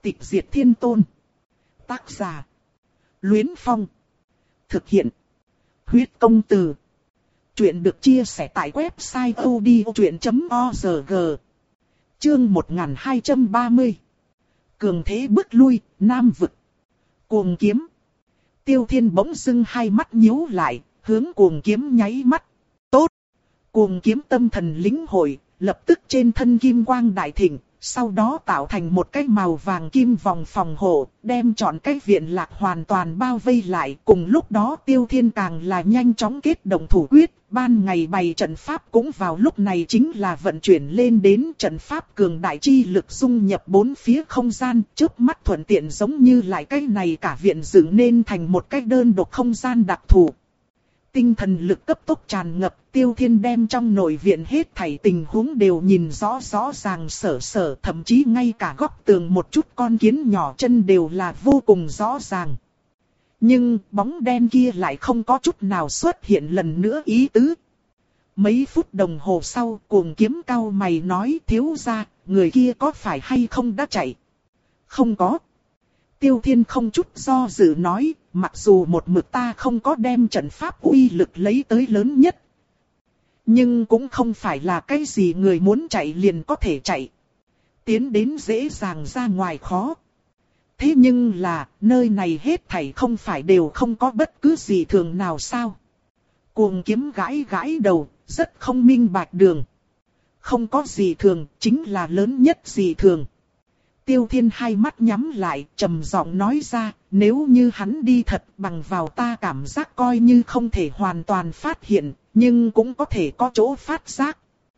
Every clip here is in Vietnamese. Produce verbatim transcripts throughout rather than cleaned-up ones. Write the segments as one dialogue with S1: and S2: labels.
S1: Tịch diệt thiên tôn. Tác giả. Luyến Phong. Thực hiện. Huyết công từ. Chuyện được chia sẻ tại website odchuyện chấm org. Chương một nghìn hai trăm ba mươi. Cường thế bước lui, Nam vực. Cuồng kiếm. Tiêu Thiên bỗng dưng hai mắt nhíu lại, hướng cuồng kiếm nháy mắt. Tốt. Cuồng kiếm tâm thần lĩnh hội, lập tức trên thân kim quang đại thịnh, sau đó tạo thành một cái màu vàng kim vòng phòng hộ, đem trọn cái viện lạc hoàn toàn bao vây lại. Cùng lúc đó Tiêu Thiên càng là nhanh chóng kết động thủ quyết, ban ngày bày trận pháp cũng vào lúc này chính là vận chuyển lên đến trận pháp cường đại chi lực dung nhập bốn phía không gian, chớp mắt thuận tiện giống như lại cái này cả viện dựng nên thành một cái đơn độc không gian đặc thù. Tinh thần lực cấp tốc tràn ngập, Tiêu Thiên đem trong nội viện hết thảy tình huống đều nhìn rõ rõ ràng sở sở, thậm chí ngay cả góc tường một chút con kiến nhỏ chân đều là vô cùng rõ ràng. Nhưng bóng đen kia lại không có chút nào xuất hiện lần nữa ý tứ. Mấy phút đồng hồ sau, cuồng kiếm cau mày nói: thiếu gia, người kia có phải hay không đã chạy? Không có. Tiêu Thiên không chút do dự nói, mặc dù một mực ta không có đem trận pháp uy lực lấy tới lớn nhất, nhưng cũng không phải là cái gì người muốn chạy liền có thể chạy. Tiến đến dễ dàng ra ngoài khó. Thế nhưng là, nơi này hết thảy không phải đều không có bất cứ gì thường nào sao? Cuồng kiếm gãi gãi đầu, rất không minh bạch đường. Không có gì thường, chính là lớn nhất gì thường. Tiêu Thiên hai mắt nhắm lại, trầm giọng nói ra, nếu như hắn đi thật bằng vào ta cảm giác coi như không thể hoàn toàn phát hiện, nhưng cũng có thể có chỗ phát giác.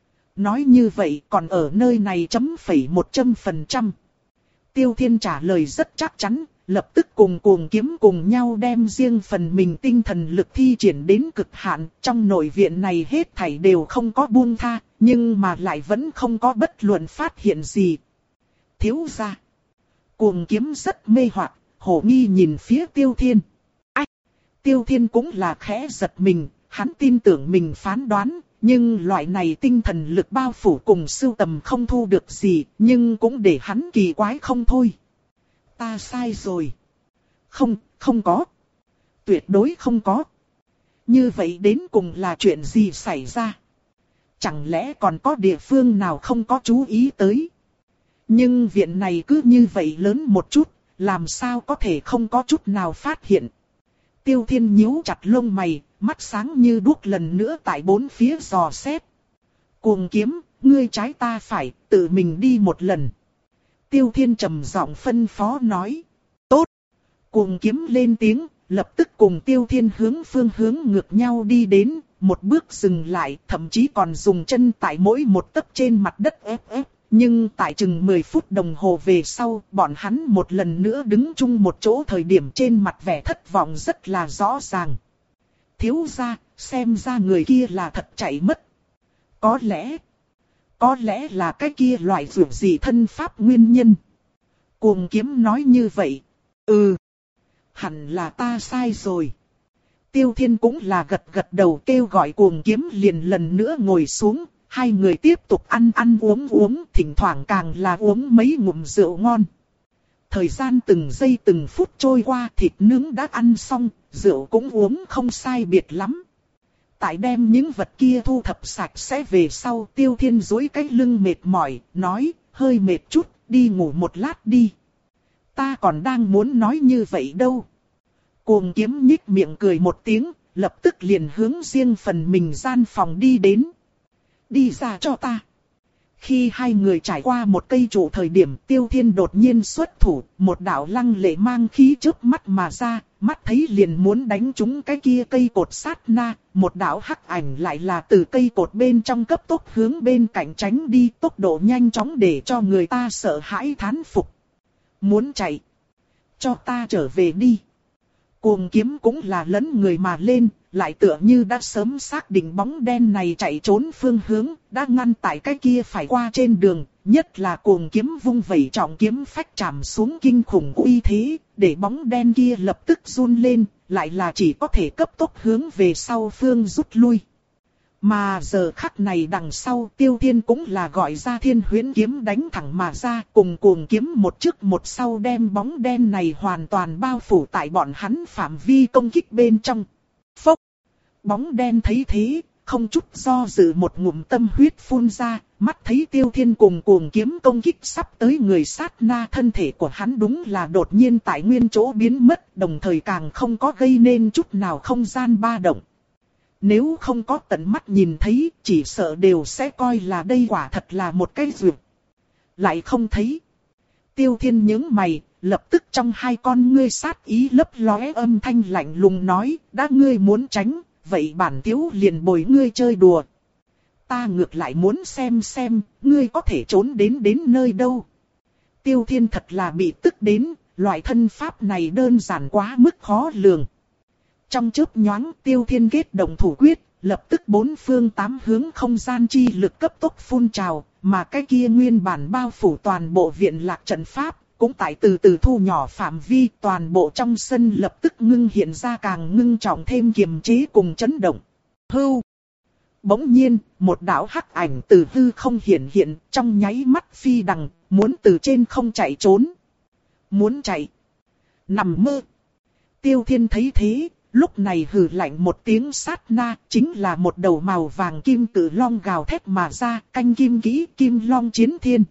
S1: Nói như vậy còn ở nơi này chấm phẩy một trăm phần trăm. Tiêu Thiên trả lời rất chắc chắn, lập tức cùng cuồng kiếm cùng nhau đem riêng phần mình tinh thần lực thi triển đến cực hạn. Trong nội viện này hết thảy đều không có buông tha, nhưng mà lại vẫn không có bất luận phát hiện gì. Thiếu gia. Cuồng kiếm rất mê hoặc, hổ nghi nhìn phía Tiêu Thiên. Ách! Tiêu Thiên cũng là khẽ giật mình, hắn tin tưởng mình phán đoán, nhưng loại này tinh thần lực bao phủ cùng sưu tầm không thu được gì, nhưng cũng để hắn kỳ quái không thôi. Ta sai rồi. Không, không có. Tuyệt đối không có. Như vậy đến cùng là chuyện gì xảy ra? Chẳng lẽ còn có địa phương nào không có chú ý tới? Nhưng viện này cứ như vậy lớn một chút, làm sao có thể không có chút nào phát hiện. Tiêu Thiên nhíu chặt lông mày, mắt sáng như đuốc lần nữa tại bốn phía dò xét. Cuồng kiếm, ngươi trái ta phải, tự mình đi một lần. Tiêu Thiên trầm giọng phân phó nói. Tốt. Cuồng kiếm lên tiếng, lập tức cùng Tiêu Thiên hướng phương hướng ngược nhau đi đến, một bước dừng lại, thậm chí còn dùng chân tại mỗi một tấc trên mặt đất ép ép. Nhưng tại chừng mười phút đồng hồ về sau, bọn hắn một lần nữa đứng chung một chỗ thời điểm trên mặt vẻ thất vọng rất là rõ ràng. Thiếu gia, xem ra người kia là thật chạy mất. Có lẽ, có lẽ là cái kia loại dược gì thân pháp nguyên nhân. Cuồng kiếm nói như vậy. Ừ, hẳn là ta sai rồi. Tiêu Thiên cũng là gật gật đầu kêu gọi cuồng kiếm liền lần nữa ngồi xuống. Hai người tiếp tục ăn ăn uống uống, thỉnh thoảng càng là uống mấy ngụm rượu ngon. Thời gian từng giây từng phút trôi qua, thịt nướng đã ăn xong, rượu cũng uống không sai biệt lắm. Tại đem những vật kia thu thập sạch sẽ về sau, Tiêu Thiên duỗi cái lưng mệt mỏi, nói, hơi mệt chút, đi ngủ một lát đi. Ta còn đang muốn nói như vậy đâu. Cuồng kiếm nhích miệng cười một tiếng, lập tức liền hướng riêng phần mình gian phòng đi đến. Đi ra cho ta. Khi hai người trải qua một cây trụ thời điểm, Tiêu Thiên đột nhiên xuất thủ, một đạo lăng lệ mang khí chớp mắt mà ra, mắt thấy liền muốn đánh trúng cái kia cây cột sát na, một đạo hắc ảnh lại là từ cây cột bên trong cấp tốc hướng bên cạnh tránh đi, tốc độ nhanh chóng để cho người ta sợ hãi thán phục. Muốn chạy? Cho ta trở về đi. Cuồng kiếm cũng là lấn người mà lên, lại tựa như đã sớm xác định bóng đen này chạy trốn phương hướng, đã ngăn tại cái kia phải qua trên đường, nhất là cuồng kiếm vung vẩy trọng kiếm phách chạm xuống kinh khủng uy thế, để bóng đen kia lập tức run lên, lại là chỉ có thể cấp tốc hướng về sau phương rút lui. Mà giờ khắc này đằng sau Tiêu Thiên cũng là gọi ra Thiên Huyễn kiếm đánh thẳng mà ra, cùng cuồng kiếm một trước một sau đem bóng đen này hoàn toàn bao phủ tại bọn hắn phạm vi công kích bên trong. Phốc! Bóng đen thấy thế, không chút do dự một ngụm tâm huyết phun ra, mắt thấy Tiêu Thiên cùng cuồng kiếm công kích sắp tới người sát na, thân thể của hắn đúng là đột nhiên tại nguyên chỗ biến mất, đồng thời càng không có gây nên chút nào không gian ba động. Nếu không có tận mắt nhìn thấy, chỉ sợ đều sẽ coi là đây quả thật là một cái duyệt. Lại không thấy. Tiêu Thiên nhướng mày, lập tức trong hai con ngươi sát ý lấp lóe, âm thanh lạnh lùng nói, đã ngươi muốn tránh, vậy bản thiếu liền bồi ngươi chơi đùa. Ta ngược lại muốn xem xem, ngươi có thể trốn đến đến nơi đâu. Tiêu Thiên thật là bị tức đến, loại thân pháp này đơn giản quá mức khó lường. Trong chớp nhoáng Tiêu Thiên kết động thủ quyết, lập tức bốn phương tám hướng không gian chi lực cấp tốc phun trào, mà cái kia nguyên bản bao phủ toàn bộ viện lạc trận pháp, cũng tại từ từ thu nhỏ phạm vi, toàn bộ trong sân lập tức ngưng hiện ra càng ngưng trọng thêm kiềm chế cùng chấn động. Hưu! Bỗng nhiên, một đạo hắc ảnh từ hư không hiện hiện, trong nháy mắt phi đằng, muốn từ trên không chạy trốn. Muốn chạy! Nằm mơ! Tiêu Thiên thấy thế, lúc này hừ lạnh một tiếng, sát na, chính là một đầu màu vàng kim cự long gào thét mà ra, canh kim kỹ kim long chiến thiên.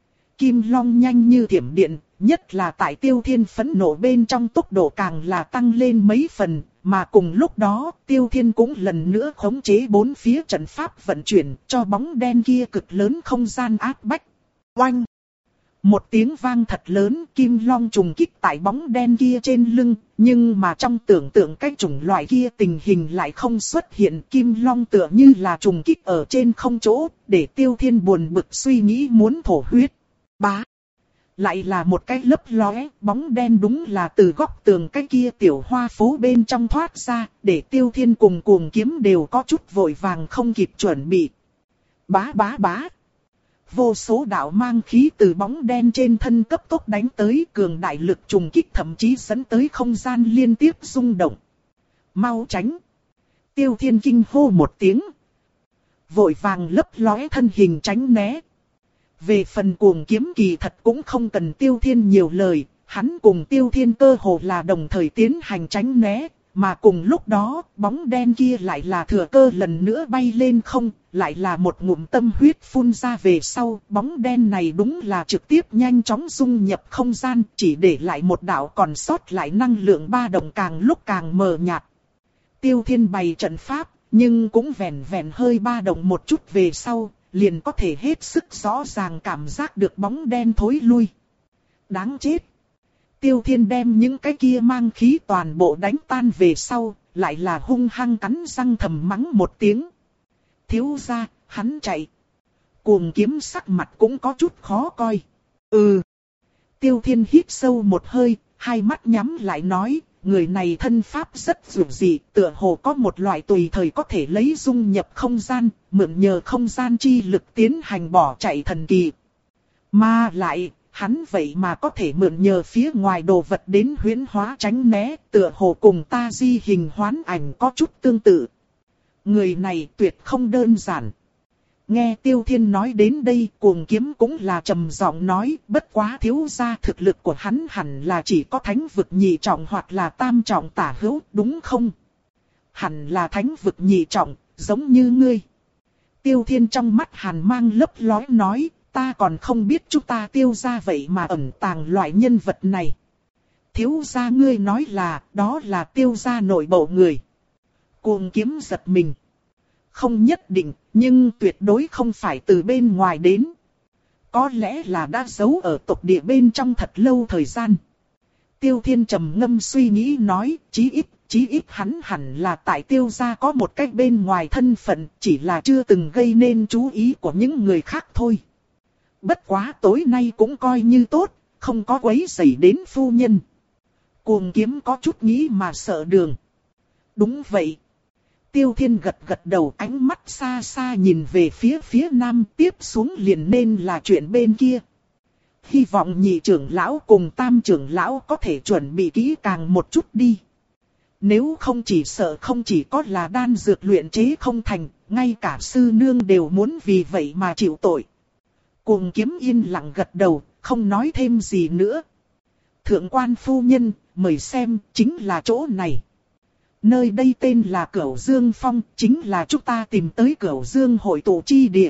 S1: Kim long nhanh như thiểm điện, nhất là tại Tiêu Thiên phẫn nộ bên trong tốc độ càng là tăng lên mấy phần, mà cùng lúc đó Tiêu Thiên cũng lần nữa khống chế bốn phía trận pháp vận chuyển, cho bóng đen kia cực lớn không gian áp bách. Oanh! Một tiếng vang thật lớn, kim long trùng kích tại bóng đen kia trên lưng, nhưng mà trong tưởng tượng cái chủng loại kia tình hình lại không xuất hiện. Kim long tựa như là trùng kích ở trên không chỗ, để Tiêu Thiên buồn bực suy nghĩ muốn thổ huyết. Bá! Lại là một cái lấp lóe, bóng đen đúng là từ góc tường cái kia tiểu hoa phố bên trong thoát ra, để Tiêu Thiên cùng cuồng kiếm đều có chút vội vàng không kịp chuẩn bị. Bá bá bá! Vô số đạo mang khí từ bóng đen trên thân cấp tốc đánh tới, cường đại lực trùng kích thậm chí dẫn tới không gian liên tiếp rung động. Mau tránh! Tiêu Thiên kinh hô một tiếng. Vội vàng lấp lóe thân hình tránh né. Về phần cuồng kiếm kỳ thật cũng không cần Tiêu Thiên nhiều lời, hắn cùng Tiêu Thiên cơ hồ là đồng thời tiến hành tránh né, mà cùng lúc đó bóng đen kia lại là thừa cơ lần nữa bay lên không, lại là một ngụm tâm huyết phun ra về sau, bóng đen này đúng là trực tiếp nhanh chóng dung nhập không gian, chỉ để lại một đạo còn sót lại năng lượng ba động càng lúc càng mờ nhạt. Tiêu Thiên bày trận pháp, nhưng cũng vẹn vẹn hơi ba động một chút về sau, liền có thể hết sức rõ ràng cảm giác được bóng đen thối lui. Đáng chết! Tiêu Thiên đem những cái kia mang khí toàn bộ đánh tan về sau, lại là hung hăng cắn răng thầm mắng một tiếng. Thiếu gia, hắn chạy. Cuồng kiếm sắc mặt cũng có chút khó coi. Ừ. Tiêu Thiên hít sâu một hơi, hai mắt nhắm lại nói, người này thân pháp rất dữ dị, tựa hồ có một loại tùy thời có thể lấy dung nhập không gian, mượn nhờ không gian chi lực tiến hành bỏ chạy thần kỳ. Mà lại, hắn vậy mà có thể mượn nhờ phía ngoài đồ vật đến huyễn hóa tránh né, tựa hồ cùng ta di hình hoán ảnh có chút tương tự. Người này tuyệt không đơn giản. Nghe Tiêu Thiên nói đến đây, cuồng kiếm cũng là trầm giọng nói, bất quá thiếu gia, thực lực của hắn hẳn là chỉ có thánh vực nhị trọng hoặc là tam trọng tả hữu, đúng không? Hẳn là thánh vực nhị trọng, giống như ngươi. Tiêu Thiên trong mắt hàn mang lấp lóe nói, ta còn không biết chúng ta Tiêu gia vậy mà ẩn tàng loại nhân vật này. Thiếu gia ngươi nói là, đó là Tiêu gia nội bộ người. Cuồng kiếm giật mình. Không nhất định, nhưng tuyệt đối không phải từ bên ngoài đến. Có lẽ là đã giấu ở tộc địa bên trong thật lâu thời gian. Tiêu Thiên trầm ngâm suy nghĩ nói, chí ít, chí ít hắn hẳn là tại Tiêu gia có một cách bên ngoài thân phận, chỉ là chưa từng gây nên chú ý của những người khác thôi. Bất quá tối nay cũng coi như tốt, không có quấy rầy đến phu nhân. Cuồng kiếm có chút nghĩ mà sợ đường. Đúng vậy. Tiêu Thiên gật gật đầu, ánh mắt xa xa nhìn về phía phía nam, tiếp xuống liền nên là chuyện bên kia. Hy vọng nhị trưởng lão cùng tam trưởng lão có thể chuẩn bị kỹ càng một chút đi. Nếu không chỉ sợ không chỉ có là đan dược luyện chế không thành, ngay cả sư nương đều muốn vì vậy mà chịu tội. Cuồng kiếm yên lặng gật đầu, không nói thêm gì nữa. Thượng quan phu nhân, mời xem, chính là chỗ này. Nơi đây tên là Cửu Dương Phong, chính là chúng ta tìm tới Cửu Dương hội tụ chi địa.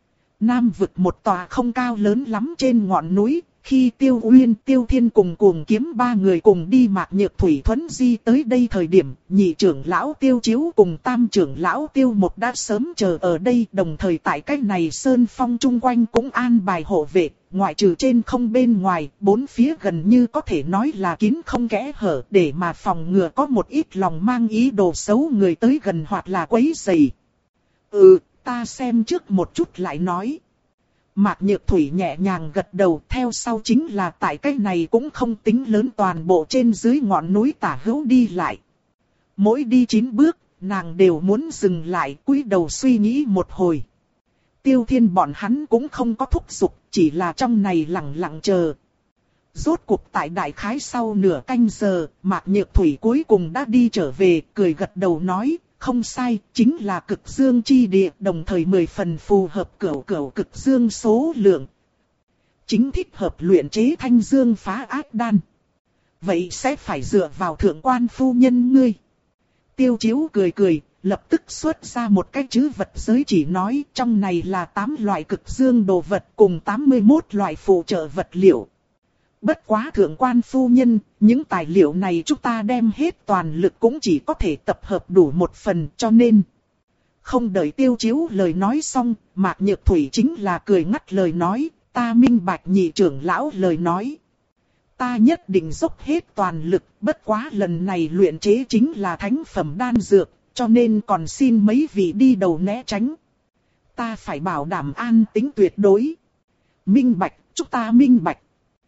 S1: Nam vực một tòa không cao lớn lắm trên ngọn núi, khi Tiêu Uyên, Tiêu Thiên cùng Cuồng Kiếm ba người cùng đi Mạc Nhược Thủy Thuấn Di tới đây thời điểm, nhị trưởng lão Tiêu Chiếu cùng tam trưởng lão Tiêu Một đã sớm chờ ở đây, đồng thời tại cách này sơn phong chung quanh cũng an bài hộ vệ, ngoại trừ trên không bên ngoài, bốn phía gần như có thể nói là kín không kẽ hở, để mà phòng ngừa có một ít lòng mang ý đồ xấu người tới gần hoặc là quấy rầy. Ừ, ta xem trước một chút lại nói. Mạc Nhược Thủy nhẹ nhàng gật đầu, theo sau chính là tại cái này cũng không tính lớn toàn bộ trên dưới ngọn núi tả hữu đi lại. Mỗi đi chín bước, nàng đều muốn dừng lại, cúi đầu suy nghĩ một hồi. Tiêu Thiên bọn hắn cũng không có thúc giục, chỉ là trong này lặng lặng chờ. Rốt cuộc tại đại khái sau nửa canh giờ, Mạc Nhược Thủy cuối cùng đã đi trở về, cười gật đầu nói. Không sai, chính là cực dương chi địa, đồng thời mười phần phù hợp cửu cửu cực dương số lượng. Chính thích hợp luyện chế thanh dương phá ác đan. Vậy sẽ phải dựa vào thượng quan phu nhân ngươi. Tiêu Chiếu cười cười, lập tức xuất ra một cái chữ vật giới chỉ nói trong này là tám loại cực dương đồ vật cùng tám mươi mốt loại phụ trợ vật liệu. Bất quá thượng quan phu nhân, những tài liệu này chúng ta đem hết toàn lực cũng chỉ có thể tập hợp đủ một phần cho nên. Không đợi Tiêu Chiếu lời nói xong, Mạc Nhược Thủy chính là cười ngắt lời nói, ta minh bạch nhị trưởng lão lời nói. Ta nhất định dốc hết toàn lực, bất quá lần này luyện chế chính là thánh phẩm đan dược, cho nên còn xin mấy vị đi đầu né tránh. Ta phải bảo đảm an tính tuyệt đối. Minh bạch, chúng ta minh bạch.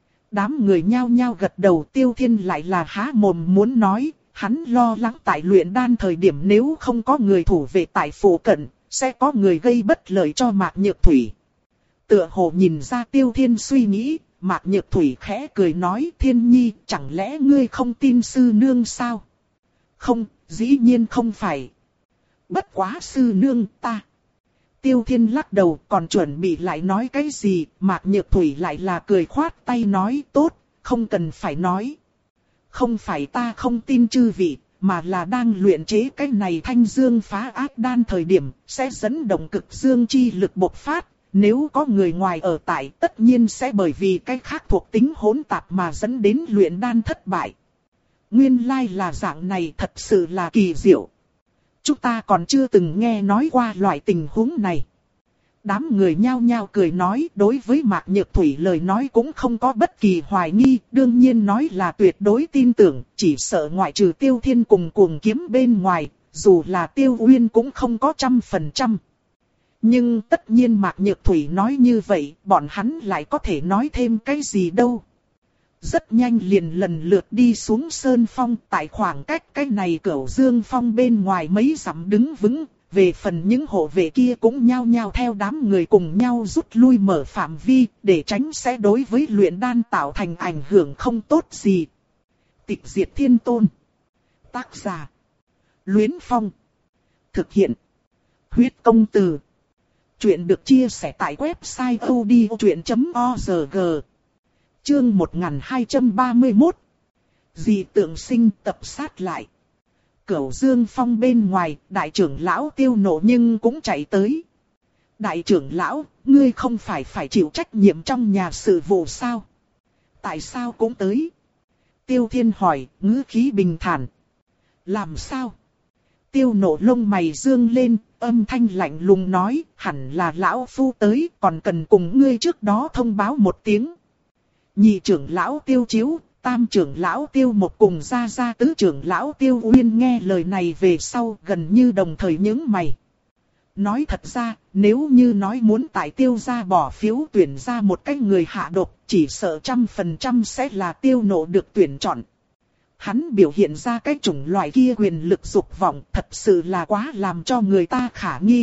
S1: Đám người nhao nhao gật đầu. Tiêu Thiên lại là há mồm muốn nói, hắn lo lắng tại luyện đan thời điểm nếu không có người thủ vệ tại phủ cận, sẽ có người gây bất lợi cho Mạc Nhược Thủy. Tựa hồ nhìn ra Tiêu Thiên suy nghĩ, Mạc Nhược Thủy khẽ cười nói, Thiên Nhi, chẳng lẽ ngươi không tin sư nương sao? Không, dĩ nhiên không phải. Bất quá sư nương ta. Tiêu Thiên lắc đầu, còn chuẩn bị lại nói cái gì, Mạc Nhược Thủy lại là cười khoát tay nói, tốt, không cần phải nói. Không phải ta không tin chư vị, mà là đang luyện chế cái này thanh dương phá ác đan thời điểm, sẽ dẫn động cực dương chi lực bộc phát. Nếu có người ngoài ở tại, tất nhiên sẽ bởi vì cái khác thuộc tính hỗn tạp mà dẫn đến luyện đan thất bại. Nguyên lai là dạng này, thật sự là kỳ diệu. Chúng ta còn chưa từng nghe nói qua loại tình huống này. Đám người nhao nhao cười nói, đối với Mạc Nhược Thủy lời nói cũng không có bất kỳ hoài nghi, đương nhiên nói là tuyệt đối tin tưởng, chỉ sợ ngoại trừ Tiêu Thiên cùng Cuồng Kiếm bên ngoài, dù là Tiêu Uyên cũng không có trăm phần trăm. Nhưng tất nhiên Mạc Nhược Thủy nói như vậy, bọn hắn lại có thể nói thêm cái gì đâu. Rất nhanh liền lần lượt đi xuống sơn phong, tại khoảng cách cái này Cửu Dương Phong bên ngoài mấy dặm đứng vững. Về phần những hộ vệ kia cũng nhao nhao theo đám người cùng nhau rút lui mở phạm vi, để tránh sẽ đối với luyện đan tạo thành ảnh hưởng không tốt gì. Tịch Diệt Thiên Tôn. Tác giả: Luyến Phong. Thực hiện: Huyết Công Từ. Chuyện được chia sẻ tại website odchuyện chấm org. Chương một nghìn hai trăm ba mươi mốt. Dị tượng sinh tập sát lại. Cửu Dương Phong bên ngoài, đại trưởng lão Tiêu Nộ nhưng cũng chạy tới. Đại trưởng lão, ngươi không phải phải chịu trách nhiệm trong nhà sự vụ sao? Tại sao cũng tới? Tiêu Thiên hỏi, ngữ khí bình thản. Làm sao? Tiêu Nộ lông mày dương lên, âm thanh lạnh lùng nói, hẳn là lão phu tới, còn cần cùng ngươi trước đó thông báo một tiếng. Nhị trưởng lão Tiêu Chiếu, tam trưởng lão Tiêu Một cùng gia gia tứ trưởng lão Tiêu Uyên nghe lời này về sau gần như đồng thời nhướng mày. Nói thật ra, nếu như nói muốn tại Tiêu gia bỏ phiếu tuyển ra một cái người hạ độc, chỉ sợ trăm phần trăm sẽ là Tiêu Nộ được tuyển chọn. Hắn biểu hiện ra cái chủng loại kia quyền lực dục vọng thật sự là quá làm cho người ta khả nghi.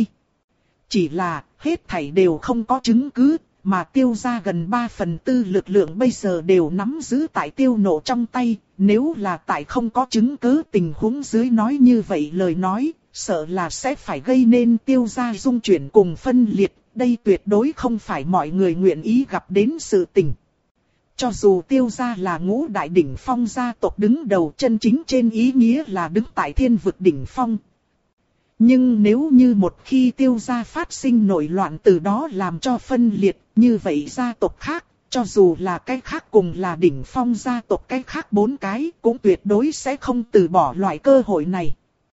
S1: Chỉ là, hết thảy đều không có chứng cứ, mà Tiêu gia gần ba phần tư lực lượng bây giờ đều nắm giữ tại Tiêu Nộ trong tay. Nếu là tại không có chứng cứ tình huống dưới nói như vậy lời nói, sợ là sẽ phải gây nên Tiêu gia dung chuyển cùng phân liệt, đây tuyệt đối không phải mọi người nguyện ý gặp đến sự tình. Cho dù Tiêu gia là ngũ đại đỉnh phong gia tộc đứng đầu, chân chính trên ý nghĩa là đứng tại thiên vực đỉnh phong. Nhưng nếu như một khi Tiêu gia phát sinh nổi loạn, từ đó làm cho phân liệt, như vậy gia tộc khác, cho dù là cái khác cùng là đỉnh phong gia tộc cái khác bốn cái, cũng tuyệt đối sẽ không từ bỏ loại cơ hội này.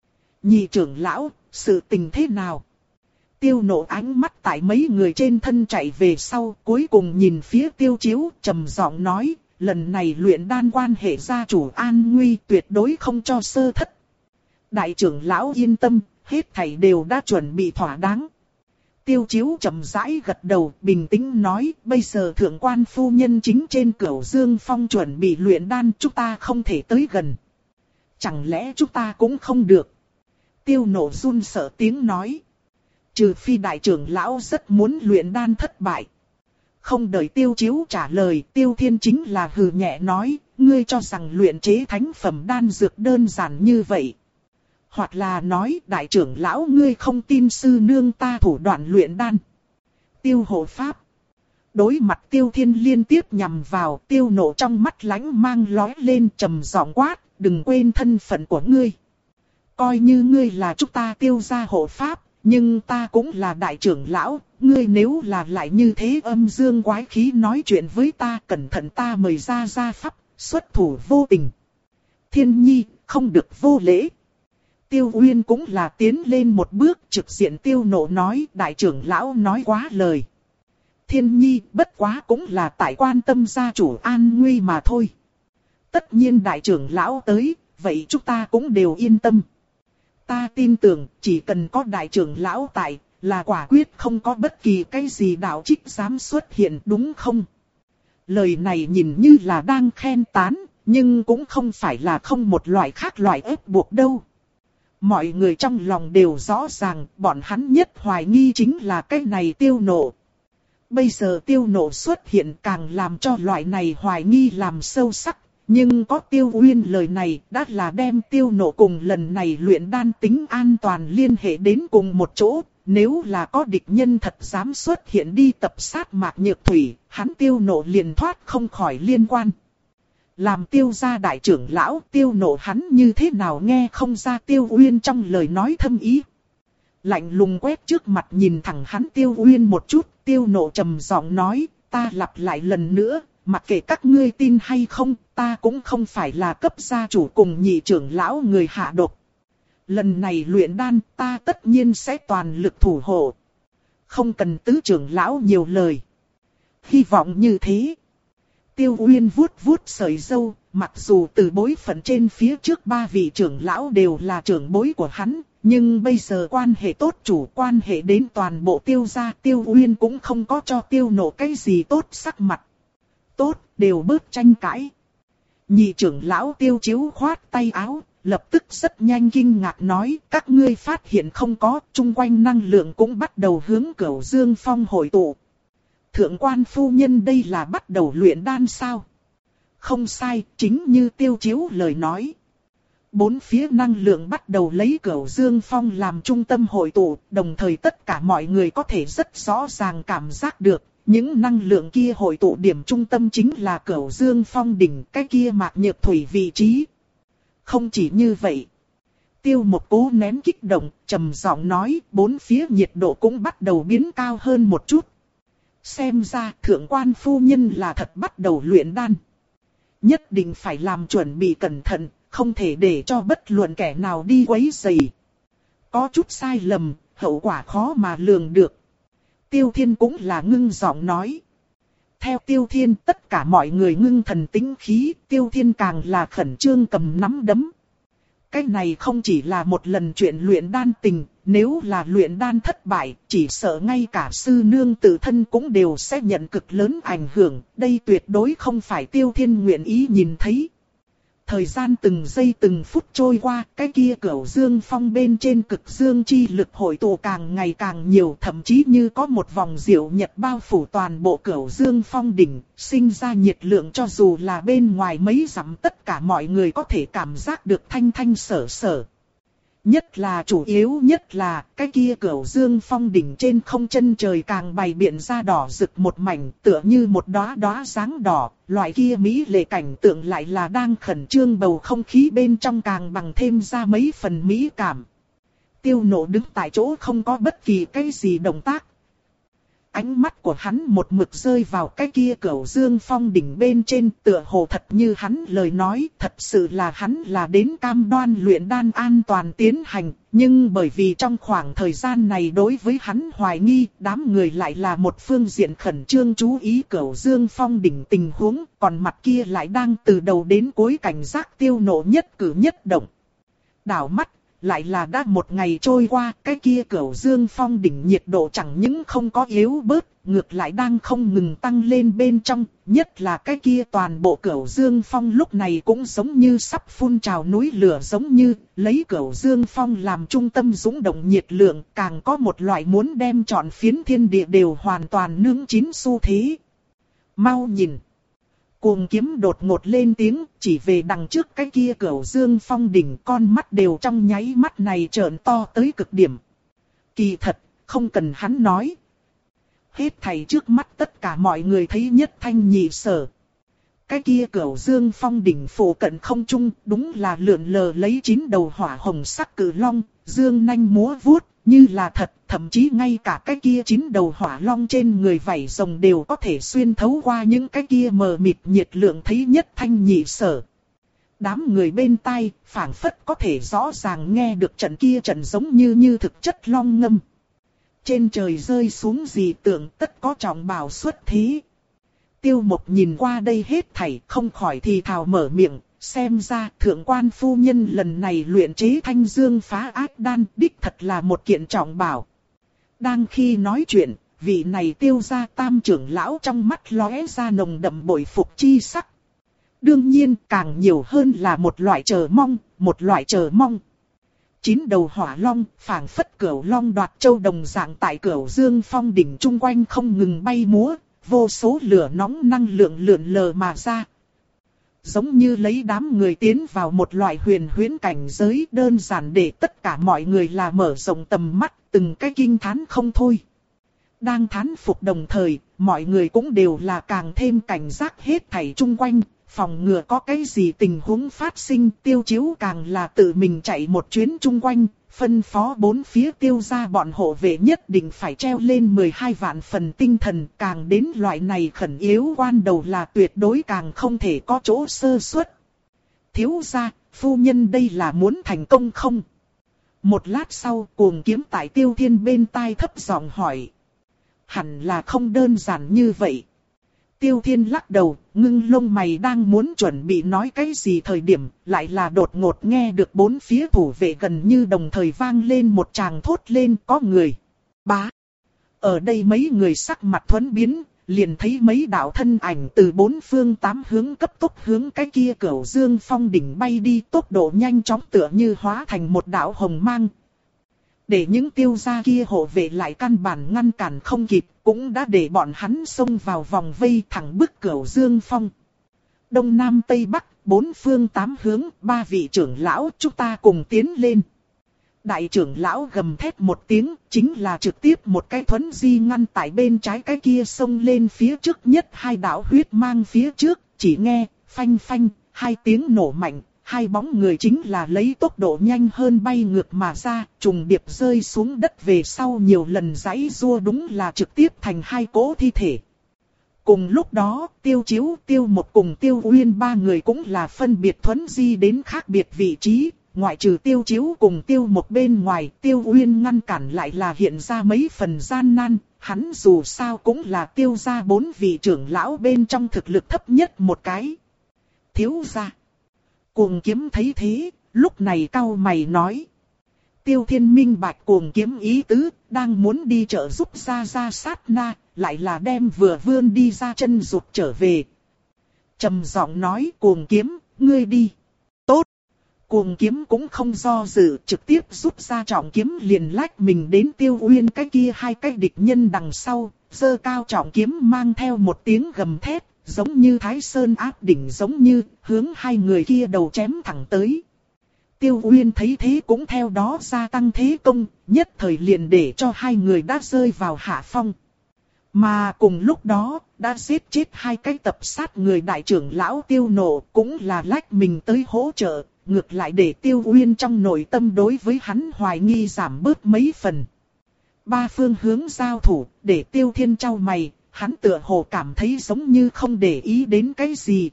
S1: Nhị trưởng lão, sự tình thế nào? Tiêu Nộ ánh mắt tại mấy người trên thân chạy về sau, cuối cùng nhìn phía Tiêu Chiếu, trầm giọng nói, lần này luyện đan quan hệ gia chủ an nguy, tuyệt đối không cho sơ thất. Đại trưởng lão yên tâm, hết thảy đều đã chuẩn bị thỏa đáng. Tiêu Chiếu chậm rãi gật đầu, bình tĩnh nói, bây giờ thượng quan phu nhân chính trên Cửu Dương Phong chuẩn bị luyện đan, chúng ta không thể tới gần. Chẳng lẽ chúng ta cũng không được? Tiêu Nộ run sợ tiếng nói. Trừ phi đại trưởng lão rất muốn luyện đan thất bại. Không đợi Tiêu Chiếu trả lời, Tiêu Thiên chính là hừ nhẹ nói, ngươi cho rằng luyện chế thánh phẩm đan dược đơn giản như vậy. Hoặc là nói, đại trưởng lão ngươi không tin sư nương ta thủ đoạn luyện đan. Tiêu hộ pháp. Đối mặt Tiêu Thiên liên tiếp nhằm vào, Tiêu Nộ trong mắt lánh mang lóe lên, trầm giọng quát, đừng quên thân phận của ngươi. Coi như ngươi là chúng ta Tiêu gia hộ pháp, nhưng ta cũng là đại trưởng lão, ngươi nếu là lại như thế âm dương quái khí nói chuyện với ta, cẩn thận ta mời ra gia pháp, xuất thủ vô tình. Thiên Nhi, không được vô lễ. Tiêu Uyên cũng là tiến lên một bước, trực diện Tiêu Nộ nói, đại trưởng lão nói quá lời. Thiên Nhi, bất quá cũng là tại quan tâm gia chủ an nguy mà thôi. Tất nhiên đại trưởng lão tới, vậy chúng ta cũng đều yên tâm. Ta tin tưởng, chỉ cần có đại trưởng lão tại, là quả quyết không có bất kỳ cái gì đạo trích dám xuất hiện, đúng không? Lời này nhìn như là đang khen tán, nhưng cũng không phải là không một loại khác loại ép buộc đâu. Mọi người trong lòng đều rõ ràng, bọn hắn nhất hoài nghi chính là cái này Tiêu Nộ. Bây giờ Tiêu Nộ xuất hiện càng làm cho loại này hoài nghi làm sâu sắc. Nhưng có Tiêu Uyên lời này đã là đem Tiêu Nộ cùng lần này luyện đan tính an toàn liên hệ đến cùng một chỗ. Nếu là có địch nhân thật dám xuất hiện đi tập sát Mạc Nhược Thủy, hắn Tiêu Nộ liền thoát không khỏi liên quan. Làm Tiêu gia đại trưởng lão, Tiêu Nộ hắn như thế nào nghe không ra Tiêu Uyên trong lời nói thâm ý. Lạnh lùng quét trước mặt nhìn thẳng hắn Tiêu Uyên một chút, Tiêu Nộ trầm giọng nói, ta lặp lại lần nữa. Mặc kệ các ngươi tin hay không, ta cũng không phải là cấp gia chủ cùng nhị trưởng lão người hạ độc. Lần này luyện đan, ta tất nhiên sẽ toàn lực thủ hộ. Không cần tứ trưởng lão nhiều lời. Hy vọng như thế. Tiêu Uyên vuốt vuốt sợi râu, mặc dù từ bối phận trên phía trước ba vị trưởng lão đều là trưởng bối của hắn, nhưng bây giờ quan hệ tốt chủ quan hệ đến toàn bộ Tiêu gia, Tiêu Uyên cũng không có cho Tiêu Nộ cái gì tốt sắc mặt. Tốt, đều bớt tranh cãi. Nhị trưởng lão Tiêu Chiếu khoát tay áo, lập tức rất nhanh kinh ngạc nói, các ngươi phát hiện không có, chung quanh năng lượng cũng bắt đầu hướng Cửu Dương Phong hội tụ. Thượng quan phu nhân đây là bắt đầu luyện đan sao? Không sai, chính như Tiêu Chiếu lời nói. Bốn phía năng lượng bắt đầu lấy Cửu Dương Phong làm trung tâm hội tụ, đồng thời tất cả mọi người có thể rất rõ ràng cảm giác được. Những năng lượng kia hội tụ điểm trung tâm chính là Cửu Dương Phong đỉnh, cái kia Mạc Nhược Thủy vị trí. Không chỉ như vậy. Tiêu Một cố nén kích động, trầm giọng nói, bốn phía nhiệt độ cũng bắt đầu biến cao hơn một chút. Xem ra thượng quan phu nhân là thật bắt đầu luyện đan. Nhất định phải làm chuẩn bị cẩn thận, không thể để cho bất luận kẻ nào đi quấy rầy. Có chút sai lầm, hậu quả khó mà lường được. Tiêu Thiên cũng là ngưng giọng nói. Theo Tiêu Thiên tất cả mọi người ngưng thần tĩnh khí, Tiêu Thiên càng là khẩn trương cầm nắm đấm. Cái này không chỉ là một lần chuyện luyện đan tình, nếu là luyện đan thất bại, chỉ sợ ngay cả sư nương tự thân cũng đều sẽ nhận cực lớn ảnh hưởng, đây tuyệt đối không phải Tiêu Thiên nguyện ý nhìn thấy. Thời gian từng giây từng phút trôi qua, cái kia Cửu Dương Phong bên trên cực dương chi lực hội tụ càng ngày càng nhiều, thậm chí như có một vòng diệu nhật bao phủ toàn bộ Cửu Dương Phong đỉnh, sinh ra nhiệt lượng cho dù là bên ngoài mấy dặm tất cả mọi người có thể cảm giác được thanh thanh sở sở. Nhất là chủ yếu nhất là cái kia Cửu Dương Phong đỉnh trên không chân trời càng bày biện ra đỏ rực một mảnh, tựa như một đóa đóa dáng đỏ, loại kia mỹ lệ cảnh tượng lại là đang khẩn trương bầu không khí bên trong càng bằng thêm ra mấy phần mỹ cảm. Tiêu Nộ đứng tại chỗ không có bất kỳ cái gì động tác. Ánh mắt của hắn một mực rơi vào cái kia Cửu Dương Phong đỉnh bên trên, tựa hồ thật như hắn lời nói, thật sự là hắn là đến cam đoan luyện đan an toàn tiến hành, nhưng bởi vì trong khoảng thời gian này đối với hắn hoài nghi, đám người lại là một phương diện khẩn trương chú ý Cửu Dương Phong đỉnh tình huống, còn mặt kia lại đang từ đầu đến cuối cảnh giác Tiêu Nộ nhất cử nhất động. Đảo mắt, lại là đã một ngày trôi qua, cái kia Cửu Dương Phong đỉnh nhiệt độ chẳng những không có yếu bớt, ngược lại đang không ngừng tăng lên bên trong, nhất là cái kia toàn bộ Cửu Dương Phong lúc này cũng giống như sắp phun trào núi lửa, giống như lấy Cửu Dương Phong làm trung tâm dũng động nhiệt lượng, càng có một loại muốn đem trọn phiến thiên địa đều hoàn toàn nướng chín xu thế. Mau nhìn! Cuồng Kiếm đột ngột lên tiếng, chỉ về đằng trước cái kia Cửu Dương Phong đỉnh, con mắt đều trong nháy mắt này trợn to tới cực điểm. Kỳ thật, không cần hắn nói. Hết thảy trước mắt tất cả mọi người thấy nhất thanh nhị sở. Cái kia Cửu Dương Phong đỉnh phủ cận không trung, đúng là lượn lờ lấy chín đầu hỏa hồng sắc cử long, dương nanh múa vuốt, như là thật, thậm chí ngay cả cái kia chín đầu hỏa long trên người vảy rồng đều có thể xuyên thấu qua những cái kia mờ mịt nhiệt lượng thấy nhất thanh nhị sở. Đám người bên tai, phảng phất có thể rõ ràng nghe được trận kia trận giống như như thực chất long ngâm. Trên trời rơi xuống dị tượng, tất có trọng bảo xuất thế. Tiêu Mộc nhìn qua đây hết thảy, không khỏi thì thào mở miệng, xem ra thượng quan phu nhân lần này luyện chế thanh dương phá ác đan đích thật là một kiện trọng bảo. Đang khi nói chuyện, vị này Tiêu gia tam trưởng lão trong mắt lóe ra nồng đậm bội phục chi sắc. Đương nhiên càng nhiều hơn là một loại chờ mong, một loại chờ mong. Chín đầu hỏa long, phảng phất cửu long đoạt châu đồng dạng tại Cửu Dương Phong đỉnh chung quanh không ngừng bay múa, vô số lửa nóng năng lượng lượn lờ mà ra. Giống như lấy đám người tiến vào một loại huyền huyễn cảnh giới, đơn giản để tất cả mọi người là mở rộng tầm mắt, từng cái kinh thán không thôi. Đang thán phục đồng thời, mọi người cũng đều là càng thêm cảnh giác hết thảy chung quanh, phòng ngừa có cái gì tình huống phát sinh. Tiêu Chiếu càng là tự mình chạy một chuyến chung quanh, phân phó bốn phía Tiêu gia bọn hộ vệ nhất định phải treo lên mười hai vạn phần tinh thần, càng đến loại này khẩn yếu quan đầu là tuyệt đối càng không thể có chỗ sơ suất. Thiếu gia, phu nhân đây là muốn thành công không? Một lát sau, Cuồng Kiếm tại Tiêu Thiên bên tai thấp giọng hỏi. Hẳn là không đơn giản như vậy. Tiêu Thiên lắc đầu, ngưng lông mày đang muốn chuẩn bị nói cái gì thời điểm, lại là đột ngột nghe được bốn phía thủ vệ gần như đồng thời vang lên một tràng thốt lên có người. Bá! Ở đây mấy người sắc mặt thuẫn biến, liền thấy mấy đạo thân ảnh từ bốn phương tám hướng cấp tốc hướng cái kia Cửu Dương Phong đỉnh bay đi, tốc độ nhanh chóng tựa như hóa thành một đạo hồng mang. Để những Tiêu gia kia hộ vệ lại căn bản ngăn cản không kịp, cũng đã để bọn hắn xông vào vòng vây thẳng bức Cửu Dương Phong. Đông Nam Tây Bắc, bốn phương tám hướng, ba vị trưởng lão, chúng ta cùng tiến lên. Đại trưởng lão gầm thét một tiếng, chính là trực tiếp một cái thuấn di ngăn tại bên trái cái kia xông lên phía trước nhất hai đạo huyết mang phía trước, chỉ nghe, phanh phanh, hai tiếng nổ mạnh. Hai bóng người chính là lấy tốc độ nhanh hơn bay ngược mà ra, trùng điệp rơi xuống đất về sau nhiều lần giãy giụa, đúng là trực tiếp thành hai cỗ thi thể. Cùng lúc đó, Tiêu Chiếu, Tiêu Mộc cùng Tiêu Uyên ba người cũng là phân biệt thuấn di đến khác biệt vị trí, ngoại trừ Tiêu Chiếu cùng Tiêu Mộc bên ngoài, Tiêu Uyên ngăn cản lại là hiện ra mấy phần gian nan, hắn dù sao cũng là Tiêu gia bốn vị trưởng lão bên trong thực lực thấp nhất một cái. Thiếu gia. Cuồng Kiếm thấy thế, lúc này cau mày nói. Tiêu Thiên minh bạch Cuồng Kiếm ý tứ, đang muốn đi trợ giúp ra ra sát na, lại là đem vừa vươn đi ra chân rụt trở về. Trầm giọng nói, Cuồng Kiếm, ngươi đi. Tốt. Cuồng Kiếm cũng không do dự, trực tiếp rút ra trọng kiếm liền lách mình đến Tiêu Uyên cái kia hai cái địch nhân đằng sau, giơ cao trọng kiếm mang theo một tiếng gầm thét. Giống như Thái Sơn áp đỉnh giống như, hướng hai người kia đầu chém thẳng tới. Tiêu Uyên thấy thế cũng theo đó gia tăng thế công, nhất thời liền để cho hai người đã rơi vào hạ phong. Mà cùng lúc đó, đã giết chết hai cái tập sát người đại trưởng lão Tiêu Nộ, cũng là lách mình tới hỗ trợ, ngược lại để Tiêu Uyên trong nội tâm đối với hắn hoài nghi giảm bớt mấy phần. Ba phương hướng giao thủ, để Tiêu Thiên chau mày, hắn tựa hồ cảm thấy giống như không để ý đến cái gì.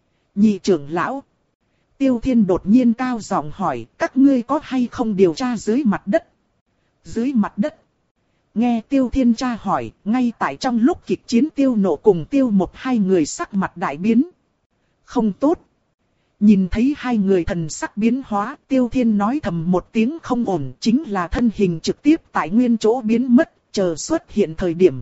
S1: Nhị trưởng lão. Tiêu Thiên đột nhiên cao giọng hỏi, các ngươi có hay không điều tra dưới mặt đất? Dưới mặt đất. Nghe Tiêu Thiên tra hỏi, ngay tại trong lúc kịch chiến Tiêu Nộ cùng Tiêu Một hai người sắc mặt đại biến. Không tốt. Nhìn thấy hai người thần sắc biến hóa, Tiêu Thiên nói thầm một tiếng không ổn, chính là thân hình trực tiếp tại nguyên chỗ biến mất, chờ xuất hiện thời điểm.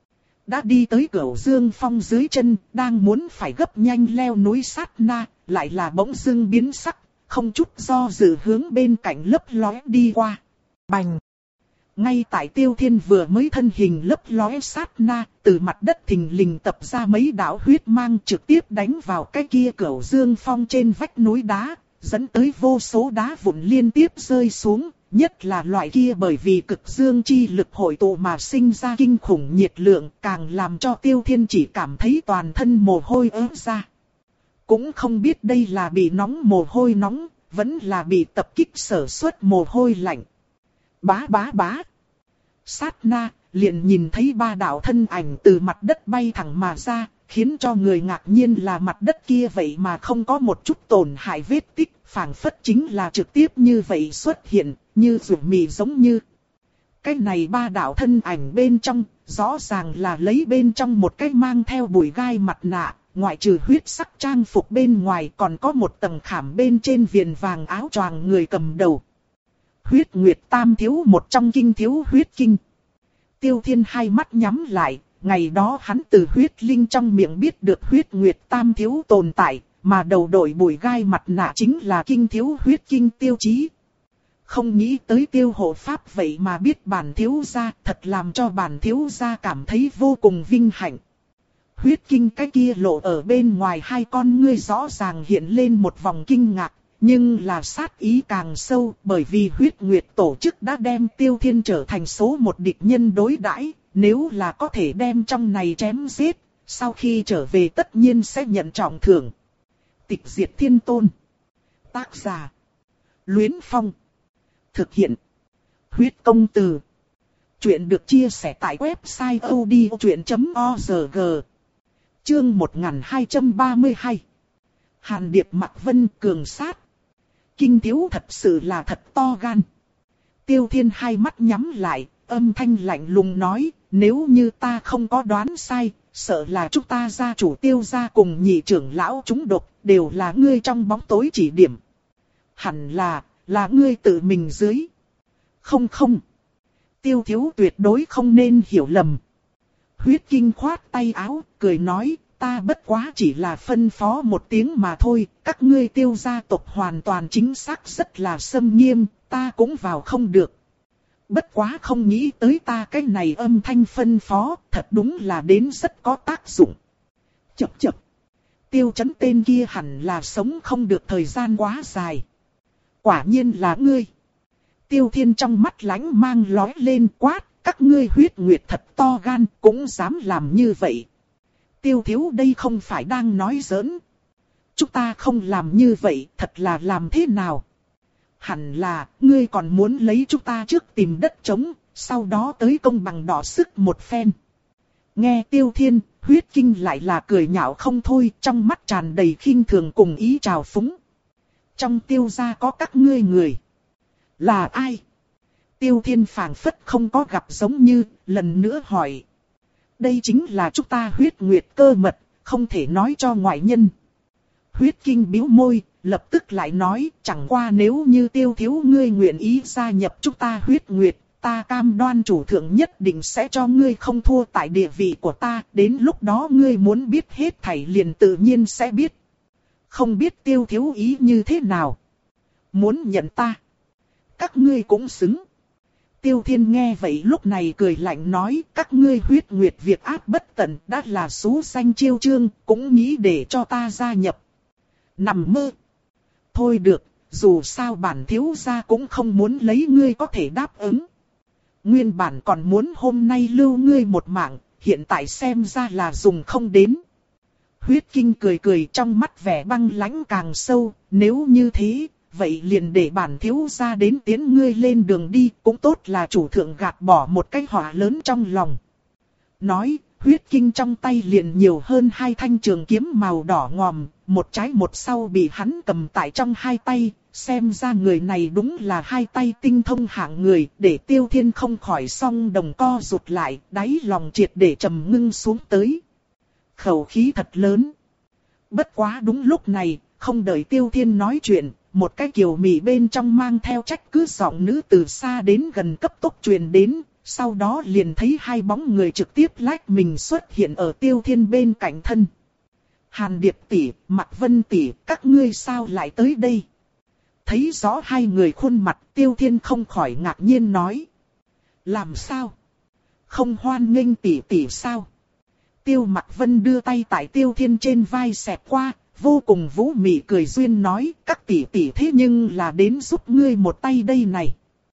S1: Đã đi tới Cửu Dương Phong dưới chân, đang muốn phải gấp nhanh leo núi sát na, lại là bỗng dưng biến sắc, không chút do dự hướng bên cạnh lấp lóe đi qua. Bành! Ngay tại Tiêu Thiên vừa mới thân hình lấp lóe sát na, từ mặt đất thình lình tập ra mấy đạo huyết mang trực tiếp đánh vào cái kia Cửu Dương Phong trên vách núi đá, dẫn tới vô số đá vụn liên tiếp rơi xuống, nhất là loại kia bởi vì cực dương chi lực hội tụ mà sinh ra kinh khủng nhiệt lượng, càng làm cho Tiêu Thiên chỉ cảm thấy toàn thân mồ hôi ứa ra. Cũng không biết đây là bị nóng mồ hôi nóng, vẫn là bị tập kích sở suất mồ hôi lạnh. Bá bá bá. Sát na, liền nhìn thấy ba đạo thân ảnh từ mặt đất bay thẳng mà ra, khiến cho người ngạc nhiên là mặt đất kia vậy mà không có một chút tổn hại vết tích, phảng phất chính là trực tiếp như vậy xuất hiện, như rủ mì giống như. Cái này ba đạo thân ảnh bên trong, rõ ràng là lấy bên trong một cái mang theo bụi gai mặt nạ, ngoại trừ huyết sắc trang phục bên ngoài còn có một tầng khảm bên trên viền vàng áo choàng người cầm đầu. Huyết Nguyệt Tam Thiếu, một trong kinh thiếu huyết kinh. Tiêu Thiên hai mắt nhắm lại, ngày đó hắn từ huyết linh trong miệng biết được Huyết Nguyệt Tam Thiếu tồn tại, mà đầu đội bụi gai mặt nạ chính là kinh thiếu huyết kinh tiêu chí. Không nghĩ tới Tiêu hộ pháp vậy mà biết bản thiếu gia, thật làm cho bản thiếu gia cảm thấy vô cùng vinh hạnh. Huyết kinh cái kia lộ ở bên ngoài hai con ngươi rõ ràng hiện lên một vòng kinh ngạc. Nhưng là sát ý càng sâu, bởi vì Huyết Nguyệt tổ chức đã đem Tiêu Thiên trở thành số một địch nhân đối đãi, nếu là có thể đem trong này chém giết, sau khi trở về tất nhiên sẽ nhận trọng thưởng. Tịch diệt thiên tôn. Tác giả: Luyến Phong. Thực hiện: Huyết công từ. Chuyện được chia sẻ tại website odchuyện chấm org. Chương một nghìn hai trăm ba mươi hai. Hàn Điệp Mạc Vân cường sát. Kinh thiếu thật sự là thật to gan. Tiêu Thiên hai mắt nhắm lại, âm thanh lạnh lùng nói, nếu như ta không có đoán sai, sợ là chúng ta gia chủ Tiêu gia cùng nhị trưởng lão chúng độc, đều là ngươi trong bóng tối chỉ điểm. Hẳn là, là ngươi tự mình dưới. Không không. Tiêu thiếu tuyệt đối không nên hiểu lầm. Huyết Kinh khoát tay áo, cười nói, ta bất quá chỉ là phân phó một tiếng mà thôi, các ngươi Tiêu gia tộc hoàn toàn chính xác rất là xâm nghiêm, ta cũng vào không được. Bất quá không nghĩ tới ta cái này âm thanh phân phó, thật đúng là đến rất có tác dụng. Chập chập. Tiêu Chấn tên kia hẳn là sống không được thời gian quá dài. Quả nhiên là ngươi. Tiêu Thiên trong mắt lánh mang lóe lên quát, các ngươi Huyết Nguyệt thật to gan, cũng dám làm như vậy. Tiêu thiếu đây không phải đang nói giỡn. Chúng ta không làm như vậy, thật là làm thế nào? Hẳn là, ngươi còn muốn lấy chúng ta trước tìm đất trống, sau đó tới công bằng đỏ sức một phen. Nghe Tiêu Thiên, Huyết Kinh lại là cười nhạo không thôi, trong mắt tràn đầy khinh thường cùng ý trào phúng. Trong Tiêu gia có các ngươi người. Là ai? Tiêu Thiên phảng phất không có gặp giống như, lần nữa hỏi. Đây chính là chúng ta Huyết Nguyệt cơ mật, không thể nói cho ngoại nhân. Huyết Kinh bĩu môi, lập tức lại nói, chẳng qua nếu như Tiêu thiếu ngươi nguyện ý gia nhập chúng ta Huyết Nguyệt, ta cam đoan chủ thượng nhất định sẽ cho ngươi không thua tại địa vị của ta, đến lúc đó ngươi muốn biết hết thảy liền tự nhiên sẽ biết. Không biết Tiêu thiếu ý như thế nào? Muốn nhận ta? Các ngươi cũng xứng. Tiêu Thiên nghe vậy lúc này cười lạnh nói, các ngươi Huyết Nguyệt việc ác bất tận đã là xú xanh chiêu trương, cũng nghĩ để cho ta gia nhập. Nằm mơ. Thôi được, dù sao bản thiếu gia cũng không muốn lấy ngươi có thể đáp ứng. Nguyên bản còn muốn hôm nay lưu ngươi một mạng, hiện tại xem ra là dùng không đến. Huyết Kinh cười cười, trong mắt vẻ băng lãnh càng sâu, nếu như thế, vậy liền để bản thiếu gia đến tiến ngươi lên đường đi, cũng tốt là chủ thượng gạt bỏ một cái họa lớn trong lòng. Nói, Huyết Kinh trong tay liền nhiều hơn hai thanh trường kiếm màu đỏ ngòm, một trái một sau bị hắn cầm tại trong hai tay, xem ra người này đúng là hai tay tinh thông hạng người, để Tiêu Thiên không khỏi song đồng co rụt lại, đáy lòng triệt để trầm ngưng xuống tới. Khẩu khí thật lớn. Bất quá đúng lúc này, không đợi Tiêu Thiên nói chuyện, một cái kiều mị bên trong mang theo trách cứ giọng nữ từ xa đến gần cấp tốc truyền đến, sau đó liền thấy hai bóng người trực tiếp lách mình xuất hiện ở Tiêu Thiên bên cạnh thân. Hàn Điệp tỷ, Mạc Vân tỷ, các ngươi sao lại tới đây? Thấy rõ hai người khuôn mặt, Tiêu Thiên không khỏi ngạc nhiên nói. Làm sao? Không hoan nghênh tỷ tỷ sao? Tiêu Mạc Vân đưa tay tại Tiêu Thiên trên vai xẹt qua, vô cùng vũ mị cười duyên nói, các tỷ tỷ thế nhưng là đến giúp ngươi một tay đây này.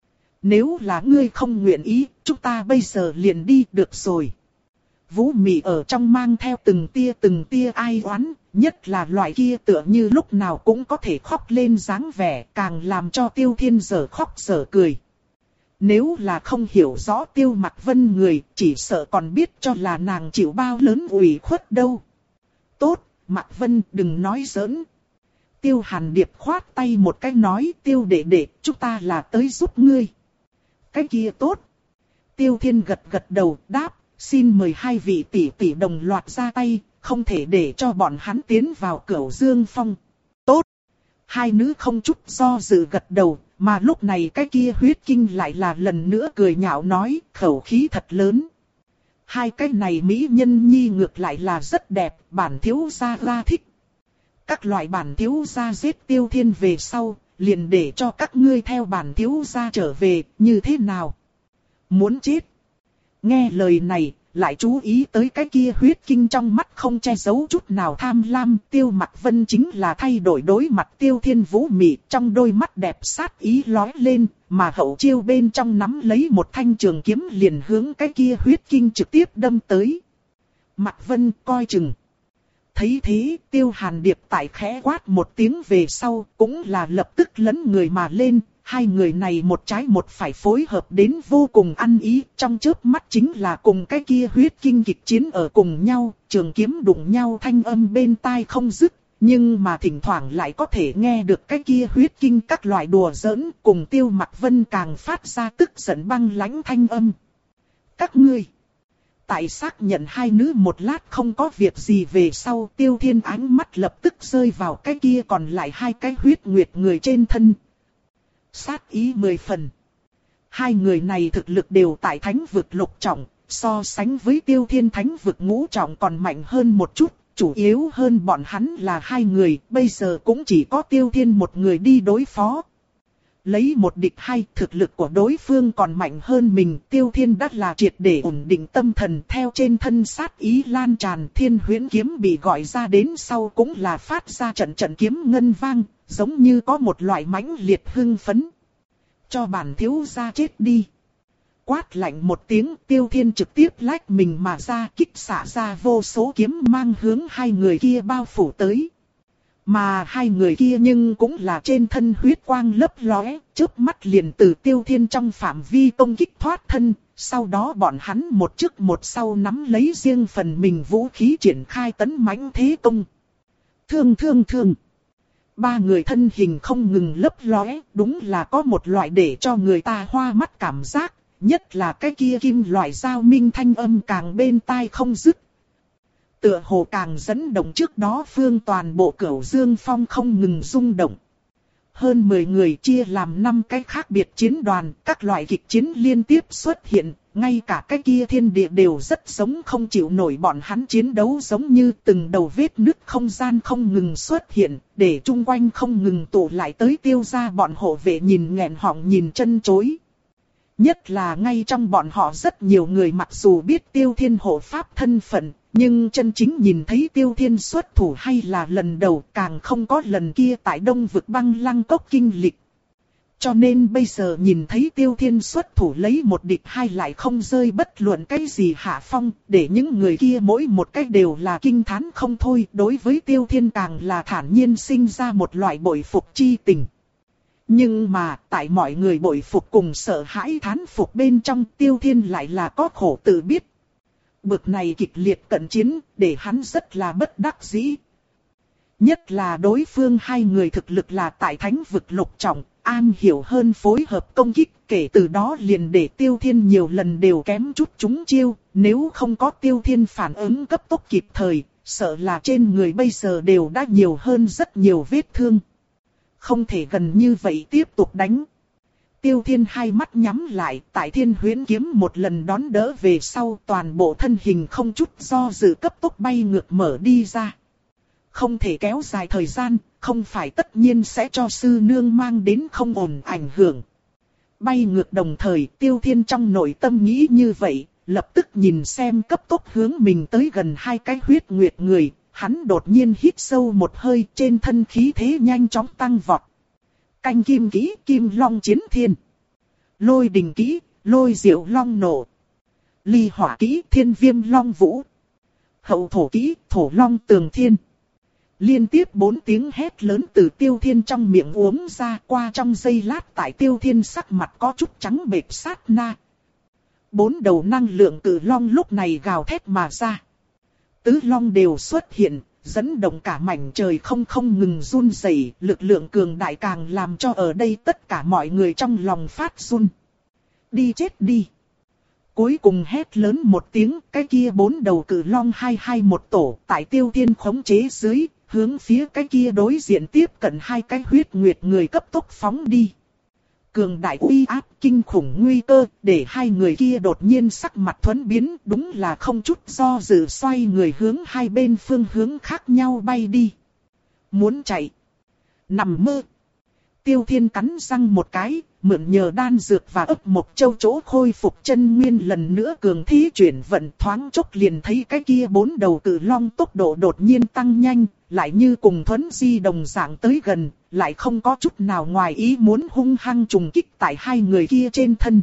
S1: Nếu là ngươi không nguyện ý, chúng ta bây giờ liền đi được rồi. Vũ mị ở trong mang theo từng tia từng tia ai oán, nhất là loại kia tựa như lúc nào cũng có thể khóc lên dáng vẻ, càng làm cho Tiêu Thiên dở khóc dở cười. Nếu là không hiểu rõ Tiêu Mạc Vân người, chỉ sợ còn biết cho là nàng chịu bao lớn ủy khuất đâu. Tốt, Mạc Vân đừng nói giỡn. Tiêu Hàn Điệp khoát tay một cái nói, Tiêu đệ đệ, chúng ta là tới giúp ngươi. Cái kia tốt. Tiêu Thiên gật gật đầu, đáp, xin mời hai vị tỷ tỷ đồng loạt ra tay, không thể để cho bọn hắn tiến vào Cửu Dương Phong. Tốt. Hai nữ không chút do dự gật đầu, mà lúc này cái kia Huyết Kinh lại là lần nữa cười nhạo nói, khẩu khí thật lớn. Hai cái này mỹ nhân nhi ngược lại là rất đẹp, bản thiếu gia ra thích. Các loại bản thiếu gia giết Tiêu Thiên về sau, liền để cho các ngươi theo bản thiếu gia trở về, như thế nào? Muốn chết? Nghe lời này, lại chú ý tới cái kia Huyết Kinh trong mắt không che giấu chút nào tham lam. Tiêu Mạc Vân chính là thay đổi đối mặt Tiêu Thiên vũ mị, trong đôi mắt đẹp sát ý lóe lên, mà hậu chiêu bên trong nắm lấy một thanh trường kiếm liền hướng cái kia Huyết Kinh trực tiếp đâm tới. Mạc Vân coi chừng. Thấy thế, Tiêu Hàn Điệp tại khẽ quát một tiếng về sau, cũng là lập tức lấn người mà lên. Hai người này một trái một phải phối hợp đến vô cùng ăn ý, trong chớp mắt chính là cùng cái kia Huyết Kinh kịch chiến ở cùng nhau, trường kiếm đụng nhau thanh âm bên tai không dứt, nhưng mà thỉnh thoảng lại có thể nghe được cái kia Huyết Kinh các loại đùa giỡn, cùng Tiêu Mạc Vân càng phát ra tức giận băng lãnh thanh âm. Các ngươi, tại xác nhận hai nữ một lát không có việc gì về sau, Tiêu Thiên ánh mắt lập tức rơi vào cái kia còn lại hai cái huyết nguyệt người trên thân. Sát ý mười phần. Hai người này thực lực đều tại thánh vực lục trọng, so sánh với Tiêu Thiên thánh vực ngũ trọng còn mạnh hơn một chút, chủ yếu hơn bọn hắn là hai người, bây giờ cũng chỉ có Tiêu Thiên một người đi đối phó. Lấy một địch hai, thực lực của đối phương còn mạnh hơn mình, Tiêu Thiên đắt là triệt để ổn định tâm thần, theo trên thân sát ý lan tràn, Thiên Huyễn kiếm bị gọi ra đến sau cũng là phát ra trận trận kiếm ngân vang, giống như có một loại mãnh liệt hưng phấn. Cho bản thiếu gia chết đi. Quát lạnh một tiếng, Tiêu Thiên trực tiếp lách mình mà ra, kích xả ra vô số kiếm mang hướng hai người kia bao phủ tới. Mà hai người kia nhưng cũng là trên thân huyết quang lấp lóe, chớp mắt liền từ Tiêu Thiên trong phạm vi công kích thoát thân, sau đó bọn hắn một trước một sau nắm lấy riêng phần mình vũ khí triển khai tấn mãnh thế công. Thương thương thương. Ba người thân hình không ngừng lấp lóe, đúng là có một loại để cho người ta hoa mắt cảm giác, nhất là cái kia kim loại giao minh thanh âm càng bên tai không dứt. Tựa hồ càng dẫn động trước đó phương toàn bộ Cửu Dương Phong không ngừng rung động. Hơn mười người chia làm năm cái khác biệt chiến đoàn, các loại kịch chiến liên tiếp xuất hiện, ngay cả cái kia thiên địa đều rất giống không chịu nổi bọn hắn chiến đấu, giống như từng đầu vết nứt không gian không ngừng xuất hiện, để chung quanh không ngừng tụ lại tới Tiêu gia bọn hộ vệ nhìn nghẹn họng nhìn chân chối. Nhất là ngay trong bọn họ rất nhiều người mặc dù biết Tiêu Thiên hộ pháp thân phận, Nhưng chân chính nhìn thấy Tiêu Thiên xuất thủ hay là lần đầu, càng không có lần kia tại Đông Vực Băng Lăng Cốc kinh lịch. Cho nên bây giờ nhìn thấy Tiêu Thiên xuất thủ lấy một địch hai lại không rơi bất luận cái gì hạ phong, để những người kia mỗi một cách đều là kinh thán không thôi. Đối với Tiêu Thiên càng là thản nhiên sinh ra một loại bội phục chi tình. Nhưng mà tại mọi người bội phục cùng sợ hãi thán phục bên trong, Tiêu Thiên lại là có khổ tự biết. Bực này kịch liệt cận chiến, để hắn rất là bất đắc dĩ. Nhất là đối phương hai người thực lực là tại thánh vực lục trọng, an hiểu hơn phối hợp công kích, kể từ đó liền để Tiêu Thiên nhiều lần đều kém chút trúng chiêu. Nếu không có Tiêu Thiên phản ứng cấp tốc kịp thời, sợ là trên người bây giờ đều đã nhiều hơn rất nhiều vết thương. Không thể gần như vậy tiếp tục đánh. Tiêu Thiên hai mắt nhắm lại, tại Thiên Huyễn kiếm một lần đón đỡ về sau, toàn bộ thân hình không chút do dự cấp tốc bay ngược mở đi ra. Không thể kéo dài thời gian, không phải tất nhiên sẽ cho sư nương mang đến không ổn ảnh hưởng. Bay ngược đồng thời, Tiêu Thiên trong nội tâm nghĩ như vậy, lập tức nhìn xem cấp tốc hướng mình tới gần hai cái huyết nguyệt người, hắn đột nhiên hít sâu một hơi, trên thân khí thế nhanh chóng tăng vọt. Canh kim kỹ, kim long chiến thiên. Lôi đình kỹ, lôi diệu long nổ. Ly hỏa kỹ, thiên viêm long vũ. Hậu thổ kỹ, thổ long tường thiên. Liên tiếp bốn tiếng hét lớn từ Tiêu Thiên trong miệng uống ra, qua trong giây lát tại Tiêu Thiên sắc mặt có chút trắng bệch sát na. Bốn đầu năng lượng cự long lúc này gào thét mà ra. Tứ long đều xuất hiện, dẫn động cả mảnh trời không không ngừng run rẩy, lực lượng cường đại càng làm cho ở đây tất cả mọi người trong lòng phát run. Đi chết đi. Cuối cùng hét lớn một tiếng, cái kia bốn đầu cự long hai hai một tổ, tại Tiêu Thiên khống chế dưới, hướng phía cái kia đối diện tiếp cận hai cái huyết nguyệt người cấp tốc phóng đi. Cường đại uy áp kinh khủng nguy cơ, để hai người kia đột nhiên sắc mặt thuẫn biến, đúng là không chút do dự xoay người hướng hai bên phương hướng khác nhau bay đi. Muốn chạy. Nằm mơ. Tiêu Thiên cắn răng một cái, mượn nhờ đan dược và ấp một châu chỗ khôi phục chân nguyên lần nữa cường thí chuyển vận, thoáng chốc liền thấy cái kia bốn đầu cự long tốc độ đột nhiên tăng nhanh, lại như cùng thuấn di đồng dạng tới gần, lại không có chút nào ngoài ý muốn hung hăng trùng kích tại hai người kia trên thân.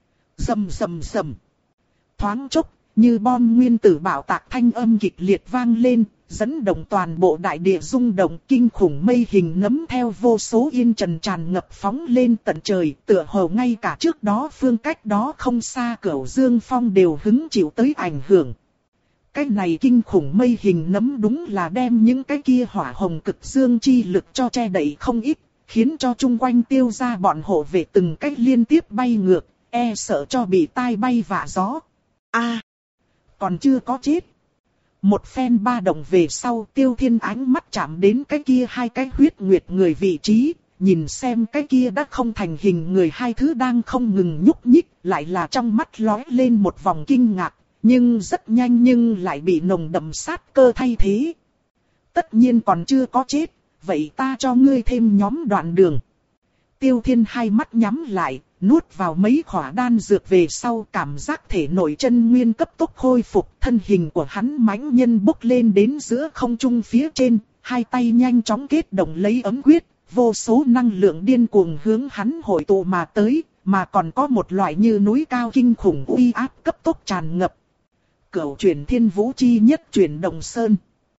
S1: Rầm rầm rầm. Thoáng chốc, như bom nguyên tử bạo tạc thanh âm kịch liệt vang lên, dẫn động toàn bộ đại địa rung động, kinh khủng mây hình nấm theo vô số yên trần tràn ngập phóng lên tận trời, tựa hồ ngay cả trước đó phương cách đó không xa Cửu Dương Phong đều hứng chịu tới ảnh hưởng. Cái này kinh khủng mây hình nấm đúng là đem những cái kia hỏa hồng cực dương chi lực cho che đậy không ít, khiến cho chung quanh Tiêu gia bọn hộ vệ từng cách liên tiếp bay ngược, e sợ cho bị tai bay vạ gió. A, à, còn chưa có chết. Một phen ba động về sau, Tiêu Thiên ánh mắt chạm đến cái kia hai cái huyết nguyệt người vị trí, nhìn xem cái kia đã không thành hình người hai thứ đang không ngừng nhúc nhích, lại là trong mắt lóe lên một vòng kinh ngạc, nhưng rất nhanh nhưng lại bị nồng đậm sát cơ thay thế. Tất nhiên còn chưa có chết, vậy ta cho ngươi thêm nhóm đoạn đường. Tiêu Thiên hai mắt nhắm lại, nuốt vào mấy khỏa đan dược về sau, cảm giác thể nội chân nguyên cấp tốc khôi phục, thân hình của hắn mãnh nhân bốc lên đến giữa không trung phía trên, hai tay nhanh chóng kết động lấy ấm quyết, vô số năng lượng điên cuồng hướng hắn hội tụ mà tới, mà còn có một loại như núi cao kinh khủng uy áp cấp tốc tràn ngập. Cửu chuyển thiên vũ chi nhất chuyển động sơn.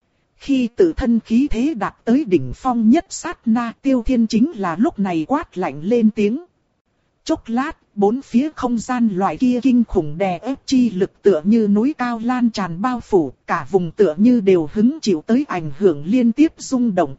S1: Khi tự thân khí thế đạt tới đỉnh phong nhất sát na, Tiêu Thiên chính là lúc này quát lạnh lên tiếng. Chốc lát, bốn phía không gian loại kia kinh khủng đè ép chi lực tựa như núi cao lan tràn bao phủ, cả vùng tựa như đều hứng chịu tới ảnh hưởng liên tiếp rung động.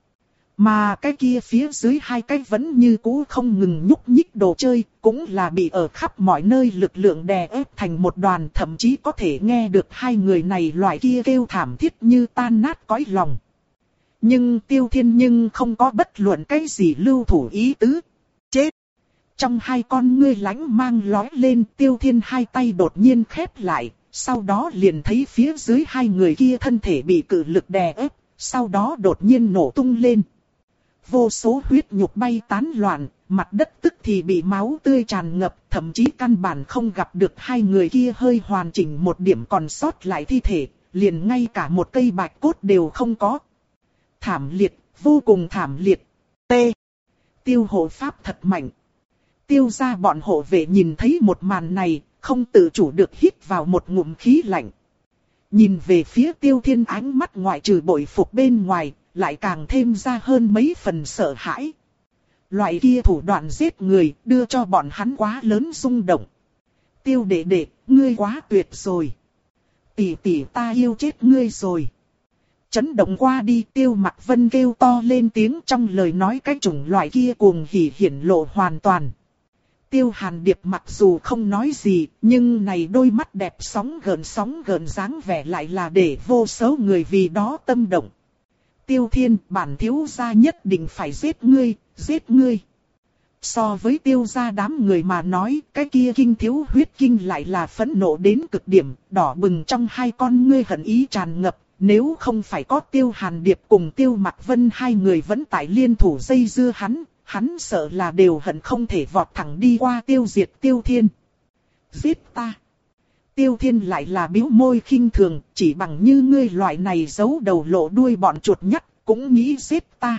S1: Mà cái kia phía dưới hai cái vẫn như cũ không ngừng nhúc nhích đồ chơi, cũng là bị ở khắp mọi nơi lực lượng đè ép thành một đoàn, thậm chí có thể nghe được hai người này loại kia kêu thảm thiết như tan nát cõi lòng. Nhưng Tiêu Thiên nhưng không có bất luận cái gì lưu thủ ý tứ. Chết! Trong hai con ngươi lánh mang lói lên, Tiêu Thiên hai tay đột nhiên khép lại, sau đó liền thấy phía dưới hai người kia thân thể bị cự lực đè ép, sau đó đột nhiên nổ tung lên. Vô số huyết nhục bay tán loạn, mặt đất tức thì bị máu tươi tràn ngập, thậm chí căn bản không gặp được hai người kia hơi hoàn chỉnh một điểm còn sót lại thi thể, liền ngay cả một cây bạch cốt đều không có. Thảm liệt, vô cùng thảm liệt. T. Tiêu hộ pháp thật mạnh. Tiêu gia bọn hộ vệ nhìn thấy một màn này, không tự chủ được hít vào một ngụm khí lạnh. Nhìn về phía Tiêu Thiên, ánh mắt ngoại trừ bội phục bên ngoài, lại càng thêm ra hơn mấy phần sợ hãi. Loại kia thủ đoạn giết người, đưa cho bọn hắn quá lớn rung động. Tiêu đệ đệ, ngươi quá tuyệt rồi. Tỷ tỷ ta yêu chết ngươi rồi. Chấn động qua đi, Tiêu Mặc Vân kêu to lên tiếng, trong lời nói cái chủng loại kia cuồng hỉ hiển lộ hoàn toàn. Tiêu Hàn Điệp mặc dù không nói gì, nhưng này đôi mắt đẹp sóng gợn sóng gợn dáng vẻ lại là để vô số người vì đó tâm động. Tiêu Thiên, bản thiếu gia nhất định phải giết ngươi, giết ngươi. So với Tiêu gia đám người mà nói, cái kia kinh thiếu huyết kinh lại là phẫn nộ đến cực điểm, đỏ bừng trong hai con ngươi hận ý tràn ngập. Nếu không phải có Tiêu Hàn Điệp cùng Tiêu Mặc Vân hai người vẫn tại liên thủ dây dưa hắn, hắn sợ là đều hận không thể vọt thẳng đi qua tiêu diệt Tiêu Thiên. Giết ta. Tiêu Thiên lại là bĩu môi khinh thường, chỉ bằng như ngươi loại này giấu đầu lộ đuôi bọn chuột nhắt, cũng nghĩ giết ta.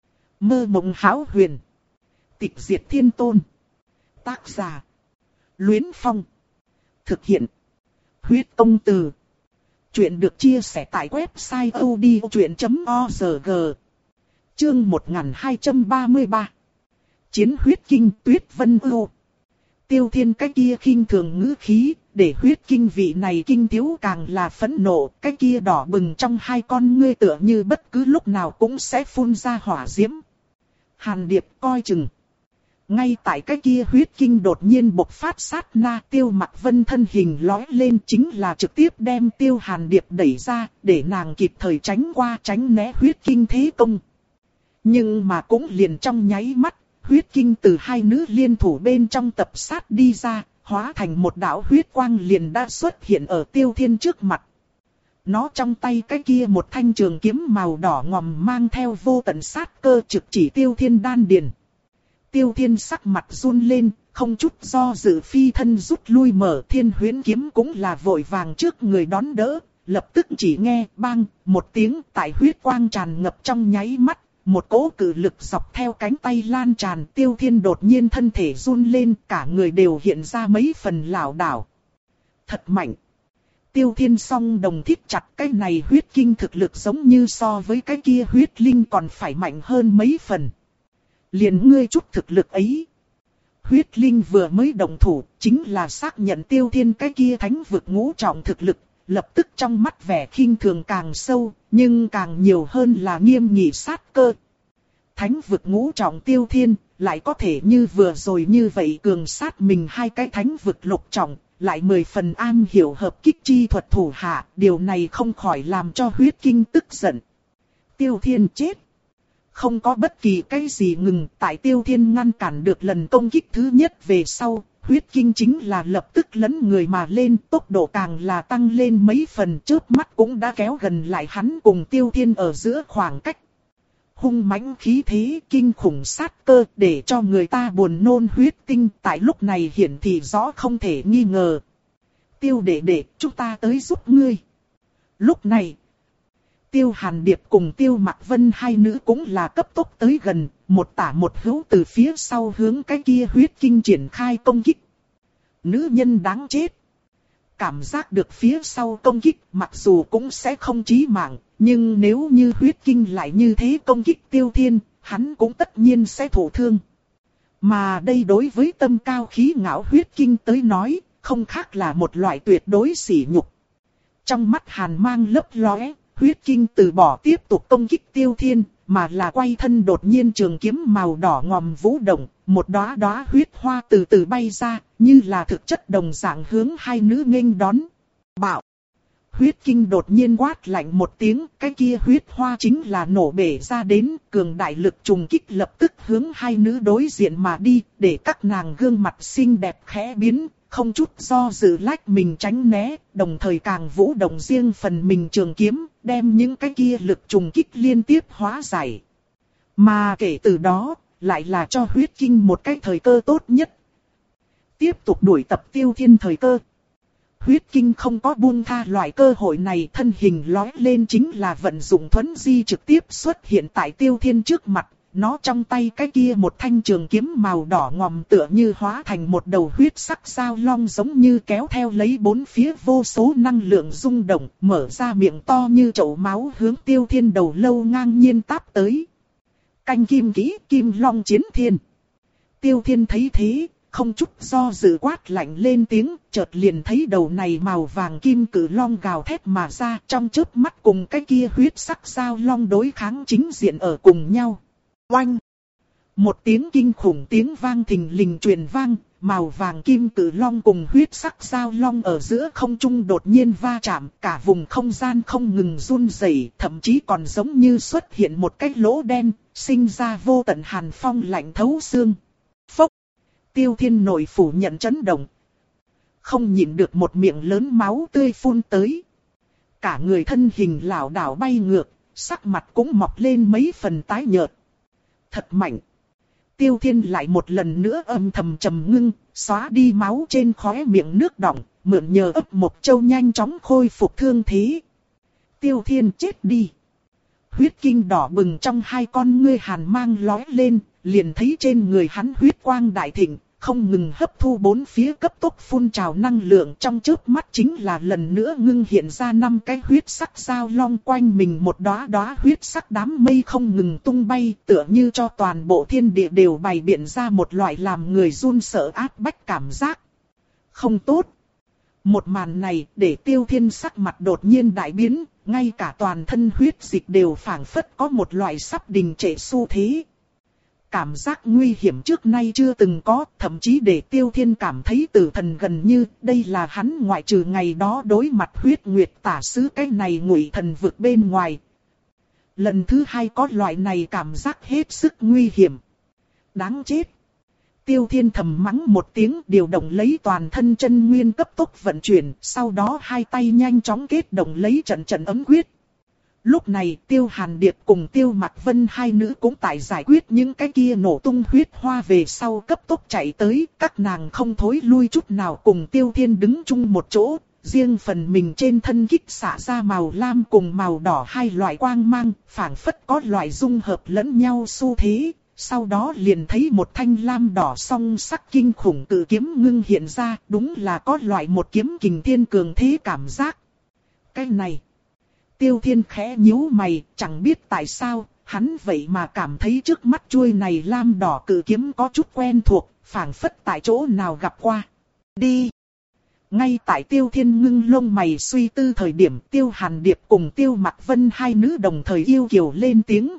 S1: Mơ mộng hão huyền. Tịch diệt thiên tôn. Tác giả. Luyến Phong. Thực hiện. Huyết Công Từ. Chuyện được chia sẻ tại website odchuyện chấm org. Chương một nghìn hai trăm ba mươi ba. Chiến huyết kinh Tuyết Vân Ưu. Tiêu Thiên cái kia khinh thường ngữ khí, để huyết kinh vị này kinh thiếu càng là phẫn nộ, cái kia đỏ bừng trong hai con ngươi tựa như bất cứ lúc nào cũng sẽ phun ra hỏa diễm. Hàn Điệp coi chừng. Ngay tại cái kia huyết kinh đột nhiên bộc phát sát na, Tiêu Mặc Vân thân hình lói lên, chính là trực tiếp đem Tiêu Hàn Điệp đẩy ra, để nàng kịp thời tránh qua tránh né huyết kinh thế công. Nhưng mà cũng liền trong nháy mắt, huyết kinh từ hai nữ liên thủ bên trong tập sát đi ra, hóa thành một đạo huyết quang liền đã xuất hiện ở Tiêu Thiên trước mặt. Nó trong tay cái kia một thanh trường kiếm màu đỏ ngòm mang theo vô tận sát cơ trực chỉ Tiêu Thiên đan điền. Tiêu Thiên sắc mặt run lên, không chút do dự phi thân rút lui, mở Thiên Huyễn kiếm cũng là vội vàng trước người đón đỡ, lập tức chỉ nghe bang một tiếng, tại huyết quang tràn ngập trong nháy mắt, một cỗ cự lực dọc theo cánh tay lan tràn, Tiêu Thiên đột nhiên thân thể run lên, cả người đều hiện ra mấy phần lảo đảo. Thật mạnh. Tiêu Thiên song đồng thít chặt, cái này huyết kinh thực lực giống như so với cái kia huyết linh còn phải mạnh hơn mấy phần. Liền ngươi chút thực lực ấy. Huyết linh vừa mới động thủ, chính là xác nhận Tiêu Thiên cái kia thánh vực ngũ trọng thực lực, lập tức trong mắt vẻ khinh thường càng sâu, nhưng càng nhiều hơn là nghiêm nghị sát cơ. Thánh vực ngũ trọng Tiêu Thiên, lại có thể như vừa rồi như vậy cường sát mình hai cái thánh vực lục trọng, lại mười phần an hiểu hợp kích chi thuật thủ hạ, điều này không khỏi làm cho huyết kinh tức giận. Tiêu Thiên chết. Không có bất kỳ cái gì ngừng, tại Tiêu Thiên ngăn cản được lần công kích thứ nhất về sau, huyết kinh chính là lập tức lấn người mà lên, tốc độ càng là tăng lên mấy phần, chớp mắt cũng đã kéo gần lại hắn cùng Tiêu Thiên ở giữa khoảng cách. Hung mãnh khí thế, kinh khủng sát cơ, để cho người ta buồn nôn huyết tinh, tại lúc này hiển thị rõ không thể nghi ngờ. Tiêu đệ đệ, chúng ta tới giúp ngươi. Lúc này, Tiêu Hàn Điệp cùng Tiêu Mặc Vân hai nữ cũng là cấp tốc tới gần, một tả một hữu từ phía sau hướng cái kia huyết kinh triển khai công kích. Nữ nhân đáng chết. Cảm giác được phía sau công kích mặc dù cũng sẽ không chí mạng, nhưng nếu như huyết kinh lại như thế công kích Tiêu Thiên, hắn cũng tất nhiên sẽ thụ thương. Mà đây đối với tâm cao khí ngạo huyết kinh tới nói, không khác là một loại tuyệt đối sỉ nhục. Trong mắt hàn mang lấp lóe, huyết kinh từ bỏ tiếp tục công kích Tiêu Thiên, mà là quay thân đột nhiên trường kiếm màu đỏ ngòm vũ động, một đóa đóa huyết hoa từ từ bay ra, như là thực chất đồng dạng hướng hai nữ nghênh đón. Bạo! Huyết kinh đột nhiên quát lạnh một tiếng, cái kia huyết hoa chính là nổ bể ra đến, cường đại lực trùng kích lập tức hướng hai nữ đối diện mà đi, để các nàng gương mặt xinh đẹp khẽ biến, không chút do dự lách mình tránh né, đồng thời càng vũ động riêng phần mình trường kiếm, đem những cái kia lực trùng kích liên tiếp hóa giải. Mà kể từ đó, lại là cho huyết kinh một cái thời cơ tốt nhất. Tiếp tục đuổi tập Tiêu Thiên thời cơ. Huyết Kinh không có buông tha loại cơ hội này, thân hình lói lên chính là vận dụng thuấn di trực tiếp xuất hiện tại Tiêu Thiên trước mặt. Nó trong tay cái kia một thanh trường kiếm màu đỏ ngòm tựa như hóa thành một đầu huyết sắc sao long, giống như kéo theo lấy bốn phía vô số năng lượng rung động, mở ra miệng to như chậu máu hướng Tiêu Thiên đầu lâu ngang nhiên táp tới. Canh kim kỹ, kim long chiến thiên. Tiêu Thiên thấy thế, không chút do dự quát lạnh lên tiếng, chợt liền thấy đầu này màu vàng kim cử long gào thét mà ra, trong chớp mắt cùng cái kia huyết sắc sao long đối kháng chính diện ở cùng nhau. Oanh! Một tiếng kinh khủng tiếng vang thình lình truyền vang, màu vàng kim cử long cùng huyết sắc sao long ở giữa không trung đột nhiên va chạm, cả vùng không gian không ngừng run rẩy, thậm chí còn giống như xuất hiện một cái lỗ đen, sinh ra vô tận hàn phong lạnh thấu xương. Phốc! Tiêu Thiên nội phủ nhận chấn động, không nhịn được một miệng lớn máu tươi phun tới. Cả người thân hình lảo đảo bay ngược, sắc mặt cũng mọc lên mấy phần tái nhợt. Thật mạnh. Tiêu Thiên lại một lần nữa âm thầm trầm ngưng, xóa đi máu trên khóe miệng nước đọng, mượn nhờ ấp một châu nhanh chóng khôi phục thương thế. Tiêu Thiên chết đi. Huyết Kinh đỏ bừng trong hai con ngươi hàn mang lóe lên, liền thấy trên người hắn huyết quang đại thịnh, không ngừng hấp thu bốn phía cấp tốc phun trào năng lượng, trong chớp mắt chính là lần nữa ngưng hiện ra năm cái huyết sắc sao long, quanh mình một đóa đóa huyết sắc đám mây không ngừng tung bay, tựa như cho toàn bộ thiên địa đều bày biện ra một loại làm người run sợ áp bách cảm giác. Không tốt. Một màn này để Tiêu Thiên sắc mặt đột nhiên đại biến, ngay cả toàn thân huyết dịch đều phảng phất có một loại sắp đình trệ xu thế. Cảm giác nguy hiểm trước nay chưa từng có, thậm chí để Tiêu Thiên cảm thấy tử thần gần như, đây là hắn ngoại trừ ngày đó đối mặt huyết nguyệt tả sứ cái này ngụy thần vực bên ngoài. Lần thứ hai có loại này cảm giác hết sức nguy hiểm. Đáng chết. Tiêu Thiên thầm mắng một tiếng, điều động lấy toàn thân chân nguyên cấp tốc vận chuyển, sau đó hai tay nhanh chóng kết động lấy trận trận ấm quyết. Lúc này Tiêu Hàn Điệp cùng Tiêu Mặc Vân hai nữ cũng tại giải quyết những cái kia nổ tung huyết hoa về sau cấp tốc chạy tới, các nàng không thối lui chút nào cùng Tiêu Thiên đứng chung một chỗ, riêng phần mình trên thân kích xạ ra màu lam cùng màu đỏ hai loại quang mang, phảng phất có loại dung hợp lẫn nhau xu thế. Sau đó liền thấy một thanh lam đỏ song sắc kinh khủng cự kiếm ngưng hiện ra, đúng là có loại một kiếm kình thiên cường thế cảm giác. Cái này, Tiêu Thiên khẽ nhíu mày, chẳng biết tại sao, hắn vậy mà cảm thấy trước mắt chuôi này lam đỏ cự kiếm có chút quen thuộc, phảng phất tại chỗ nào gặp qua. Đi! Ngay tại Tiêu Thiên ngưng lông mày suy tư thời điểm, Tiêu Hàn Điệp cùng Tiêu Mặc Vân hai nữ đồng thời yêu kiều lên tiếng.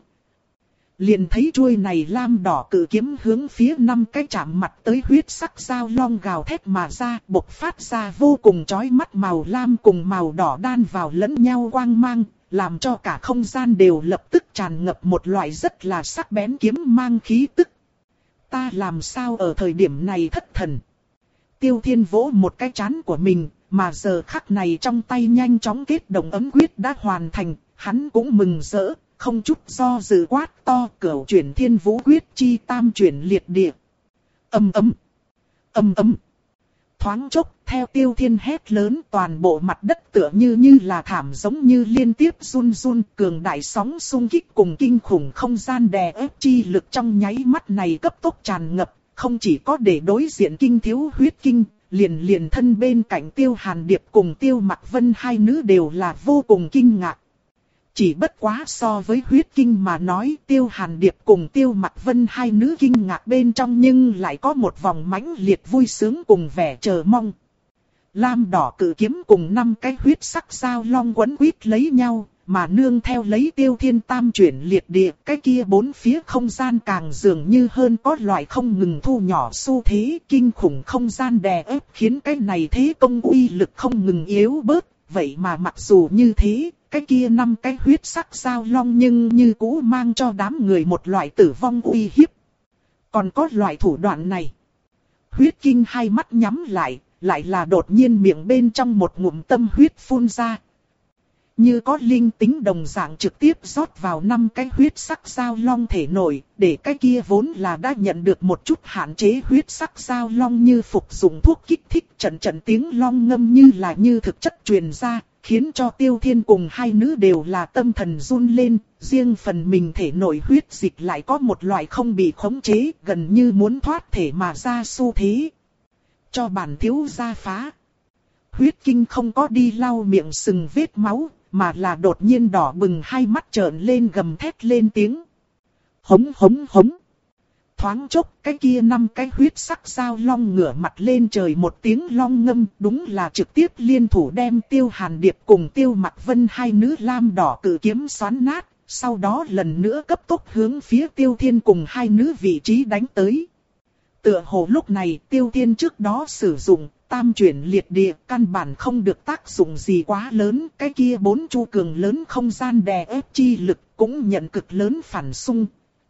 S1: Liền thấy chuôi này lam đỏ cự kiếm hướng phía năm cái chạm mặt tới huyết sắc sao long gào thét mà ra, bộc phát ra vô cùng chói mắt màu lam cùng màu đỏ đan vào lẫn nhau quang mang, làm cho cả không gian đều lập tức tràn ngập một loại rất là sắc bén kiếm mang khí tức. Ta làm sao ở thời điểm này thất thần? Tiêu Thiên vỗ một cái trán của mình, mà giờ khắc này trong tay nhanh chóng kết động ấm quyết đã hoàn thành, hắn cũng mừng rỡ. Không chút do dự quát to, cửu chuyển thiên vũ quyết chi tam chuyển liệt địa. Ầm ầm, ầm ầm. Thoáng chốc, theo Tiêu Thiên hét lớn, toàn bộ mặt đất tựa như như là thảm giống như liên tiếp run run, cường đại sóng xung kích cùng kinh khủng không gian đè ép chi lực trong nháy mắt này cấp tốc tràn ngập, không chỉ có để đối diện kinh thiếu huyết kinh, liền liền thân bên cạnh Tiêu Hàn Điệp cùng Tiêu Mặc Vân hai nữ đều là vô cùng kinh ngạc. Chỉ bất quá so với huyết kinh mà nói, Tiêu Hàn Điệp cùng Tiêu Mặc Vân hai nữ kinh ngạc bên trong nhưng lại có một vòng mãnh liệt vui sướng cùng vẻ chờ mong. Lam đỏ cự kiếm cùng năm cái huyết sắc sao long quấn quýt lấy nhau, mà nương theo lấy Tiêu Thiên tam chuyển liệt địa, cái kia bốn phía không gian càng dường như hơn có loại không ngừng thu nhỏ xu thế, kinh khủng không gian đè ép khiến cái này thế công uy lực không ngừng yếu bớt, vậy mà mặc dù như thế, cái kia năm cái huyết sắc sao long nhưng như cũ mang cho đám người một loại tử vong uy hiếp. Còn có loại thủ đoạn này. Huyết kinh hai mắt nhắm lại, lại là đột nhiên miệng bên trong một ngụm tâm huyết phun ra. như có linh tính đồng dạng trực tiếp rót vào năm cái huyết sắc giao long thể nội, để cái kia vốn là đã nhận được một chút hạn chế huyết sắc giao long như phục dụng thuốc kích thích, trận trận tiếng long ngâm như là như thực chất truyền ra, khiến cho Tiêu Thiên cùng hai nữ đều là tâm thần run lên, riêng phần mình thể nội huyết dịch lại có một loại không bị khống chế, gần như muốn thoát thể mà ra xu thế. Cho bản thiếu gia phá. Huyết Kinh không có đi lau miệng sừng vết máu, mà là đột nhiên đỏ bừng hai mắt trợn lên gầm thét lên tiếng. Hống hống hống. Thoáng chốc cái kia năm cái huyết sắc giao long ngửa mặt lên trời một tiếng long ngâm, đúng là trực tiếp liên thủ đem Tiêu Hàn Điệp cùng Tiêu Mặc Vân hai nữ lam đỏ cự kiếm xoắn nát, sau đó lần nữa cấp tốc hướng phía Tiêu Thiên cùng hai nữ vị trí đánh tới. Tựa hồ lúc này Tiêu Thiên trước đó sử dụng tam chuyển liệt địa, căn bản không được tác dụng gì quá lớn, cái kia bốn chu cường lớn không gian đè ép chi lực cũng nhận cực lớn phản xung.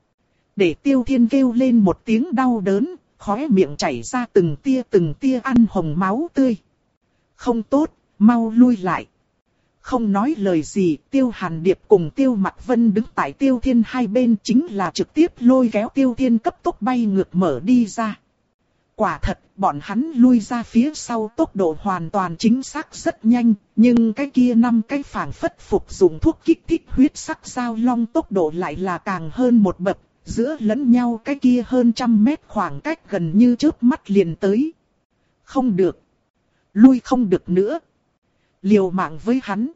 S1: Để Tiêu Thiên kêu lên một tiếng đau đớn, khóe miệng chảy ra từng tia từng tia ăn hồng máu tươi. Không tốt, mau lui lại. Không nói lời gì, Tiêu Hàn Điệp cùng Tiêu Mặc Vân đứng tại Tiêu Thiên hai bên, chính là trực tiếp lôi kéo Tiêu Thiên cấp tốc bay ngược mở đi ra. Quả thật, bọn hắn lui ra phía sau tốc độ hoàn toàn chính xác rất nhanh, nhưng cái kia năm cái phảng phất phục dụng thuốc kích thích huyết sắc giao long tốc độ lại là càng hơn một bậc, giữa lẫn nhau cái kia hơn trăm mét khoảng cách gần như chớp mắt liền tới. Không được, lui không được nữa. Liều mạng với hắn.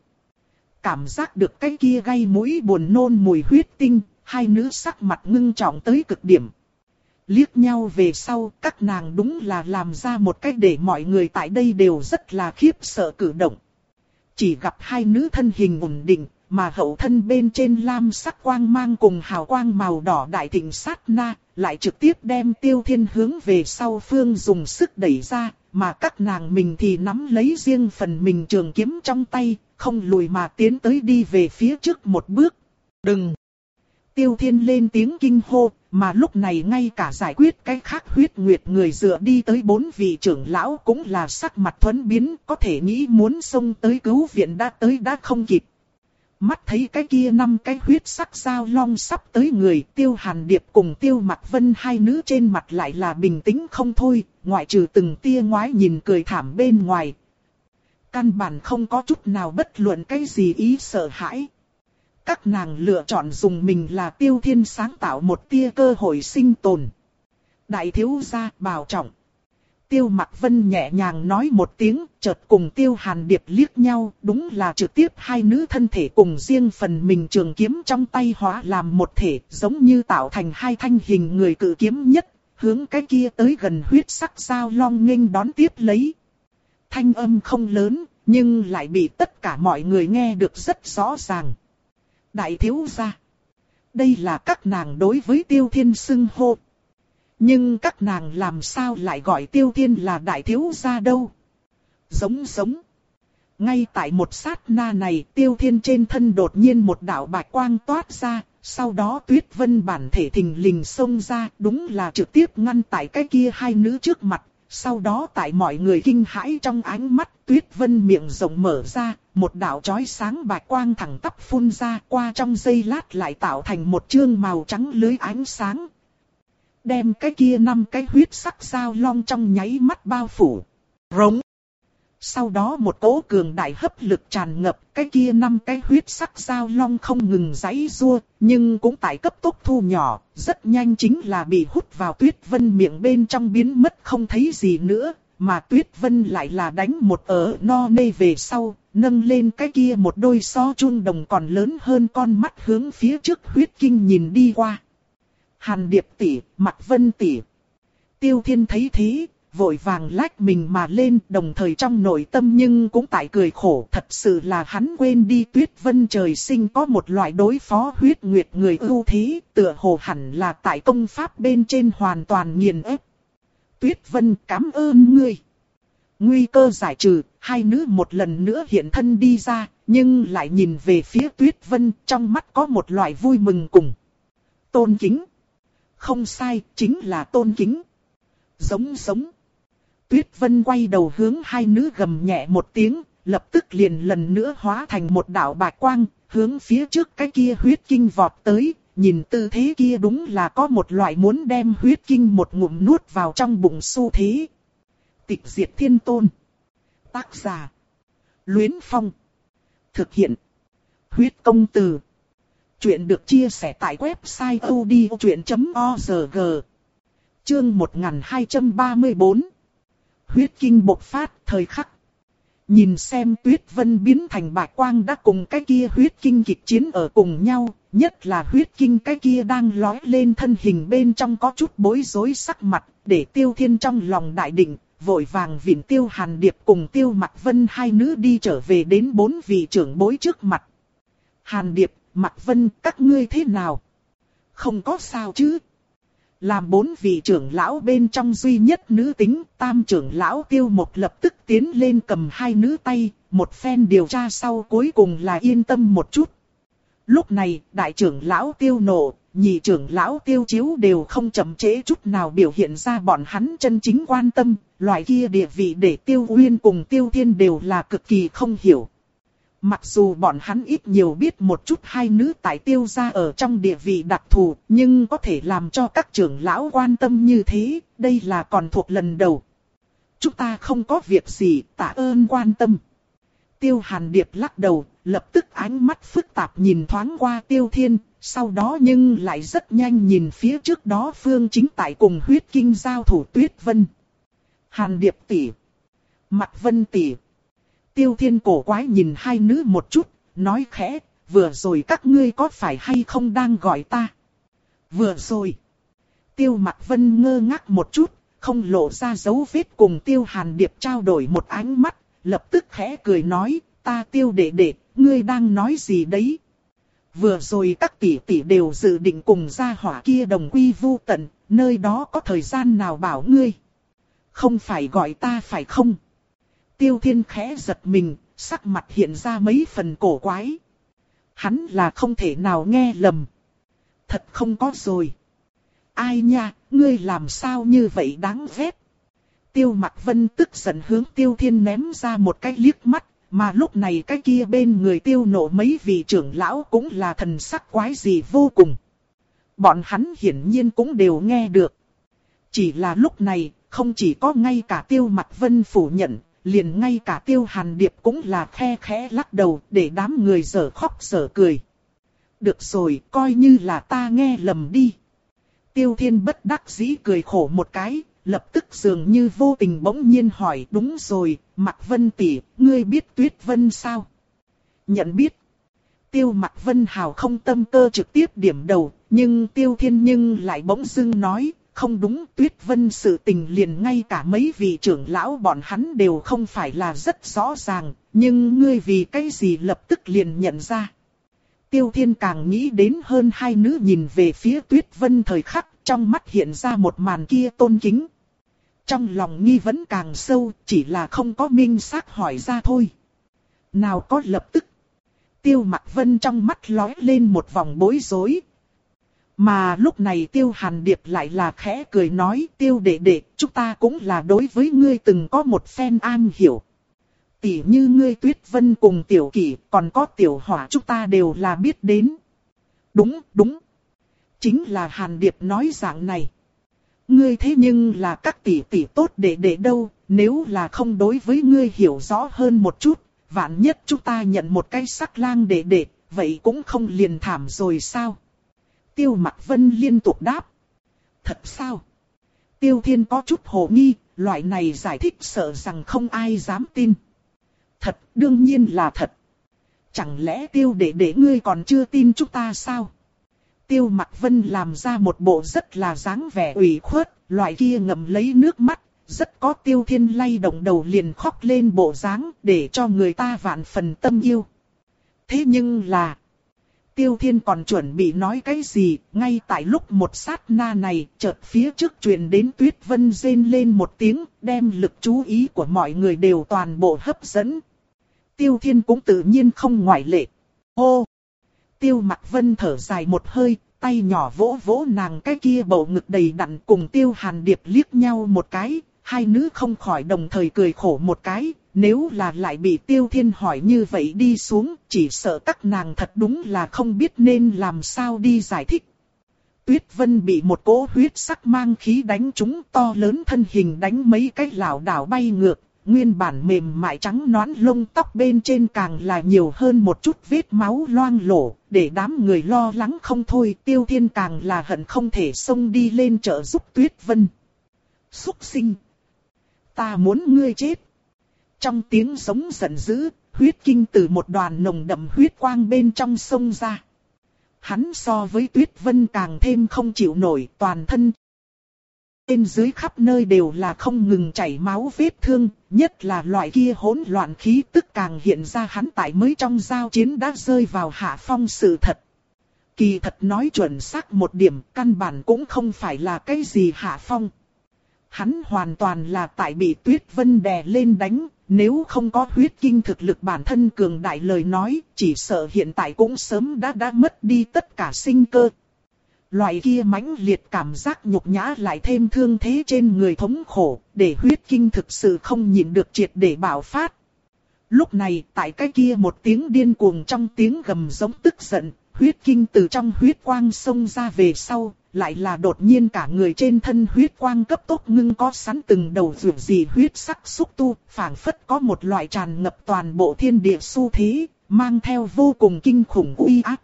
S1: Cảm giác được cái kia gây mũi buồn nôn mùi huyết tinh, hai nữ sắc mặt ngưng trọng tới cực điểm. Liếc nhau về sau, các nàng đúng là làm ra một cách để mọi người tại đây đều rất là khiếp sợ cử động. Chỉ gặp hai nữ thân hình ổn định, mà hậu thân bên trên lam sắc quang mang cùng hào quang màu đỏ đại thịnh sát na, lại trực tiếp đem Tiêu Thiên hướng về sau phương dùng sức đẩy ra, mà các nàng mình thì nắm lấy riêng phần mình trường kiếm trong tay, không lùi mà tiến tới đi về phía trước một bước. Đừng! Tiêu Thiên lên tiếng kinh hô, mà lúc này ngay cả giải quyết cái khác huyết nguyệt người dựa đi tới bốn vị trưởng lão cũng là sắc mặt thuẫn biến, có thể nghĩ muốn xông tới cứu viện đã tới đã không kịp. Mắt thấy cái kia năm cái huyết sắc giao long sắp tới người, Tiêu Hàn Điệp cùng Tiêu Mặc Vân hai nữ trên mặt lại là bình tĩnh không thôi, ngoại trừ từng tia ngoái nhìn cười thảm bên ngoài. Căn bản không có chút nào bất luận cái gì ý sợ hãi. Các nàng lựa chọn dùng mình là Tiêu Thiên sáng tạo một tia cơ hội sinh tồn. Đại thiếu gia bảo trọng. Tiêu Mặc Vân nhẹ nhàng nói một tiếng, chợt cùng Tiêu Hàn Điệp liếc nhau, đúng là trực tiếp hai nữ thân thể cùng riêng phần mình trường kiếm trong tay hóa làm một thể, giống như tạo thành hai thanh hình người cự kiếm nhất, hướng cái kia tới gần huyết sắc giao long nghênh đón tiếp lấy. Thanh âm không lớn, nhưng lại bị tất cả mọi người nghe được rất rõ ràng. Đại thiếu gia. Đây là các nàng đối với Tiêu Thiên xưng hô. Nhưng các nàng làm sao lại gọi Tiêu Thiên là đại thiếu gia đâu? Giống giống. Ngay tại một sát na này, Tiêu Thiên trên thân đột nhiên một đạo bạch quang toát ra, sau đó Tuyết Vân bản thể thình lình xông ra, đúng là trực tiếp ngăn tại cái kia hai nữ trước mặt. Sau đó tại mọi người kinh hãi trong ánh mắt, Tuyết Vân miệng rộng mở ra, một đạo chói sáng bạch quang thẳng tắp phun ra, qua trong giây lát lại tạo thành một chương màu trắng lưới ánh sáng. Đem cái kia năm cái huyết sắc giao long trong nháy mắt bao phủ. Rống. Sau đó một cỗ cường đại hấp lực tràn ngập, cái kia năm cái huyết sắc giao long không ngừng giãy giụa, nhưng cũng tại cấp tốc thu nhỏ, rất nhanh chính là bị hút vào Tuyết Vân miệng bên trong biến mất không thấy gì nữa, mà Tuyết Vân lại là đánh một ớ no nê về sau, nâng lên cái kia một đôi so chuông đồng còn lớn hơn con mắt hướng phía trước Huyết Kinh nhìn đi qua. Hàn Điệp tỷ, Mặc Vân tỷ. Tiêu Thiên thấy thế, vội vàng lách mình mà lên, đồng thời trong nội tâm nhưng cũng tại cười khổ, thật sự là hắn quên đi Tuyết Vân trời sinh có một loại đối phó huyết nguyệt người ưu thế, tựa hồ hẳn là tại công pháp bên trên hoàn toàn nghiền ép. Tuyết Vân cảm ơn ngươi. Nguy cơ giải trừ, hai nữ một lần nữa hiện thân đi ra, nhưng lại nhìn về phía Tuyết Vân, trong mắt có một loại vui mừng cùng tôn kính. Không sai, chính là tôn kính. Giống giống. Tuyết Vân quay đầu hướng hai nữ gầm nhẹ một tiếng, lập tức liền lần nữa hóa thành một đạo bạch quang, hướng phía trước cái kia huyết kinh vọt tới, nhìn tư thế kia đúng là có một loại muốn đem huyết kinh một ngụm nuốt vào trong bụng xu thế. Tịch diệt thiên tôn. Tác giả: Luyến Phong. Thực hiện: Huyết công từ. Chuyện được chia sẻ tại website odchuyện chấm org. Chương một nghìn hai trăm ba mươi tư. Huyết kinh bộc phát thời khắc. Nhìn xem Tuyết Vân biến thành bạch quang đã cùng cái kia huyết kinh kịch chiến ở cùng nhau, nhất là huyết kinh cái kia đang lói lên thân hình bên trong có chút bối rối sắc mặt, để Tiêu Thiên trong lòng đại định, vội vàng vịn Tiêu Hàn Điệp cùng Tiêu Mặc Vân hai nữ đi trở về đến bốn vị trưởng bối trước mặt. Hàn Điệp, Mặc Vân, các ngươi thế nào? Không có sao chứ? Làm bốn vị trưởng lão bên trong duy nhất nữ tính, tam trưởng lão Tiêu Một lập tức tiến lên cầm hai nữ tay, một phen điều tra sau cuối cùng là yên tâm một chút. Lúc này, đại trưởng lão Tiêu Nộ, nhị trưởng lão Tiêu Chiếu đều không chậm trễ chút nào biểu hiện ra bọn hắn chân chính quan tâm, loại kia địa vị để Tiêu Uyên cùng Tiêu Thiên đều là cực kỳ không hiểu. Mặc dù bọn hắn ít nhiều biết một chút hai nữ tại Tiêu gia ở trong địa vị đặc thù, nhưng có thể làm cho các trưởng lão quan tâm như thế, đây là còn thuộc lần đầu. Chúng ta không có việc gì, tạ ơn quan tâm. Tiêu Hàn Điệp lắc đầu, lập tức ánh mắt phức tạp nhìn thoáng qua Tiêu Thiên, sau đó nhưng lại rất nhanh nhìn phía trước đó Phương Chính tại cùng huyết kinh giao thủ Tuyết Vân. Hàn Điệp tỷ, Mặc Vân tỷ. Tiêu Thiên cổ quái nhìn hai nữ một chút, nói khẽ, vừa rồi các ngươi có phải hay không đang gọi ta? Vừa rồi. Tiêu Mặc Vân ngơ ngác một chút, không lộ ra dấu vết cùng Tiêu Hàn Điệp trao đổi một ánh mắt, lập tức khẽ cười nói, ta Tiêu đệ đệ, ngươi đang nói gì đấy? Vừa rồi các tỷ tỷ đều dự định cùng gia hỏa kia đồng quy vu tận, nơi đó có thời gian nào bảo ngươi? Không phải gọi ta phải không? Tiêu Thiên khẽ giật mình, sắc mặt hiện ra mấy phần cổ quái. Hắn là không thể nào nghe lầm. Thật không có rồi. Ai nha, ngươi làm sao như vậy đáng ghét. Tiêu Mặc Vân tức giận hướng Tiêu Thiên ném ra một cái liếc mắt, mà lúc này cái kia bên người Tiêu Nộ mấy vị trưởng lão cũng là thần sắc quái gì vô cùng. Bọn hắn hiển nhiên cũng đều nghe được. Chỉ là lúc này, không chỉ có ngay cả Tiêu Mặc Vân phủ nhận, liền ngay cả Tiêu Hàn Điệp cũng là khe khẽ lắc đầu để đám người dở khóc dở cười. Được rồi, coi như là ta nghe lầm đi. Tiêu Thiên bất đắc dĩ cười khổ một cái, lập tức dường như vô tình bỗng nhiên hỏi, đúng rồi, Mặc Vân tỷ, ngươi biết Tuyết Vân sao? Nhận biết. Tiêu Mặc Vân hào không tâm cơ trực tiếp điểm đầu, nhưng Tiêu Thiên nhưng lại bỗng dưng nói, không đúng, Tuyết Vân sự tình liền ngay cả mấy vị trưởng lão bọn hắn đều không phải là rất rõ ràng, nhưng ngươi vì cái gì lập tức liền nhận ra. Tiêu Thiên càng nghĩ đến hơn hai nữ nhìn về phía Tuyết Vân thời khắc, trong mắt hiện ra một màn kia tôn kính. Trong lòng nghi vấn càng sâu, chỉ là không có minh xác hỏi ra thôi. Nào có lập tức. Tiêu Mặc Vân trong mắt lóe lên một vòng bối rối. Mà lúc này Tiêu Hàn Điệp lại là khẽ cười nói, Tiêu đệ đệ, chúng ta cũng là đối với ngươi từng có một phen an hiểu. Tỉ như ngươi Tuyết Vân cùng Tiểu Kỷ, còn có Tiểu Hỏa chúng ta đều là biết đến. Đúng, đúng. Chính là Hàn Điệp nói dạng này. Ngươi thế nhưng là các tỷ tỷ tốt đệ đệ đâu, nếu là không đối với ngươi hiểu rõ hơn một chút, vạn nhất chúng ta nhận một cái sắc lang đệ đệ, vậy cũng không liền thảm rồi sao? Tiêu Mặc Vân liên tục đáp. Thật sao? Tiêu Thiên có chút hồ nghi, loại này giải thích sợ rằng không ai dám tin. Thật, đương nhiên là thật. Chẳng lẽ Tiêu đệ đệ ngươi còn chưa tin chúng ta sao? Tiêu Mặc Vân làm ra một bộ rất là dáng vẻ ủy khuất, loại kia ngậm lấy nước mắt, rất có Tiêu Thiên lay động đầu liền khóc lên bộ dáng để cho người ta vạn phần tâm yêu. Thế nhưng là... Tiêu Thiên còn chuẩn bị nói cái gì, ngay tại lúc một sát na này, chợt phía trước truyền đến Tuyết Vân rên lên một tiếng, đem lực chú ý của mọi người đều toàn bộ hấp dẫn. Tiêu Thiên cũng tự nhiên không ngoại lệ. Hô! Tiêu Mặc Vân thở dài một hơi, tay nhỏ vỗ vỗ nàng cái kia bầu ngực đầy đặn cùng Tiêu Hàn Điệp liếc nhau một cái, hai nữ không khỏi đồng thời cười khổ một cái, nếu là lại bị Tiêu Thiên hỏi như vậy đi xuống, chỉ sợ các nàng thật đúng là không biết nên làm sao đi giải thích. Tuyết Vân bị một cỗ huyết sắc mang khí đánh trúng, to lớn thân hình đánh mấy cái lảo đảo bay ngược, nguyên bản mềm mại trắng nõn lông tóc bên trên càng là nhiều hơn một chút vết máu loang lổ, để đám người lo lắng không thôi. Tiêu Thiên càng là hận không thể xông đi lên trợ giúp Tuyết Vân. Súc sinh! Ta muốn ngươi chết! Trong tiếng giống giận dữ, huyết kinh từ một đoàn nồng đậm huyết quang bên trong xông ra. Hắn so với Tuyết Vân càng thêm không chịu nổi, toàn thân bên dưới khắp nơi đều là không ngừng chảy máu vết thương, nhất là loại kia hỗn loạn khí tức càng hiện ra hắn tại mới trong giao chiến đã rơi vào hạ phong sự thật. Kỳ thật nói chuẩn xác một điểm, căn bản cũng không phải là cái gì hạ phong. Hắn hoàn toàn là tại bị Tuyết Vân đè lên đánh, nếu không có huyết kinh thực lực bản thân cường đại lời nói, chỉ sợ hiện tại cũng sớm đã đã mất đi tất cả sinh cơ. Loại kia mãnh liệt cảm giác nhục nhã lại thêm thương thế trên người thống khổ, để huyết kinh thực sự không nhịn được triệt để bạo phát. Lúc này, tại cái kia một tiếng điên cuồng trong tiếng gầm giống tức giận, huyết kinh từ trong huyết quang xông ra về sau, lại là đột nhiên cả người trên thân huyết quang cấp tốc ngưng có sẵn từng đầu rượu gì huyết sắc xúc tu, phảng phất có một loại tràn ngập toàn bộ thiên địa xu thế, mang theo vô cùng kinh khủng uy áp.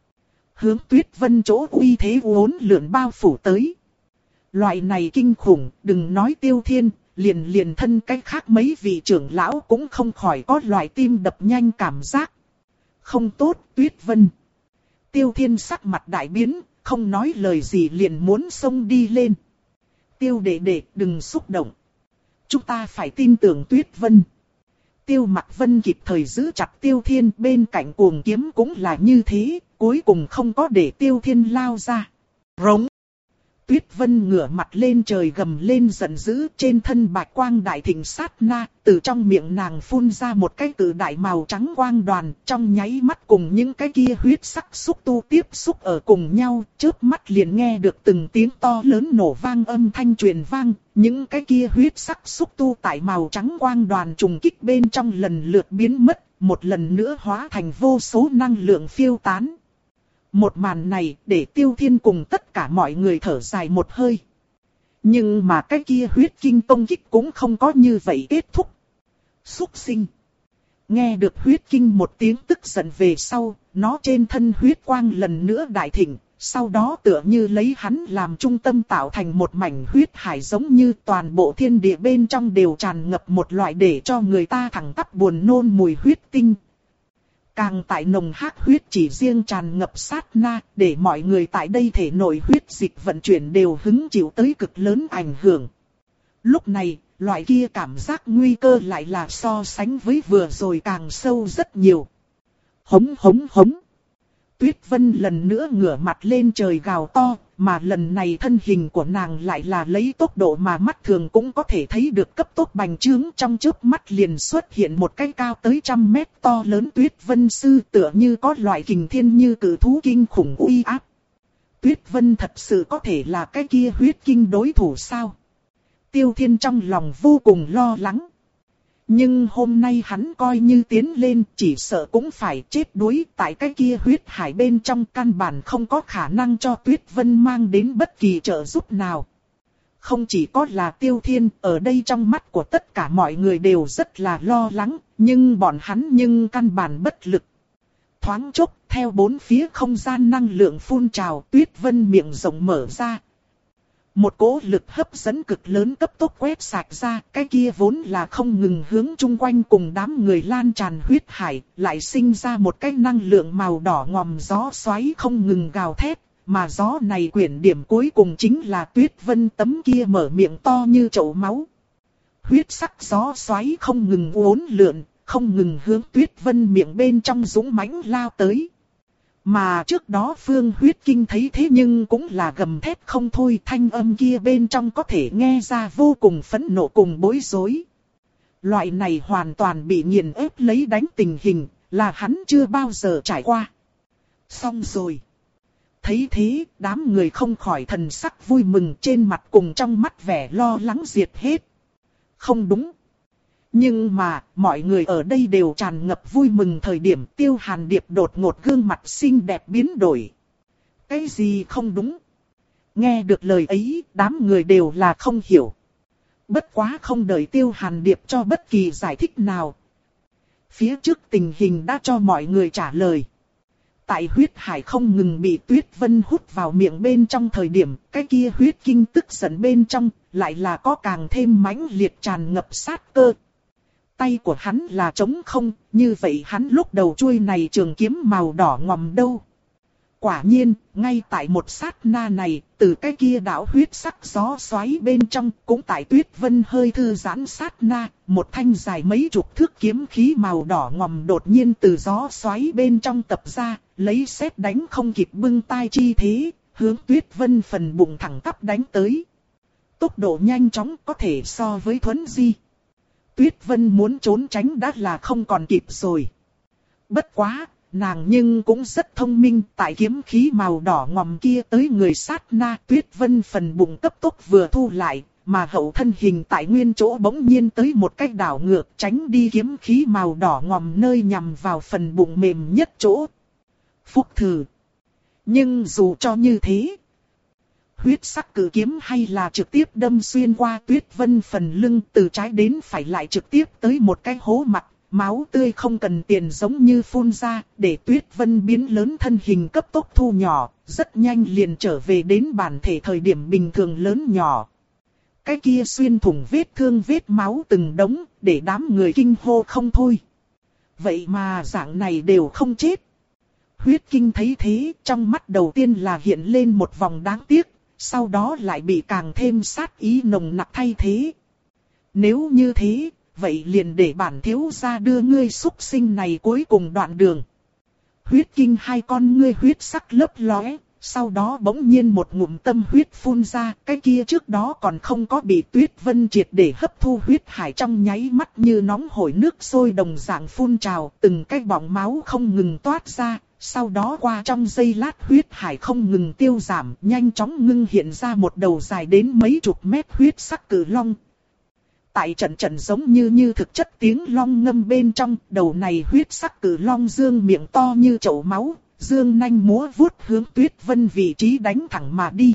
S1: Hướng Tuyết Vân chỗ uy thế uốn lượn bao phủ tới. Loại này kinh khủng, đừng nói Tiêu Thiên, liền liền thân cách khác mấy vị trưởng lão cũng không khỏi có loại tim đập nhanh cảm giác. Không tốt, Tuyết Vân. Tiêu Thiên sắc mặt đại biến, không nói lời gì liền muốn xông đi lên. Tiêu đệ đệ, đừng xúc động. Chúng ta phải tin tưởng Tuyết Vân. Tiêu Mặc Vân kịp thời giữ chặt Tiêu Thiên, bên cạnh cuồng kiếm cũng là như thế, cuối cùng không có để Tiêu Thiên lao ra. Rống. Tuyết Vân ngửa mặt lên trời gầm lên giận dữ, trên thân bạch quang đại thịnh sát na, từ trong miệng nàng phun ra một cái cự đại màu trắng quang đoàn, trong nháy mắt cùng những cái kia huyết sắc xúc tu tiếp xúc ở cùng nhau, chớp mắt liền nghe được từng tiếng to lớn nổ vang âm thanh truyền vang, những cái kia huyết sắc xúc tu tại màu trắng quang đoàn trùng kích bên trong lần lượt biến mất, một lần nữa hóa thành vô số năng lượng phiêu tán. Một màn này để Tiêu Thiên cùng tất cả mọi người thở dài một hơi. Nhưng mà cái kia huyết kinh công kích cũng không có như vậy kết thúc. Súc sinh. Nghe được huyết kinh một tiếng tức giận về sau, nó trên thân huyết quang lần nữa đại thịnh. Sau đó tựa như lấy hắn làm trung tâm tạo thành một mảnh huyết hải, giống như toàn bộ thiên địa bên trong đều tràn ngập một loại để cho người ta thẳng tắp buồn nôn mùi huyết tinh. Càng tại nồng hắc huyết chỉ riêng tràn ngập sát na, để mọi người tại đây thể nội huyết dịch vận chuyển đều hứng chịu tới cực lớn ảnh hưởng. Lúc này, loại kia cảm giác nguy cơ lại là so sánh với vừa rồi càng sâu rất nhiều. Hống hống hống. Tuyết Vân lần nữa ngửa mặt lên trời gào to, mà lần này thân hình của nàng lại là lấy tốc độ mà mắt thường cũng có thể thấy được cấp tốc bành trướng, trong chớp mắt liền xuất hiện một cái cao tới trăm mét to lớn Tuyết Vân sư, tựa như có loại kình thiên như cử thú kinh khủng uy áp. Tuyết Vân thật sự có thể là cái kia huyết kinh đối thủ sao? Tiêu Thiên trong lòng vô cùng lo lắng. Nhưng hôm nay hắn coi như tiến lên, chỉ sợ cũng phải chết đuối, tại cái kia huyết hải bên trong, căn bản không có khả năng cho Tuyết Vân mang đến bất kỳ trợ giúp nào. Không chỉ có là Tiêu Thiên, ở đây trong mắt của tất cả mọi người đều rất là lo lắng, nhưng bọn hắn nhưng căn bản bất lực. Thoáng chốc, theo bốn phía không gian năng lượng phun trào, Tuyết Vân miệng rộng mở ra. Một cỗ lực hấp dẫn cực lớn cấp tốc quét sạch ra, cái kia vốn là không ngừng hướng chung quanh cùng đám người lan tràn huyết hải, lại sinh ra một cái năng lượng màu đỏ ngòm gió xoáy không ngừng gào thét, mà gió này quyển điểm cuối cùng chính là Tuyết Vân tấm kia mở miệng to như chậu máu. Huyết sắc gió xoáy không ngừng uốn lượn, không ngừng hướng Tuyết Vân miệng bên trong dũng mãnh lao tới. Mà trước đó Phương Huyết Kinh thấy thế nhưng cũng là gầm thét không thôi, thanh âm kia bên trong có thể nghe ra vô cùng phẫn nộ cùng bối rối. Loại này hoàn toàn bị nghiền ép lấy đánh tình hình, là hắn chưa bao giờ trải qua. Xong rồi. Thấy thế, đám người không khỏi thần sắc vui mừng, trên mặt cùng trong mắt vẻ lo lắng diệt hết. Không đúng. Nhưng mà, mọi người ở đây đều tràn ngập vui mừng thời điểm Tiêu Hàn Điệp đột ngột gương mặt xinh đẹp biến đổi. Cái gì không đúng? Nghe được lời ấy, đám người đều là không hiểu. Bất quá không đợi Tiêu Hàn Điệp cho bất kỳ giải thích nào. Phía trước tình hình đã cho mọi người trả lời. Tại huyết hải không ngừng bị Tuyết Vân hút vào miệng bên trong thời điểm, cái kia huyết kinh tức giận bên trong, lại là có càng thêm mãnh liệt tràn ngập sát cơ. Tay của hắn là trống không, như vậy hắn lúc đầu chuôi này trường kiếm màu đỏ ngòm đâu. Quả nhiên, ngay tại một sát na này, từ cái kia đảo huyết sắc gió xoáy bên trong, cũng tại Tuyết Vân hơi thư giãn sát na, một thanh dài mấy chục thước kiếm khí màu đỏ ngòm đột nhiên từ gió xoáy bên trong tập ra, lấy sét đánh không kịp bưng tai chi thế, hướng Tuyết Vân phần bụng thẳng tắp đánh tới. Tốc độ nhanh chóng có thể so với Thuấn Di. Tuyết Vân muốn trốn tránh đã là không còn kịp rồi. Bất quá, nàng nhưng cũng rất thông minh, tại kiếm khí màu đỏ ngòm kia tới người sát na, Tuyết Vân phần bụng cấp tốc vừa thu lại, mà hậu thân hình tại nguyên chỗ bỗng nhiên tới một cách đảo ngược, tránh đi kiếm khí màu đỏ ngòm nơi nhằm vào phần bụng mềm nhất chỗ. Phúc thử. Nhưng dù cho như thế, huyết sắc cử kiếm hay là trực tiếp đâm xuyên qua Tuyết Vân phần lưng, từ trái đến phải lại trực tiếp tới một cái hố mặt. Máu tươi không cần tiền giống như phun ra, để Tuyết Vân biến lớn thân hình cấp tốc thu nhỏ, rất nhanh liền trở về đến bản thể thời điểm bình thường lớn nhỏ. Cái kia xuyên thủng vết thương vết máu từng đống, để đám người kinh hô không thôi. Vậy mà dạng này đều không chết. Huyết Kinh thấy thế, trong mắt đầu tiên là hiện lên một vòng đáng tiếc, sau đó lại bị càng thêm sát ý nồng nặc thay thế. Nếu như thế, vậy liền để bản thiếu gia đưa ngươi súc sinh này cuối cùng đoạn đường. Huyết Kinh hai con ngươi huyết sắc lấp lóe, sau đó bỗng nhiên một ngụm tâm huyết phun ra, cái kia trước đó còn không có bị Tuyết Vân triệt để hấp thu huyết hải trong nháy mắt như nóng hổi nước sôi đồng dạng phun trào, từng cái bọng máu không ngừng toát ra, sau đó qua trong giây lát huyết hải không ngừng tiêu giảm, nhanh chóng ngưng hiện ra một đầu dài đến mấy chục mét huyết sắc cử long. Tại trận trận giống như như thực chất tiếng long ngâm bên trong, đầu này huyết sắc cử long dương miệng to như chậu máu, dương nanh múa vuốt hướng Tuyết Vân vị trí đánh thẳng mà đi.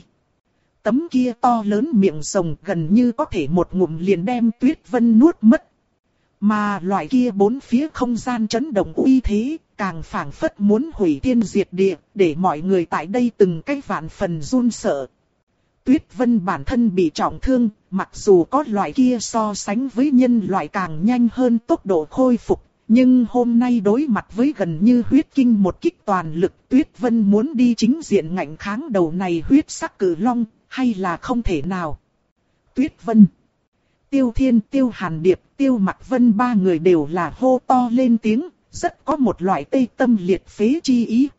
S1: Tấm kia to lớn miệng rồng gần như có thể một ngụm liền đem Tuyết Vân nuốt mất. Mà loại kia bốn phía không gian chấn động uy thế, càng phảng phất muốn hủy thiên diệt địa, để mọi người tại đây từng cái vạn phần run sợ. Tuyết Vân bản thân bị trọng thương, mặc dù có loại kia so sánh với nhân loại càng nhanh hơn tốc độ khôi phục, nhưng hôm nay đối mặt với gần như huyết kinh một kích toàn lực, Tuyết Vân muốn đi chính diện ngạnh kháng đầu này huyết sắc cử long, hay là không thể nào. Tuyết Vân, Tiêu Thiên, Tiêu Hàn Điệp, Tiêu Mặc Vân ba người đều là hô to lên tiếng, rất có một loại tê tâm liệt phế chi ý.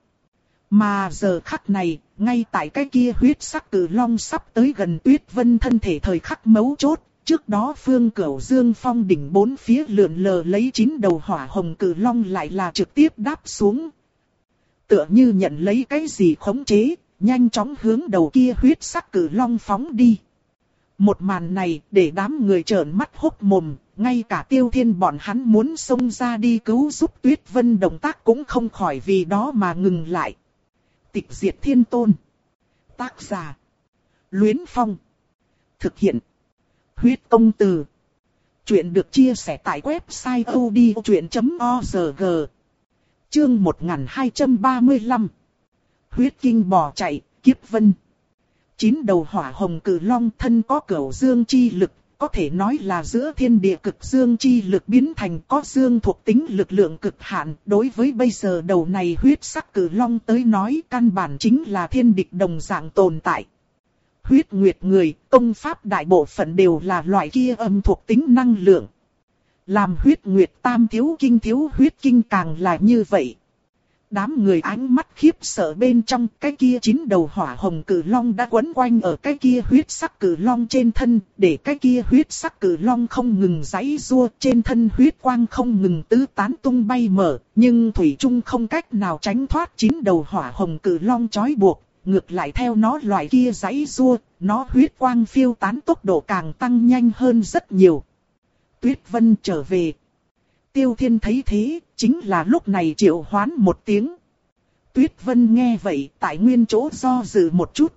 S1: Mà giờ khắc này, ngay tại cái kia huyết sắc cử long sắp tới gần Tuyết Vân thân thể thời khắc mấu chốt, trước đó Phương Cửu Dương phong đỉnh bốn phía lượn lờ lấy chín đầu hỏa hồng cử long lại là trực tiếp đáp xuống. Tựa như nhận lấy cái gì khống chế, nhanh chóng hướng đầu kia huyết sắc cử long phóng đi. Một màn này để đám người trợn mắt hốc mồm, ngay cả Tiêu Thiên bọn hắn muốn xông ra đi cứu giúp Tuyết Vân động tác cũng không khỏi vì đó mà ngừng lại. Tịch Diệt Thiên Tôn. Tác giả: Luyến Phong. Thực hiện: Huyết Công Từ. Chuyện được chia sẻ tại website o d o chuyện chấm org. Chương một nghìn hai trăm ba mươi lăm. Huyết Kinh bỏ chạy, Kiếp Vân. Chín đầu hỏa hồng cử long thân có cửu dương chi lực, có thể nói là giữa thiên địa cực dương chi lực biến thành có dương thuộc tính lực lượng cực hạn. Đối với bây giờ đầu này huyết sắc cử long tới nói, căn bản chính là thiên địch đồng dạng tồn tại. Huyết nguyệt người, công pháp đại bộ phận đều là loại kia âm thuộc tính năng lượng. Làm huyết nguyệt tam thiếu kinh thiếu huyết kinh càng là như vậy. Đám người ánh mắt khiếp sợ bên trong, cái kia chín đầu hỏa hồng cử long đã quấn quanh ở cái kia huyết sắc cử long trên thân, để cái kia huyết sắc cử long không ngừng giãy giụa, trên thân huyết quang không ngừng tứ tán tung bay mở, nhưng thủy chung không cách nào tránh thoát chín đầu hỏa hồng cử long trói buộc, ngược lại theo nó loại kia giãy giụa, nó huyết quang phiêu tán tốc độ càng tăng nhanh hơn rất nhiều. Tuyết Vân trở về. Tiêu Thiên thấy thế, chính là lúc này triệu hoán một tiếng. Tuyết Vân nghe vậy, tại nguyên chỗ do dự một chút.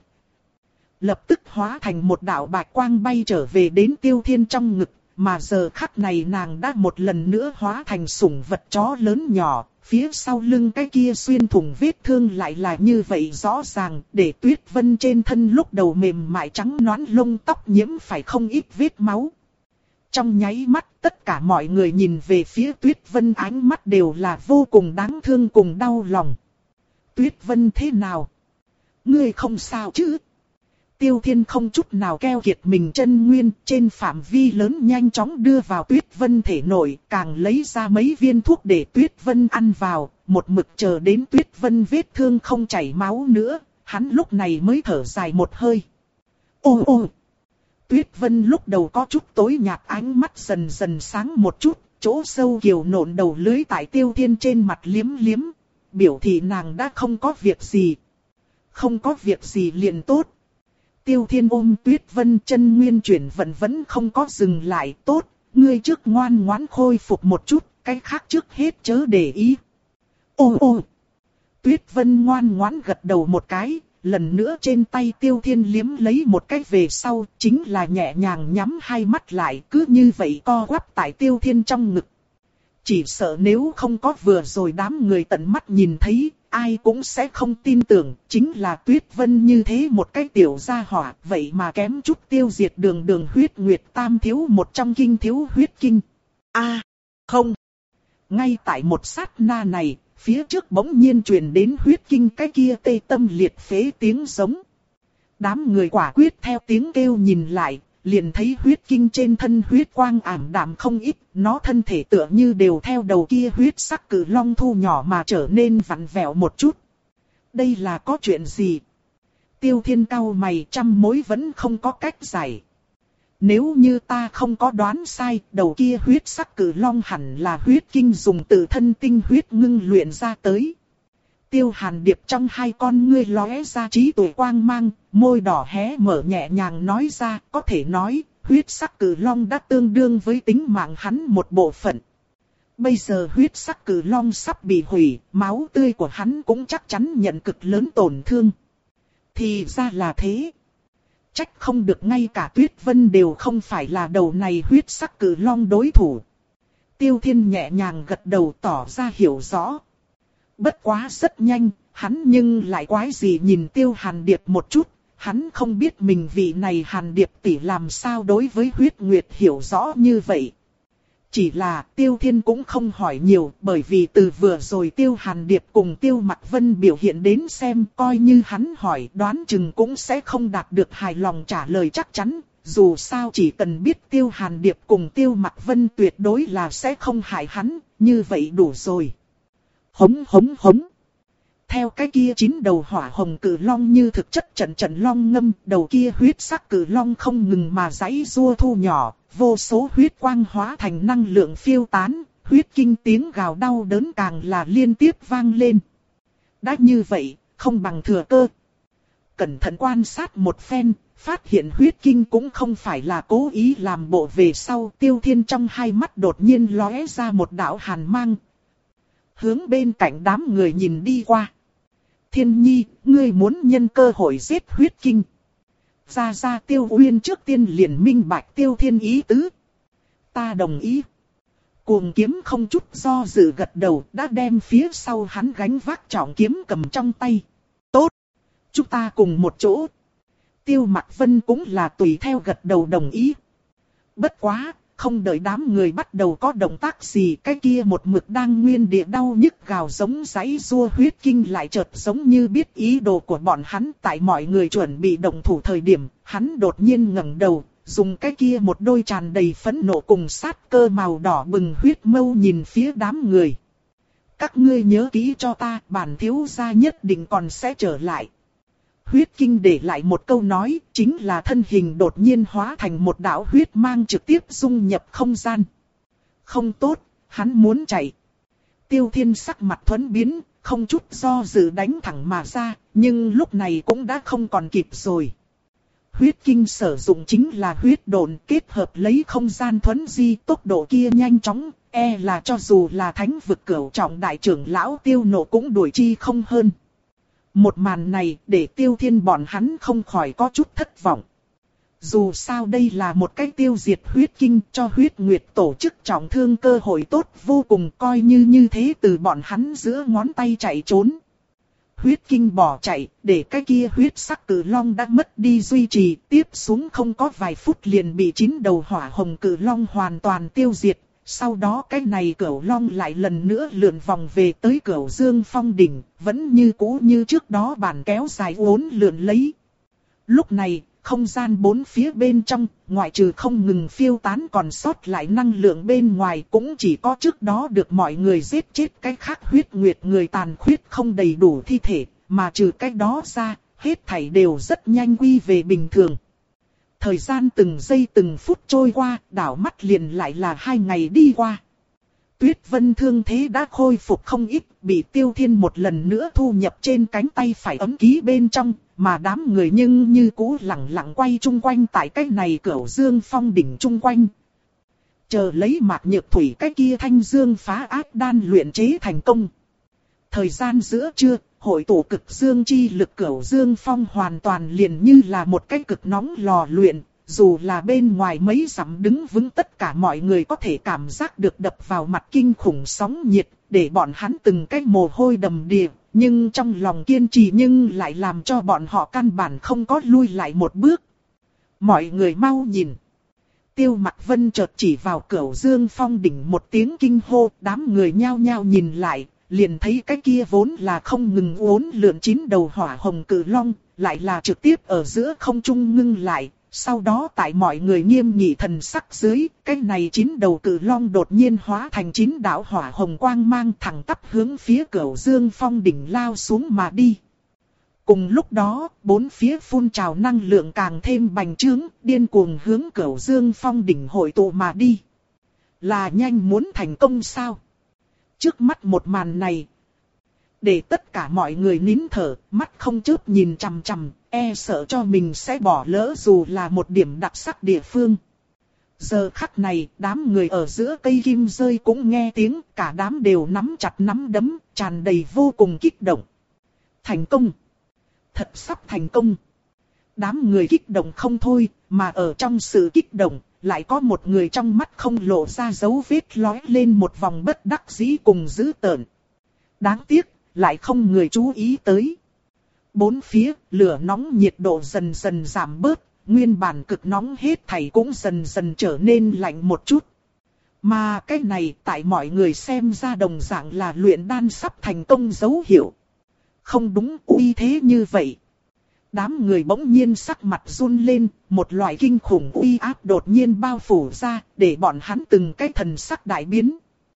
S1: Lập tức hóa thành một đạo bạch quang bay trở về đến Tiêu Thiên trong ngực, mà giờ khắc này nàng đã một lần nữa hóa thành sủng vật chó lớn nhỏ, phía sau lưng cái kia xuyên thủng vết thương lại là như vậy rõ ràng, để Tuyết Vân trên thân lúc đầu mềm mại trắng nõn lông tóc nhiễm phải không ít vết máu. Trong nháy mắt, tất cả mọi người nhìn về phía Tuyết Vân ánh mắt đều là vô cùng đáng thương cùng đau lòng. Tuyết Vân thế nào? Ngươi không sao chứ? Tiêu Thiên không chút nào keo kiệt mình chân nguyên, trên phạm vi lớn nhanh chóng đưa vào Tuyết Vân thể nội, càng lấy ra mấy viên thuốc để Tuyết Vân ăn vào, một mực chờ đến Tuyết Vân vết thương không chảy máu nữa, hắn lúc này mới thở dài một hơi. Ô ô! Tuyết Vân lúc đầu có chút tối nhạt, ánh mắt dần dần sáng một chút, chỗ sâu kiều nộn đầu lưới tại Tiêu Thiên trên mặt liếm liếm, biểu thị nàng đã không có việc gì. Không có việc gì liền tốt. Tiêu Thiên ôm Tuyết Vân, chân nguyên chuyển vận vẫn không có dừng lại. Tốt, ngươi trước ngoan ngoãn khôi phục một chút, cái khác trước hết chớ để ý. Ô ô! Tuyết Vân ngoan ngoãn gật đầu một cái, lần nữa trên tay Tiêu Thiên liếm lấy một cái về sau, chính là nhẹ nhàng nhắm hai mắt lại, cứ như vậy co quắp tại Tiêu Thiên trong ngực. Chỉ sợ nếu không có vừa rồi đám người tận mắt nhìn thấy, ai cũng sẽ không tin tưởng, chính là Tuyết Vân như thế một cái tiểu gia hỏa, vậy mà kém chút tiêu diệt đường đường huyết nguyệt tam thiếu một trong kinh thiếu huyết kinh. A, à, không. Ngay tại một sát na này, phía trước bỗng nhiên truyền đến huyết kinh cái kia tê tâm liệt phế tiếng giống. Đám người quả quyết theo tiếng kêu nhìn lại, liền thấy huyết kinh trên thân huyết quang ảm đạm không ít, nó thân thể tựa như đều theo đầu kia huyết sắc cử long thu nhỏ mà trở nên vặn vẹo một chút. Đây là có chuyện gì? Tiêu Thiên cau mày, trăm mối vẫn không có cách giải. Nếu như ta không có đoán sai, đầu kia huyết sắc cử long hẳn là huyết kinh dùng tự thân tinh huyết ngưng luyện ra tới. Tiêu Hàn Điệp trong hai con ngươi lóe ra trí tuệ quang mang, môi đỏ hé mở nhẹ nhàng nói ra, có thể nói, huyết sắc cử long đã tương đương với tính mạng hắn một bộ phận. Bây giờ huyết sắc cử long sắp bị hủy, máu tươi của hắn cũng chắc chắn nhận cực lớn tổn thương. Thì ra là thế. Trách không được ngay cả Tuyết Vân đều không phải là đầu này huyết sắc cử long đối thủ. Tiêu Thiên nhẹ nhàng gật đầu tỏ ra hiểu rõ. Bất quá rất nhanh, hắn nhưng lại quái gì nhìn Tiêu Hàn Điệp một chút, hắn không biết mình vị này Hàn Điệp tỷ làm sao đối với huyết nguyệt hiểu rõ như vậy. Chỉ là Tiêu Thiên cũng không hỏi nhiều, bởi vì từ vừa rồi Tiêu Hàn Điệp cùng Tiêu Mặc Vân biểu hiện đến xem, coi như hắn hỏi đoán chừng cũng sẽ không đạt được hài lòng trả lời chắc chắn. Dù sao chỉ cần biết Tiêu Hàn Điệp cùng Tiêu Mặc Vân tuyệt đối là sẽ không hại hắn, như vậy đủ rồi. Hống hống hống. Theo cái kia chín đầu hỏa hồng cử long như thực chất trận trận long ngâm, đầu kia huyết sắc cử long không ngừng mà giãy giụa thu nhỏ, vô số huyết quang hóa thành năng lượng phiêu tán, huyết kinh tiếng gào đau đớn càng là liên tiếp vang lên. Đã như vậy, không bằng thừa cơ. Cẩn thận quan sát một phen, phát hiện huyết kinh cũng không phải là cố ý làm bộ về sau. Tiêu Thiên trong hai mắt đột nhiên lóe ra một đạo hàn mang. Hướng bên cạnh đám người nhìn đi qua. Thiên Nhi, ngươi muốn nhân cơ hội giết huyết kinh. Ra ra Tiêu Uyên trước tiên liền minh bạch Tiêu Thiên ý tứ. Ta đồng ý. Cuồng kiếm không chút do dự gật đầu, đã đem phía sau hắn gánh vác trọng kiếm cầm trong tay. Tốt. Chúng ta cùng một chỗ. Tiêu Mặc Vân cũng là tùy theo gật đầu đồng ý. Bất quá, không đợi đám người bắt đầu có động tác gì, cái kia một mực đang nguyên địa đau nhức gào giống giãy giụa huyết kinh lại chợt giống như biết ý đồ của bọn hắn. Tại mọi người chuẩn bị động thủ thời điểm, hắn đột nhiên ngẩng đầu, dùng cái kia một đôi tràn đầy phẫn nộ cùng sát cơ màu đỏ bừng huyết mâu nhìn phía đám người. Các ngươi nhớ kỹ cho ta, bản thiếu gia nhất định còn sẽ trở lại. Huyết kinh để lại một câu nói, chính là thân hình đột nhiên hóa thành một đạo huyết mang trực tiếp dung nhập không gian. Không tốt, hắn muốn chạy. Tiêu Thiên sắc mặt thuẫn biến, không chút do dự đánh thẳng mà ra, nhưng lúc này cũng đã không còn kịp rồi. huyết kinh sử dụng chính là huyết độn kết hợp lấy không gian thuấn di, tốc độ kia nhanh chóng, e là cho dù là thánh vực cửu trọng đại trưởng lão Tiêu Nộ cũng đuổi chi không hơn. Một màn này để Tiêu Thiên bọn hắn không khỏi có chút thất vọng. Dù sao đây là một cái tiêu diệt huyết kinh cho huyết nguyệt tổ chức trọng thương cơ hội tốt vô cùng, coi như như thế từ bọn hắn giữa ngón tay chạy trốn. Huyết kinh bỏ chạy, để cái kia huyết sắc cử long đã mất đi duy trì, tiếp xuống không có vài phút liền bị chín đầu hỏa hồng cử long hoàn toàn tiêu diệt. Sau đó cái này cửu long lại lần nữa lượn vòng về tới cửu dương phong đỉnh, vẫn như cũ như trước đó bản kéo dài uốn lượn lấy. Lúc này, không gian bốn phía bên trong, ngoại trừ không ngừng phiêu tán còn sót lại năng lượng bên ngoài cũng chỉ có trước đó được mọi người giết chết cái khác huyết nguyệt người tàn khuyết không đầy đủ thi thể, mà trừ cái đó ra, hết thảy đều rất nhanh quy về bình thường. Thời gian từng giây từng phút trôi qua, đảo mắt liền lại là hai ngày đi qua. Tuyết Vân thương thế đã khôi phục không ít, bị Tiêu Thiên một lần nữa thu nhập trên cánh tay phải ấm ký bên trong, mà đám người nhưng như cũ lặng lặng quay chung quanh tại cái này Cửu Dương Phong đỉnh chung quanh. Chờ lấy Mạc Nhược Thủy cái kia thanh dương phá ác đan luyện chế thành công. Thời gian giữa trưa, hội tụ cực dương chi lực Cửu Dương Phong hoàn toàn liền như là một cái cực nóng lò luyện. Dù là bên ngoài mấy dặm đứng vững tất cả mọi người có thể cảm giác được đập vào mặt kinh khủng sóng nhiệt, để bọn hắn từng cái mồ hôi đầm đìa, nhưng trong lòng kiên trì nhưng lại làm cho bọn họ căn bản không có lui lại một bước. Mọi người mau nhìn. Tiêu Mặc Vân chợt chỉ vào Cửu Dương Phong đỉnh một tiếng kinh hô, đám người nhao nhao nhìn lại, liền thấy cái kia vốn là không ngừng uốn lượn chín đầu hỏa hồng cử long, lại là trực tiếp ở giữa không trung ngưng lại. Sau đó tại mọi người nghiêm nghị thần sắc dưới, cái này chín đầu cử long đột nhiên hóa thành chín đạo hỏa hồng quang mang thẳng tắp hướng phía Cửu Dương Phong đỉnh lao xuống mà đi. Cùng lúc đó, bốn phía phun trào năng lượng càng thêm bành trướng, điên cuồng hướng Cửu Dương Phong đỉnh hội tụ mà đi. Là nhanh muốn thành công sao? Trước mắt một màn này, để tất cả mọi người nín thở, mắt không chớp nhìn chằm chằm, e sợ cho mình sẽ bỏ lỡ dù là một điểm đặc sắc địa phương. Giờ khắc này, đám người ở giữa cây kim rơi cũng nghe tiếng, cả đám đều nắm chặt nắm đấm, tràn đầy vô cùng kích động. Thành công! Thật sắp thành công! Đám người kích động không thôi, mà ở trong sự kích động, lại có một người trong mắt không lộ ra dấu vết lóe lên một vòng bất đắc dĩ cùng dữ tợn. Đáng tiếc, lại không người chú ý tới. Bốn phía, lửa nóng nhiệt độ dần dần giảm bớt, nguyên bản cực nóng hết thảy cũng dần dần trở nên lạnh một chút. Mà cái này tại mọi người xem ra đồng dạng là luyện đan sắp thành công dấu hiệu. Không đúng, uy thế như vậy. Đám người bỗng nhiên sắc mặt run lên, một loại kinh khủng uy áp đột nhiên bao phủ ra, để bọn hắn từng cái thần sắc đại biến.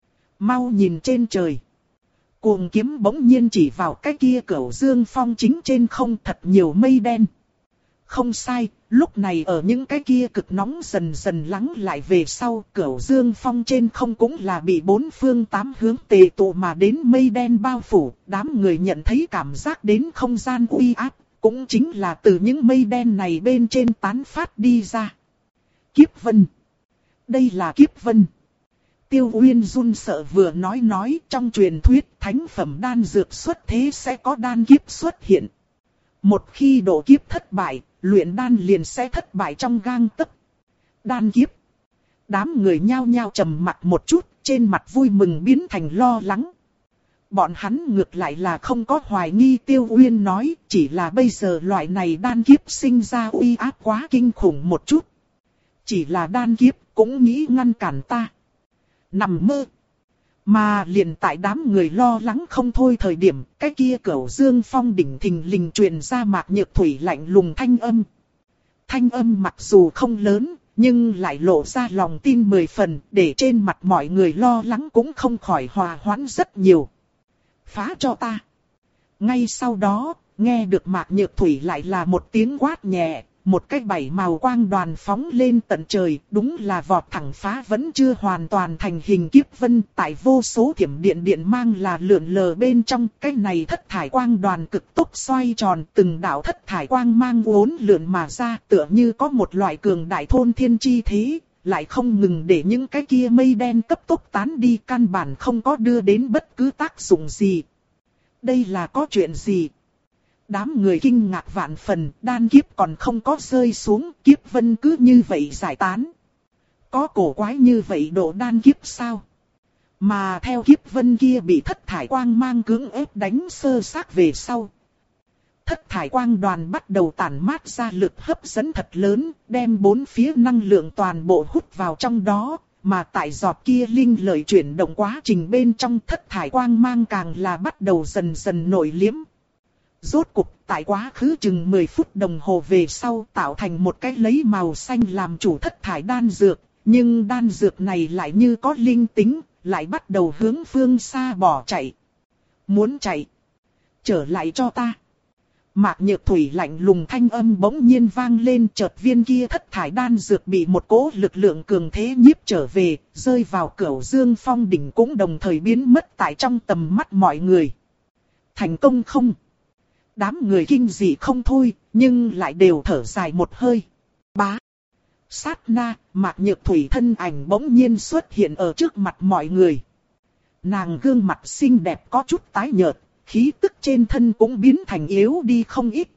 S1: Mau nhìn trên trời. Cuồng kiếm bỗng nhiên chỉ vào cái kia Cửu Dương Phong chính trên không thật nhiều mây đen. Không sai, lúc này ở những cái kia cực nóng dần dần lắng lại về sau, Cửu Dương Phong trên không cũng là bị bốn phương tám hướng tề tụ mà đến mây đen bao phủ, đám người nhận thấy cảm giác đến không gian uy áp, cũng chính là từ những mây đen này bên trên tán phát đi ra. Kiếp vân. Đây là kiếp vân. Tiêu Uyên run sợ vừa nói nói, trong truyền thuyết thánh phẩm đan dược xuất thế sẽ có đan kiếp xuất hiện. Một khi độ kiếp thất bại, luyện đan liền sẽ thất bại trong gang tấc. Đan kiếp. Đám người nhao nhao trầm mặt một chút, trên mặt vui mừng biến thành lo lắng. Bọn hắn ngược lại là không có hoài nghi Tiêu Uyên nói, chỉ là bây giờ loại này đan kiếp sinh ra uy áp quá kinh khủng một chút. Chỉ là đan kiếp cũng nghĩ ngăn cản ta. Nằm mơ. Mà liền tại đám người lo lắng không thôi thời điểm, cái kia Cửu Dương Phong đỉnh thình lình truyền ra Mạc Nhược Thủy lạnh lùng thanh âm. Thanh âm mặc dù không lớn, nhưng lại lộ ra lòng tin mười phần, để trên mặt mọi người lo lắng cũng không khỏi hòa hoãn rất nhiều. Phá cho ta. Ngay sau đó, nghe được Mạc Nhược Thủy lại là một tiếng quát nhẹ, một cái bảy màu quang đoàn phóng lên tận trời, đúng là vọt thẳng phá vẫn chưa hoàn toàn thành hình kiếp vân, tại vô số thiểm điện điện mang là lượn lờ bên trong, cái này thất thải quang đoàn cực tốc xoay tròn, từng đạo thất thải quang mang uốn lượn mà ra, tựa như có một loại cường đại thôn thiên chi thế, lại không ngừng để những cái kia mây đen cấp tốc tán đi, căn bản không có đưa đến bất cứ tác dụng gì. Đây là có chuyện gì? Đám người kinh ngạc vạn phần, đan kiếp còn không có rơi xuống, kiếp vân cứ như vậy giải tán. Có cổ quái như vậy độ đan kiếp sao? Mà theo kiếp vân kia bị thất thải quang mang cưỡng ép đánh sơ xác về sau. Thất thải quang đoàn bắt đầu tản mát ra lực hấp dẫn thật lớn, đem bốn phía năng lượng toàn bộ hút vào trong đó, mà tại giọt kia linh lợi chuyển động quá trình bên trong thất thải quang mang càng là bắt đầu dần dần nổi liếm. Rốt cục, tại quá khứ chừng mười phút đồng hồ về sau tạo thành một cái lấy màu xanh làm chủ thất thải đan dược, nhưng đan dược này lại như có linh tính, lại bắt đầu hướng phương xa bỏ chạy. Muốn chạy? Trở lại cho ta. Mạc Nhược Thủy lạnh lùng thanh âm bỗng nhiên vang lên, chợt viên kia thất thải đan dược bị một cỗ lực lượng cường thế nhiếp trở về, rơi vào Cửu Dương Phong đỉnh cũng đồng thời biến mất tại trong tầm mắt mọi người. Thành công không? Đám người kinh dị không thôi, nhưng lại đều thở dài một hơi. Bá. Sát na, Mạc Nhược Thủy thân ảnh bỗng nhiên xuất hiện ở trước mặt mọi người. Nàng gương mặt xinh đẹp có chút tái nhợt, khí tức trên thân cũng biến thành yếu đi không ít.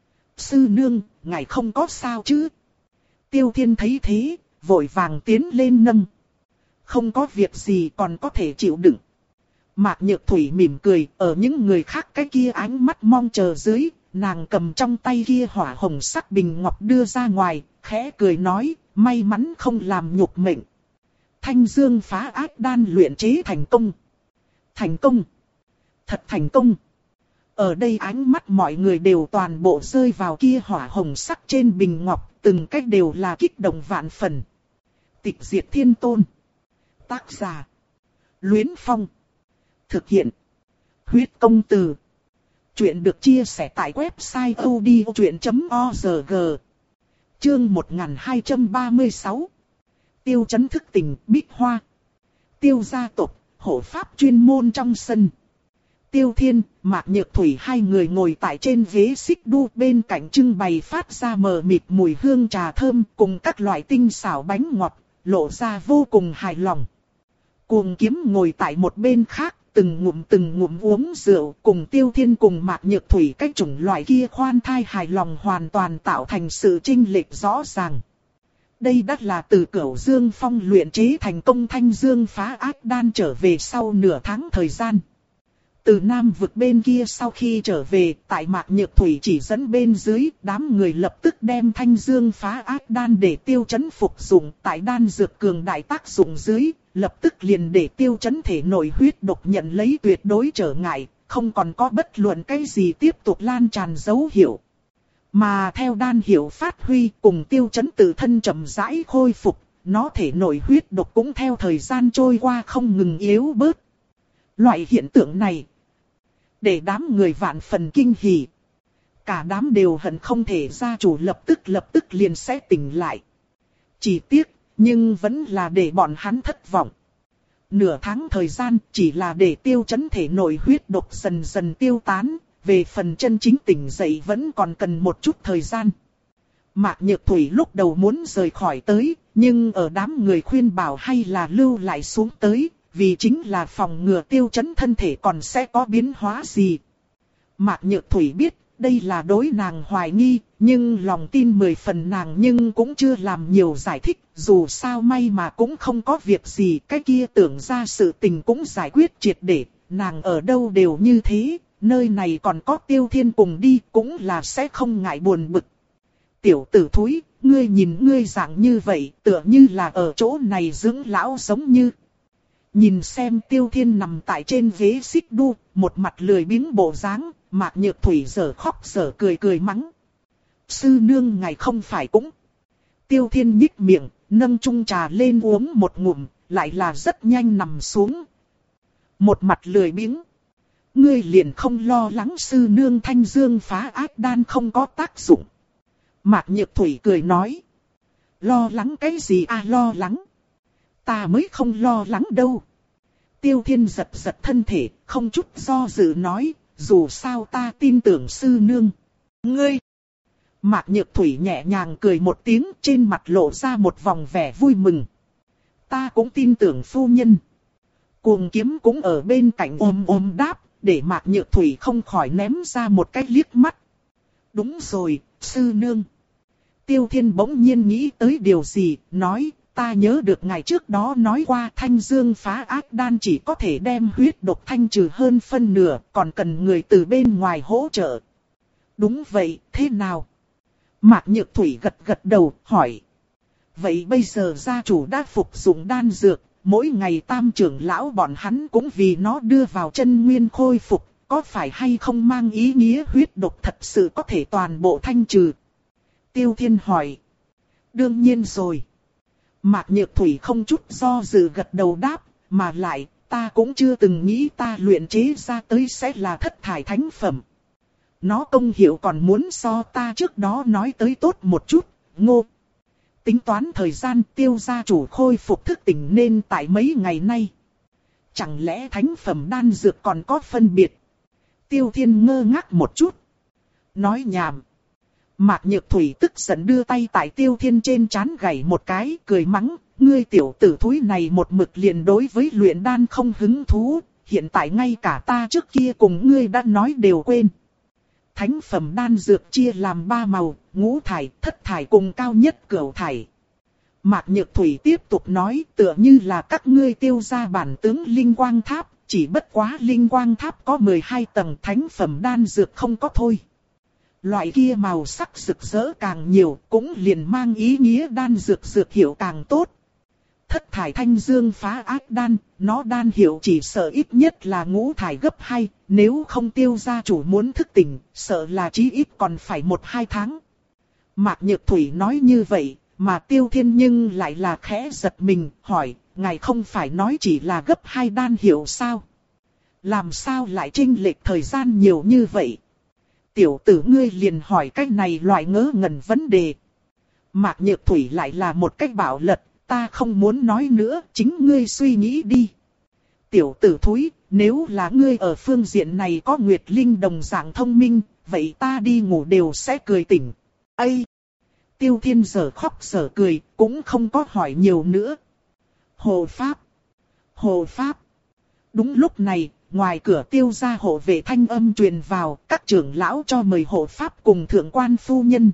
S1: Sư nương, ngài không có sao chứ? Tiêu Thiên thấy thế, vội vàng tiến lên nâng. Không có việc gì, còn có thể chịu đựng. Mạc Nhược Thủy mỉm cười, ở những người khác cái kia ánh mắt mong chờ dưới, nàng cầm trong tay kia hỏa hồng sắc bình ngọc đưa ra ngoài, khẽ cười nói, may mắn không làm nhục mệnh. Thanh Dương phá ác đan luyện chế thành công. Thành công. Thật thành công. Ở đây ánh mắt mọi người đều toàn bộ rơi vào kia hỏa hồng sắc trên bình ngọc, từng cách đều là kích động vạn phần. Tịch Diệt Thiên Tôn. Tác giả. Luyến Phong. Thực hiện. Huyết Công Từ. Chuyện được chia sẻ tại website odchuyện chấm org. Chương một nghìn hai trăm ba mươi sáu. Tiêu Chấn thức tỉnh Bích Hoa. Tiêu gia tộc, hộ pháp chuyên môn trong sân. Tiêu Thiên, Mạc Nhược Thủy hai người ngồi tại trên ghế xích đu, bên cạnh trưng bày phát ra mờ mịt mùi hương trà thơm cùng các loại tinh xảo bánh ngọt, lộ ra vô cùng hài lòng. Cuồng Kiếm ngồi tại một bên khác, từng ngụm từng ngụm uống rượu, cùng Tiêu Thiên cùng Mạc Nhược Thủy cái chủng loại kia khoan thai hài lòng hoàn toàn tạo thành sự chênh lệch rõ ràng. Đây đắt là từ Cửu Dương Phong luyện chế thành công Thanh Dương phá ác đan trở về sau nửa tháng thời gian. Từ Nam vực bên kia sau khi trở về, tại Mạc Nhược Thủy chỉ dẫn bên dưới, đám người lập tức đem Thanh Dương phá ác đan để Tiêu Chấn phục dụng, tại đan dược cường đại tác dụng dưới, lập tức liền để Tiêu Chấn thể nội huyết độc nhận lấy tuyệt đối trở ngại, không còn có bất luận cái gì tiếp tục lan tràn dấu hiệu. Mà theo đan hiệu phát huy cùng Tiêu Chấn tự thân chậm rãi khôi phục, nó thể nội huyết độc cũng theo thời gian trôi qua không ngừng yếu bớt. Loại hiện tượng này để đám người vạn phần kinh hỉ. Cả đám đều hận không thể gia chủ lập tức lập tức liền sẽ tỉnh lại. Chỉ tiếc, nhưng vẫn là để bọn hắn thất vọng. Nửa tháng thời gian chỉ là để Tiêu Chấn thể nội huyết độc dần dần tiêu tán, về phần chân chính tỉnh dậy vẫn còn cần một chút thời gian. Mạc Nhược Thủy lúc đầu muốn rời khỏi tới, nhưng ở đám người khuyên bảo hay là lưu lại xuống tới. Vì chính là phòng ngừa Tiêu Chấn thân thể còn sẽ có biến hóa gì. Mạc Nhược Thủy biết, đây là đối nàng hoài nghi, nhưng lòng tin mười phần nàng nhưng cũng chưa làm nhiều giải thích. Dù sao may mà cũng không có việc gì, cái kia tưởng ra sự tình cũng giải quyết triệt để. Nàng ở đâu đều như thế, nơi này còn có Tiêu Thiên cùng đi cũng là sẽ không ngại buồn bực. Tiểu tử thúi, ngươi nhìn ngươi dạng như vậy, tựa như là ở chỗ này dưỡng lão giống như... Nhìn xem Tiêu Thiên nằm tại trên ghế xích đu, một mặt lười biếng bộ dáng, Mạc Nhược Thủy giở khóc giở cười cười mắng. Sư nương ngài không phải cũng. Tiêu Thiên nhích miệng, nâng chung trà lên uống một ngụm, lại là rất nhanh nằm xuống. Một mặt lười biếng. Ngươi liền không lo lắng sư nương Thanh Dương phá ác đan không có tác dụng. Mạc Nhược Thủy cười nói. Lo lắng cái gì à, lo lắng? Ta mới không lo lắng đâu. Tiêu Thiên giật giật thân thể, không chút do dự nói, dù sao ta tin tưởng sư nương. Ngươi! Mạc Nhược Thủy nhẹ nhàng cười một tiếng, trên mặt lộ ra một vòng vẻ vui mừng. Ta cũng tin tưởng phu nhân. Cuồng Kiếm cũng ở bên cạnh ôm ôm đáp, để Mạc Nhược Thủy không khỏi ném ra một cái liếc mắt. Đúng rồi, sư nương. Tiêu Thiên bỗng nhiên nghĩ tới điều gì, nói, ta nhớ được ngày trước đó nói qua Thanh Dương phá ác đan chỉ có thể đem huyết độc thanh trừ hơn phân nửa, còn cần người từ bên ngoài hỗ trợ. Đúng vậy, thế nào? Mạc Nhược Thủy gật gật đầu, hỏi. Vậy bây giờ gia chủ đã phục dụng đan dược, mỗi ngày tam trưởng lão bọn hắn cũng vì nó đưa vào chân nguyên khôi phục, có phải hay không mang ý nghĩa huyết độc thật sự có thể toàn bộ thanh trừ? Tiêu Thiên hỏi. Đương nhiên rồi. Mạc Nhược Thủy không chút do dự gật đầu đáp, mà lại, ta cũng chưa từng nghĩ ta luyện chế ra tới sẽ là thất thải thánh phẩm. Nó công hiệu còn muốn so ta trước đó nói tới tốt một chút, ngô. Tính toán thời gian Tiêu gia chủ khôi phục thức tỉnh nên tại mấy ngày nay. Chẳng lẽ thánh phẩm đan dược còn có phân biệt? Tiêu Thiên ngơ ngác một chút. Nói nhảm. Mạc Nhược Thủy tức giận đưa tay tại Tiêu Thiên trên trán gảy một cái, cười mắng, ngươi tiểu tử thúi này một mực liền đối với luyện đan không hứng thú, hiện tại ngay cả ta trước kia cùng ngươi đã nói đều quên. Thánh phẩm đan dược chia làm ba màu, ngũ thải, thất thải cùng cao nhất cửu thải. Mạc Nhược Thủy tiếp tục nói, tựa như là các ngươi Tiêu gia bản tướng linh quang tháp, chỉ bất quá linh quang tháp có mười hai tầng, thánh phẩm đan dược không có thôi. Loại kia màu sắc rực rỡ càng nhiều, cũng liền mang ý nghĩa đan dược dược hiệu càng tốt. Thất thải thanh dương phá ác đan, nó đan hiệu chỉ sợ ít nhất là ngũ thải gấp hai, nếu không Tiêu gia chủ muốn thức tỉnh, sợ là chí ít còn phải một hai tháng. Mạc Nhược Thủy nói như vậy, mà Tiêu Thiên nhưng lại là khẽ giật mình, hỏi, ngài không phải nói chỉ là gấp hai đan hiệu sao? Làm sao lại chênh lệch thời gian nhiều như vậy? Tiểu tử ngươi liền hỏi cách này loại ngớ ngẩn vấn đề. Mạc Nhược Thủy lại là một cách bạo lật, ta không muốn nói nữa, chính ngươi suy nghĩ đi. Tiểu tử thúi, nếu là ngươi ở phương diện này có Nguyệt Linh đồng dạng thông minh, vậy ta đi ngủ đều sẽ cười tỉnh. Ây! Tiêu Thiên giờ khóc giờ cười, cũng không có hỏi nhiều nữa. Hộ Pháp! Hộ Pháp! Đúng lúc này, ngoài cửa Tiêu gia hộ vệ thanh âm truyền vào, các trưởng lão cho mời hộ pháp cùng thượng quan phu nhân.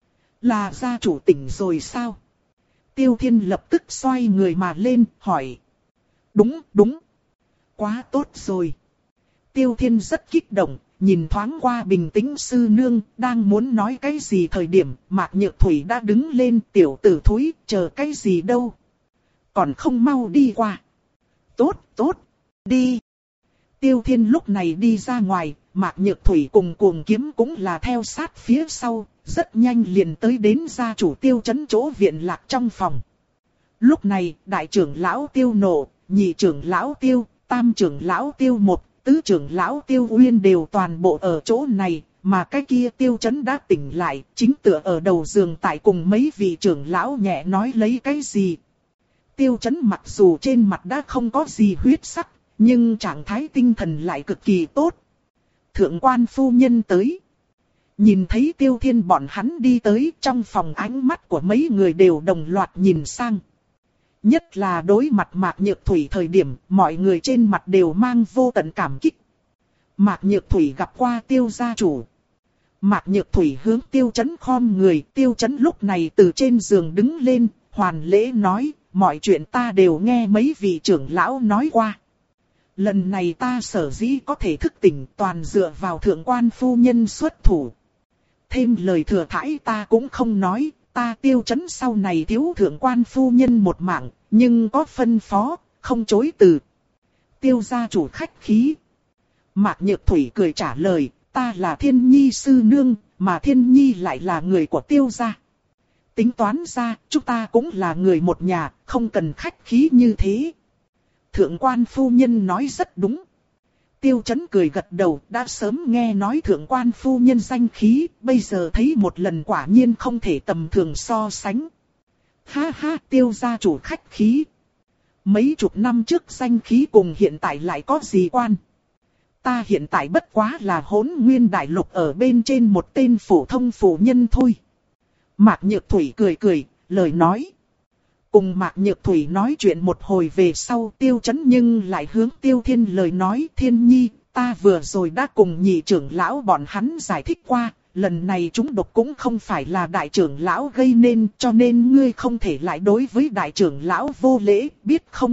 S1: Là gia chủ tỉnh rồi sao? Tiêu Thiên lập tức xoay người mà lên, hỏi. Đúng, đúng. Quá tốt rồi. Tiêu Thiên rất kích động, nhìn thoáng qua bình tĩnh sư nương, đang muốn nói cái gì thời điểm, Mạc Nhược Thủy đã đứng lên, tiểu tử thúi, chờ cái gì đâu. Còn không mau đi qua. Tốt, tốt, đi. Tiêu Thiên lúc này đi ra ngoài, Mạc Nhược Thủy cùng Cuồng Kiếm cũng là theo sát phía sau, rất nhanh liền tới đến gia chủ Tiêu trấn chỗ viện lạc trong phòng. Lúc này, đại trưởng lão Tiêu Nộ, nhị trưởng lão Tiêu, tam trưởng lão Tiêu Một, tứ trưởng lão Tiêu Uyên đều toàn bộ ở chỗ này, mà cái kia Tiêu trấn đã tỉnh lại, chính tựa ở đầu giường tại cùng mấy vị trưởng lão nhẹ nói lấy cái gì. Tiêu trấn mặc dù trên mặt đã không có gì huyết sắc, nhưng trạng thái tinh thần lại cực kỳ tốt. Thượng quan phu nhân tới. Nhìn thấy Tiêu Thiên bọn hắn đi tới, trong phòng ánh mắt của mấy người đều đồng loạt nhìn sang. Nhất là đối mặt Mạc Nhược Thủy thời điểm, mọi người trên mặt đều mang vô tận cảm kích. Mạc Nhược Thủy gặp qua Tiêu gia chủ. Mạc Nhược Thủy hướng Tiêu trấn khom người, Tiêu trấn lúc này từ trên giường đứng lên, hoàn lễ nói, mọi chuyện ta đều nghe mấy vị trưởng lão nói qua. Lần này ta sở dĩ có thể thức tỉnh toàn dựa vào thượng quan phu nhân xuất thủ. Thêm lời thừa thãi ta cũng không nói, ta Tiêu trấn sau này thiếu thượng quan phu nhân một mạng, nhưng có phân phó, không chối từ. Tiêu gia chủ khách khí. Mạc Nhược Thủy cười trả lời, ta là Thiên Nhi sư nương, mà Thiên Nhi lại là người của Tiêu gia. Tính toán ra, chúng ta cũng là người một nhà, không cần khách khí như thế. Thượng quan phu nhân nói rất đúng. Tiêu Chấn cười gật đầu, đã sớm nghe nói thượng quan phu nhân danh khí, bây giờ thấy một lần quả nhiên không thể tầm thường so sánh. Ha ha, Tiêu gia chủ khách khí. Mấy chục năm trước danh khí cùng hiện tại lại có gì quan? Ta hiện tại bất quá là Hỗn Nguyên Đại Lục ở bên trên một tên phổ thông phụ nhân thôi. Mạc Nhược Thủy cười cười, lời nói. Cùng Mạc Nhược Thủy nói chuyện một hồi về sau, Tiêu Chấn nhưng lại hướng Tiêu Thiên lời nói, Thiên Nhi, ta vừa rồi đã cùng nhị trưởng lão bọn hắn giải thích qua, lần này chúng độc cũng không phải là đại trưởng lão gây nên, cho nên ngươi không thể lại đối với đại trưởng lão vô lễ, biết không?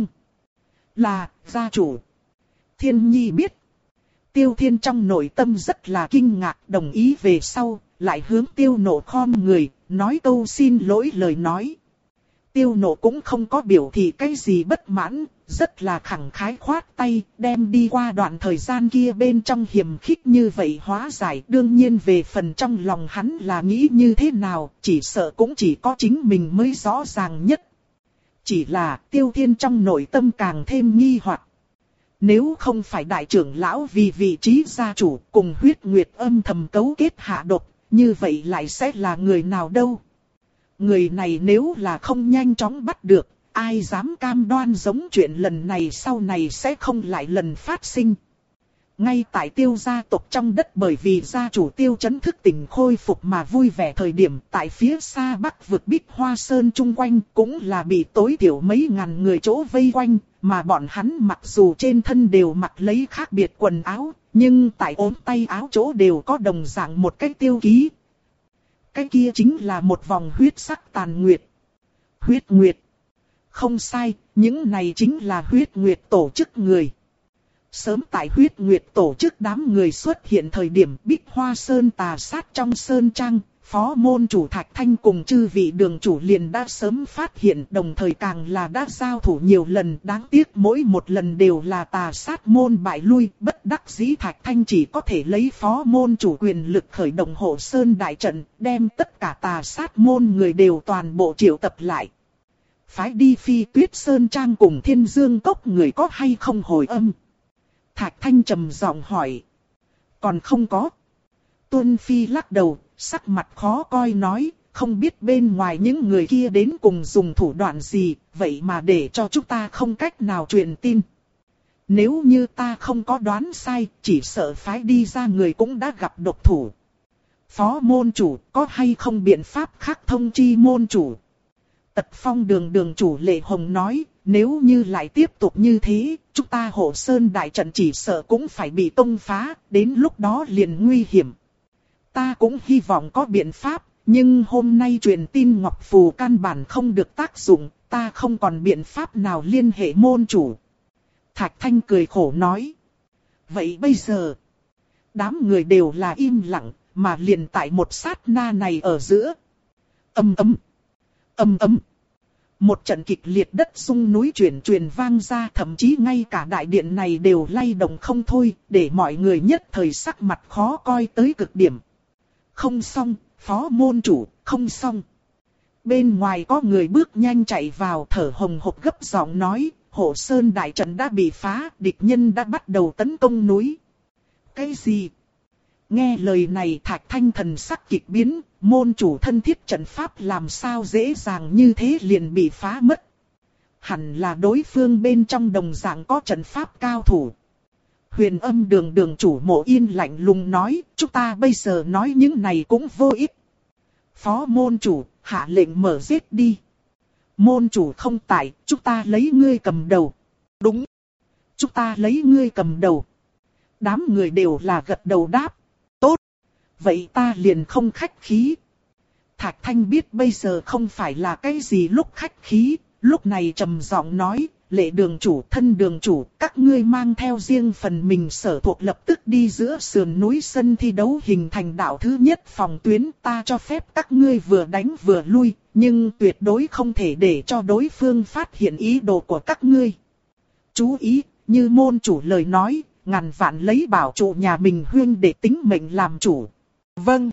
S1: Là, gia chủ. Thiên Nhi biết. Tiêu Thiên trong nội tâm rất là kinh ngạc, đồng ý về sau, lại hướng Tiêu Nộ khom người, nói câu xin lỗi lời nói. Tiêu Nộ cũng không có biểu thị cái gì bất mãn, rất là khẳng khái khoát tay, đem đi qua đoạn thời gian kia bên trong hiểm khích như vậy hóa giải. Đương nhiên về phần trong lòng hắn là nghĩ như thế nào, chỉ sợ cũng chỉ có chính mình mới rõ ràng nhất. Chỉ là Tiêu Thiên trong nội tâm càng thêm nghi hoặc. Nếu không phải đại trưởng lão vì vị trí gia chủ cùng huyết nguyệt âm thầm cấu kết hạ độc, như vậy lại sẽ là người nào đâu? Người này nếu là không nhanh chóng bắt được, ai dám cam đoan giống chuyện lần này sau này sẽ không lại lần phát sinh. Ngay tại Tiêu gia tộc trong đất bởi vì gia chủ Tiêu Chấn thức tỉnh khôi phục mà vui vẻ thời điểm, tại phía xa bắc vực Bích Hoa Sơn chung quanh cũng là bị tối thiểu mấy ngàn người chỗ vây quanh, mà bọn hắn mặc dù trên thân đều mặc lấy khác biệt quần áo, nhưng tại ốm tay áo chỗ đều có đồng dạng một cái tiêu ký. Cái kia chính là một vòng huyết sắc tàn nguyệt. Huyết nguyệt. Không sai, những này chính là huyết nguyệt tổ chức người. Sớm tại huyết nguyệt tổ chức đám người xuất hiện thời điểm Bích Hoa Sơn tà sát trong Sơn Trang, phó môn chủ Thạch Thanh cùng chư vị đường chủ liền đã sớm phát hiện, đồng thời càng là đã giao thủ nhiều lần, đáng tiếc mỗi một lần đều là tà sát môn bại lui, bất đắc dĩ Thạch Thanh chỉ có thể lấy phó môn chủ quyền lực khởi động hộ Sơn đại trận, đem tất cả tà sát môn người đều toàn bộ triệu tập lại. Phái đi Phi Tuyết Sơn Trang cùng Thiên Dương Cốc người có hay không hồi âm? Thạch Thanh trầm giọng hỏi. Còn không có. Tuân Phi lắc đầu, sắc mặt khó coi nói, không biết bên ngoài những người kia đến cùng dùng thủ đoạn gì, vậy mà để cho chúng ta không cách nào truyền tin. Nếu như ta không có đoán sai, chỉ sợ phái đi ra người cũng đã gặp độc thủ. Phó môn chủ, có hay không biện pháp khác thông chi môn chủ? Tật Phong đường đường chủ Lệ Hồng nói, nếu như lại tiếp tục như thế, chúng ta hộ Sơn đại trận chỉ sợ cũng phải bị tông phá, đến lúc đó liền nguy hiểm. Ta cũng hy vọng có biện pháp, nhưng hôm nay truyền tin Ngọc Phù căn bản không được tác dụng, ta không còn biện pháp nào liên hệ môn chủ. Thạch Thanh cười khổ nói. Vậy bây giờ, đám người đều là im lặng, mà liền tại một sát na này ở giữa. Âm ấm, âm ấm. Một trận kịch liệt đất rung núi chuyển truyền vang ra, thậm chí ngay cả đại điện này đều lay động không thôi, để mọi người nhất thời sắc mặt khó coi tới cực điểm. Không xong, phó môn chủ, không xong. Bên ngoài có người bước nhanh chạy vào, thở hồng hộc gấp giọng nói, hộ Sơn đại trận đã bị phá, địch nhân đã bắt đầu tấn công núi. Cái gì? Nghe lời này Thạch Thanh thần sắc kịch biến, môn chủ thân thiết trận pháp làm sao dễ dàng như thế liền bị phá mất. Hẳn là đối phương bên trong đồng dạng có trận pháp cao thủ. Huyền Âm đường đường chủ Mộ Yên lạnh lùng nói, chúng ta bây giờ nói những này cũng vô ích. Phó môn chủ, hạ lệnh mở giết đi. Môn chủ không tại, chúng ta lấy ngươi cầm đầu. Đúng. Chúng ta lấy ngươi cầm đầu. Đám người đều là gật đầu đáp. Tốt. Vậy ta liền không khách khí. Thạch Thanh biết bây giờ không phải là cái gì lúc khách khí. Lúc này trầm giọng nói, Lệ đường chủ, thân đường chủ, các ngươi mang theo riêng phần mình sở thuộc lập tức đi giữa sườn núi sân thi đấu hình thành đạo thứ nhất phòng tuyến. Ta cho phép các ngươi vừa đánh vừa lui, nhưng tuyệt đối không thể để cho đối phương phát hiện ý đồ của các ngươi. Chú ý, như môn chủ lời nói, ngàn vạn lấy bảo trụ nhà mình huyên để tính mệnh làm chủ. Vâng.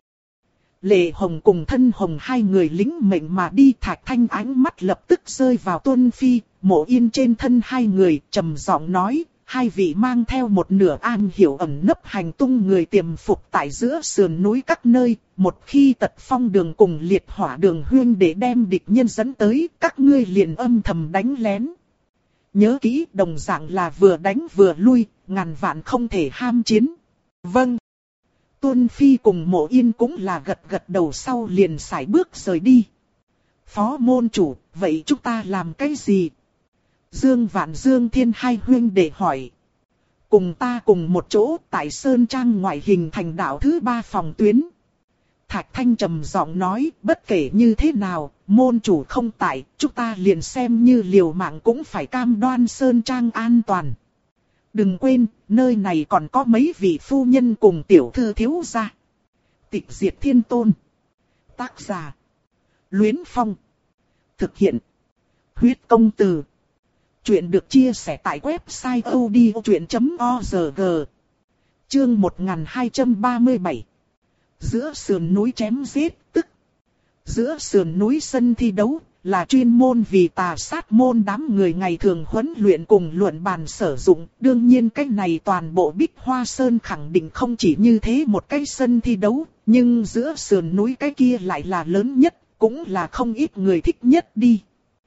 S1: Lệ Hồng cùng Thân Hồng hai người lính mệnh mà đi. Thạch Thanh ánh mắt lập tức rơi vào Tuân Phi, Mộ Yên trên thân hai người, trầm giọng nói, hai vị mang theo một nửa am hiểu ẩn nấp hành tung người tiềm phục tại giữa sườn núi các nơi, một khi Tật Phong Đường cùng Liệt Hỏa Đường huyên để đem địch nhân dẫn tới, các ngươi liền âm thầm đánh lén. Nhớ kỹ, đồng dạng là vừa đánh vừa lui, ngàn vạn không thể ham chiến. Vâng. Tuân Phi cùng Mộ Yên cũng là gật gật đầu, sau liền sải bước rời đi. Phó môn chủ, vậy chúng ta làm cái gì? Dương Vạn Dương Thiên hai huynh đệ hỏi. Cùng ta cùng một chỗ tại Sơn Trang ngoại hình thành đạo thứ ba phòng tuyến. Thạch Thanh trầm giọng nói, bất kể như thế nào, môn chủ không tại, chúng ta liền xem như liều mạng cũng phải cam đoan Sơn Trang an toàn. Đừng quên, nơi này còn có mấy vị phu nhân cùng tiểu thư thiếu gia. Tịch Diệt Thiên Tôn. Tác giả. Luyến Phong. Thực hiện. Huyết Công Từ. Chuyện được chia sẻ tại website odchuyện chấm org. Chương một nghìn hai trăm ba mươi bảy. Giữa sườn núi chém giết, tức. Giữa sườn núi sân thi đấu, là chuyên môn vì tà sát môn đám người ngày thường huấn luyện cùng luận bàn sử dụng. Đương nhiên cái này toàn bộ Bích Hoa Sơn khẳng định không chỉ như thế một cái sân thi đấu, nhưng giữa sườn núi cái kia lại là lớn nhất, cũng là không ít người thích nhất đi.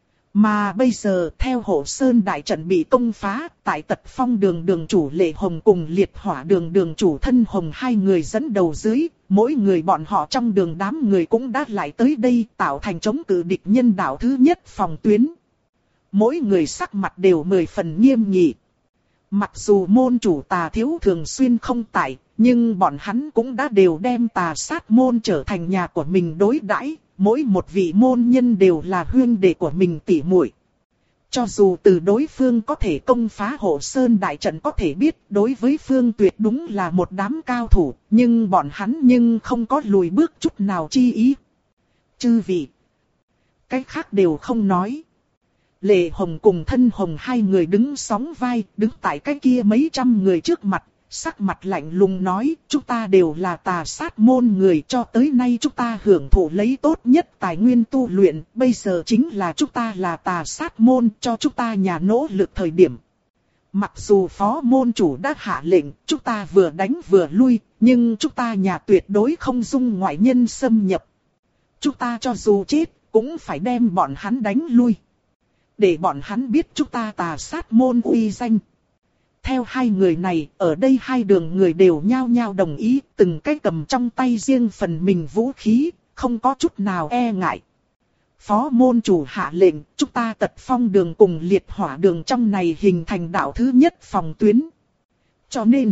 S1: Mà bây giờ theo Hộ Sơn đại trận bị công phá, tại Tật Phong Đường đường chủ Lệ Hồng cùng Liệt Hỏa Đường đường chủ Thân Hồng hai người dẫn đầu dưới, mỗi người bọn họ trong đường đám người cũng đã lại tới đây tạo thành chống cự địch nhân đạo thứ nhất phòng tuyến. Mỗi người sắc mặt đều mười phần nghiêm nghị. Mặc dù môn chủ Tà Thiếu thường xuyên không tại, nhưng bọn hắn cũng đã đều đem Tà Sát môn trở thành nhà của mình đối đãi. Mỗi một vị môn nhân đều là huynh đệ của mình tỉ muội. Cho dù từ đối phương có thể công phá Hộ Sơn đại trận có thể biết đối với phương tuyệt đúng là một đám cao thủ, nhưng bọn hắn nhưng không có lùi bước chút nào chi ý. Chư vị, cái khác đều không nói. Lệ Hồng cùng Thân Hồng hai người đứng sóng vai, đứng tại cái kia mấy trăm người trước mặt. Sắc mặt lạnh lùng nói, chúng ta đều là Tà Sát môn người, cho tới nay chúng ta hưởng thụ lấy tốt nhất tài nguyên tu luyện, bây giờ chính là chúng ta là Tà Sát môn, cho chúng ta nhà nỗ lực thời điểm. Mặc dù phó môn chủ đã hạ lệnh, chúng ta vừa đánh vừa lui, nhưng chúng ta nhà tuyệt đối không dung ngoại nhân xâm nhập. Chúng ta cho dù chết, cũng phải đem bọn hắn đánh lui. Để bọn hắn biết chúng ta Tà Sát môn uy danh. Theo hai người này, ở đây hai đường người đều nhao nhao đồng ý, từng cái cầm trong tay riêng phần mình vũ khí, không có chút nào e ngại. Phó môn chủ hạ lệnh, chúng ta Tật Phong Đường cùng Liệt Hỏa Đường trong này hình thành đạo thứ nhất phòng tuyến. Cho nên,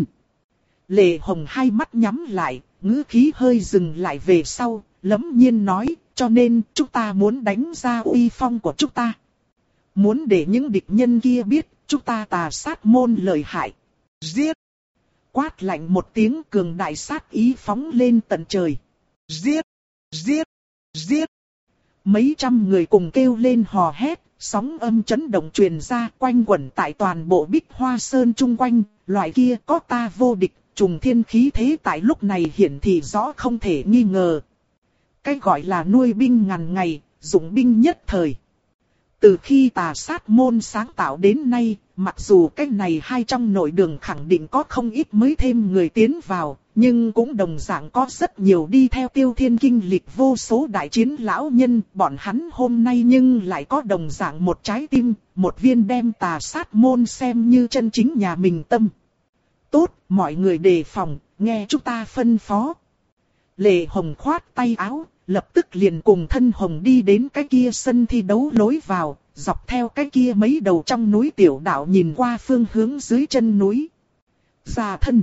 S1: Lệ Hồng hai mắt nhắm lại, ngữ khí hơi dừng lại về sau, lẫm nhiên nói, cho nên chúng ta muốn đánh ra uy phong của chúng ta. Muốn để những địch nhân kia biết, chúng ta Tà Sát môn lợi hại. Giết! Quát lạnh một tiếng, cường đại sát ý phóng lên tận trời. Giết! Giết! Giết! Mấy trăm người cùng kêu lên hò hét, sóng âm chấn động truyền ra quanh quẩn tại toàn bộ Bích Hoa Sơn chung quanh. Loại kia có ta vô địch, trùng thiên khí thế tại lúc này hiển thị rõ không thể nghi ngờ. Cái gọi là nuôi binh ngàn ngày, dụng binh nhất thời. Từ khi Tà Sát môn sáng tạo đến nay, mặc dù cách này hai trong nội đường khẳng định có không ít mới thêm người tiến vào, nhưng cũng đồng dạng có rất nhiều đi theo Tiêu Thiên kinh lịch vô số đại chiến lão nhân, bọn hắn hôm nay nhưng lại có đồng dạng một trái tim, một viên đem Tà Sát môn xem như chân chính nhà mình tâm. Tốt, mọi người đề phòng, nghe chúng ta phân phó. Lệ Hồng khoát tay áo. Lập tức liền cùng Thân Hồng đi đến cái kia sân thi đấu lối vào, dọc theo cái kia mấy đầu trong núi tiểu đạo nhìn qua phương hướng dưới chân núi. Gia thân.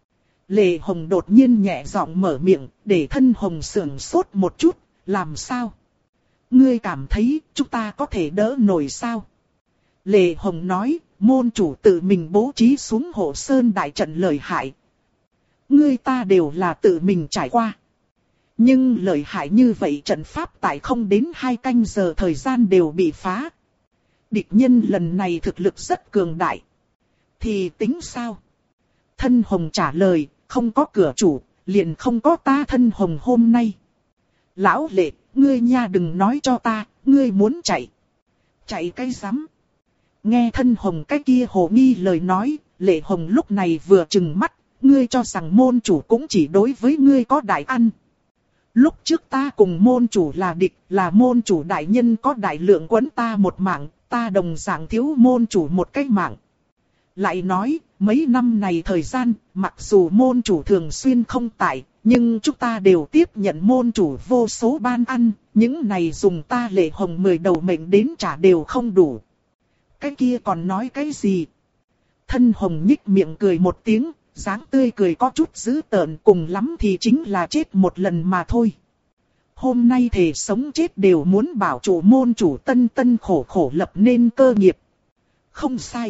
S1: Lệ Hồng đột nhiên nhẹ giọng mở miệng, để Thân Hồng sưởng sốt một chút, làm sao? Ngươi cảm thấy chúng ta có thể đỡ nổi sao? Lệ Hồng nói, môn chủ tự mình bố trí xuống Hộ Sơn đại trận lợi hại. Ngươi ta đều là tự mình trải qua. Nhưng lợi hại như vậy trận pháp tại không đến hai canh giờ thời gian đều bị phá. Địch nhân lần này thực lực rất cường đại. Thì tính sao? Thân Hồng trả lời, không có cửa chủ, liền không có ta Thân Hồng hôm nay. Lão Lệ, ngươi nha đừng nói cho ta, ngươi muốn chạy. Chạy cái rắm. Nghe Thân Hồng cái kia hồ nghi lời nói, Lệ Hồng lúc này vừa trừng mắt, ngươi cho rằng môn chủ cũng chỉ đối với ngươi có đại ăn. Lúc trước ta cùng môn chủ là địch, là môn chủ đại nhân có đại lượng quấn ta một mạng, ta đồng dạng thiếu môn chủ một cái mạng. Lại nói, mấy năm này thời gian, mặc dù môn chủ thường xuyên không tại, nhưng chúng ta đều tiếp nhận môn chủ vô số ban ăn, những này dùng ta Lệ Hồng mười đầu mệnh đến trả đều không đủ. Cái kia còn nói cái gì? Thân Hồng nhích miệng cười một tiếng, dáng tươi cười có chút dữ tợn, cùng lắm thì chính là chết một lần mà thôi. Hôm nay thề sống chết đều muốn bảo chủ môn chủ tân tân khổ khổ lập nên cơ nghiệp. Không sai.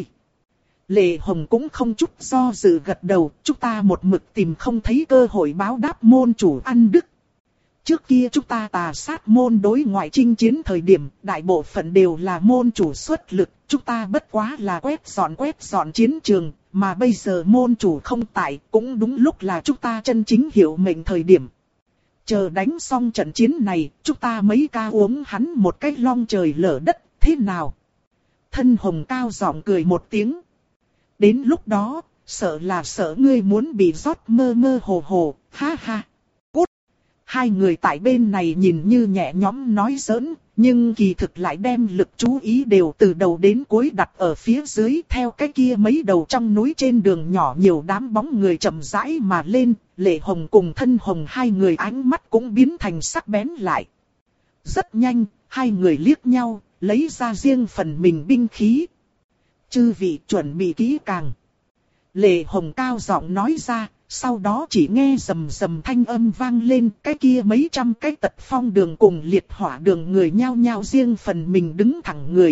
S1: Lệ Hồng cũng không chút do dự gật đầu, chúng ta một mực tìm không thấy cơ hội báo đáp môn chủ ăn đức. Trước kia chúng ta tà sát môn đối ngoại chinh chiến thời điểm, đại bộ phận đều là môn chủ xuất lực, chúng ta bất quá là quét dọn quét dọn chiến trường, mà bây giờ môn chủ không tại, cũng đúng lúc là chúng ta chân chính hiểu mệnh thời điểm. Chờ đánh xong trận chiến này, chúng ta mấy ca uống hắn một cái long trời lở đất, thế nào? Thân Hồng cao giọng cười một tiếng. Đến lúc đó, sợ là sợ ngươi muốn bị rót mơ mơ hồ hồ, ha ha. Cút! Hai người tại bên này nhìn như nhẹ nhõm nói giỡn, nhưng kỳ thực lại đem lực chú ý đều từ đầu đến cuối đặt ở phía dưới, theo cái kia mấy đầu trong núi trên đường nhỏ nhiều đám bóng người chậm rãi mà lên, Lệ Hồng cùng Thân Hồng hai người ánh mắt cũng biến thành sắc bén lại. Rất nhanh, hai người liếc nhau, lấy ra riêng phần mình binh khí. Chư vị chuẩn bị kỹ càng. Lệ Hồng cao giọng nói ra, sau đó chỉ nghe rầm rầm thanh âm vang lên, cái kia mấy trăm cái tật phong đường cùng liệt hỏa đường người nhao nhao riêng phần mình đứng thẳng người.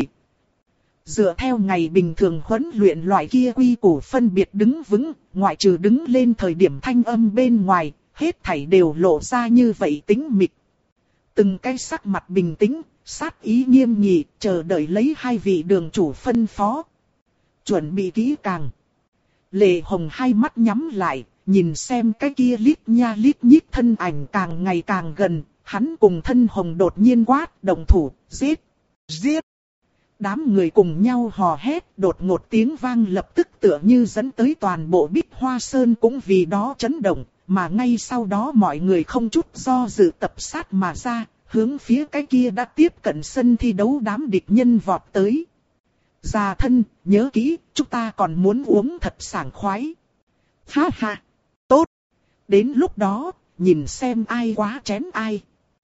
S1: Dựa theo ngày bình thường huấn luyện loại kia quy củ phân biệt đứng vững, ngoại trừ đứng lên thời điểm thanh âm bên ngoài, hết thảy đều lộ ra như vậy tĩnh mịch. Từng cái sắc mặt bình tĩnh, sát ý nghiêm nghị, chờ đợi lấy hai vị đường chủ phân phó. Chuẩn bị kỹ càng. Lệ Hồng hai mắt nhắm lại, nhìn xem cái kia lít nha lít nhít thân ảnh càng ngày càng gần, hắn cùng Thân Hồng đột nhiên quát, động thủ, giết, giết. Đám người cùng nhau hò hét, đột ngột tiếng vang lập tức tựa như dẫn tới toàn bộ Bích Hoa Sơn cũng vì đó chấn động, mà ngay sau đó mọi người không chút do dự tập sát mà ra, hướng phía cái kia đã tiếp cận sân thi đấu đám địch nhân vọt tới. Già thân, nhớ kỹ, chúng ta còn muốn uống thật sảng khoái. Ha ha, tốt. Đến lúc đó, nhìn xem ai quá chén ai.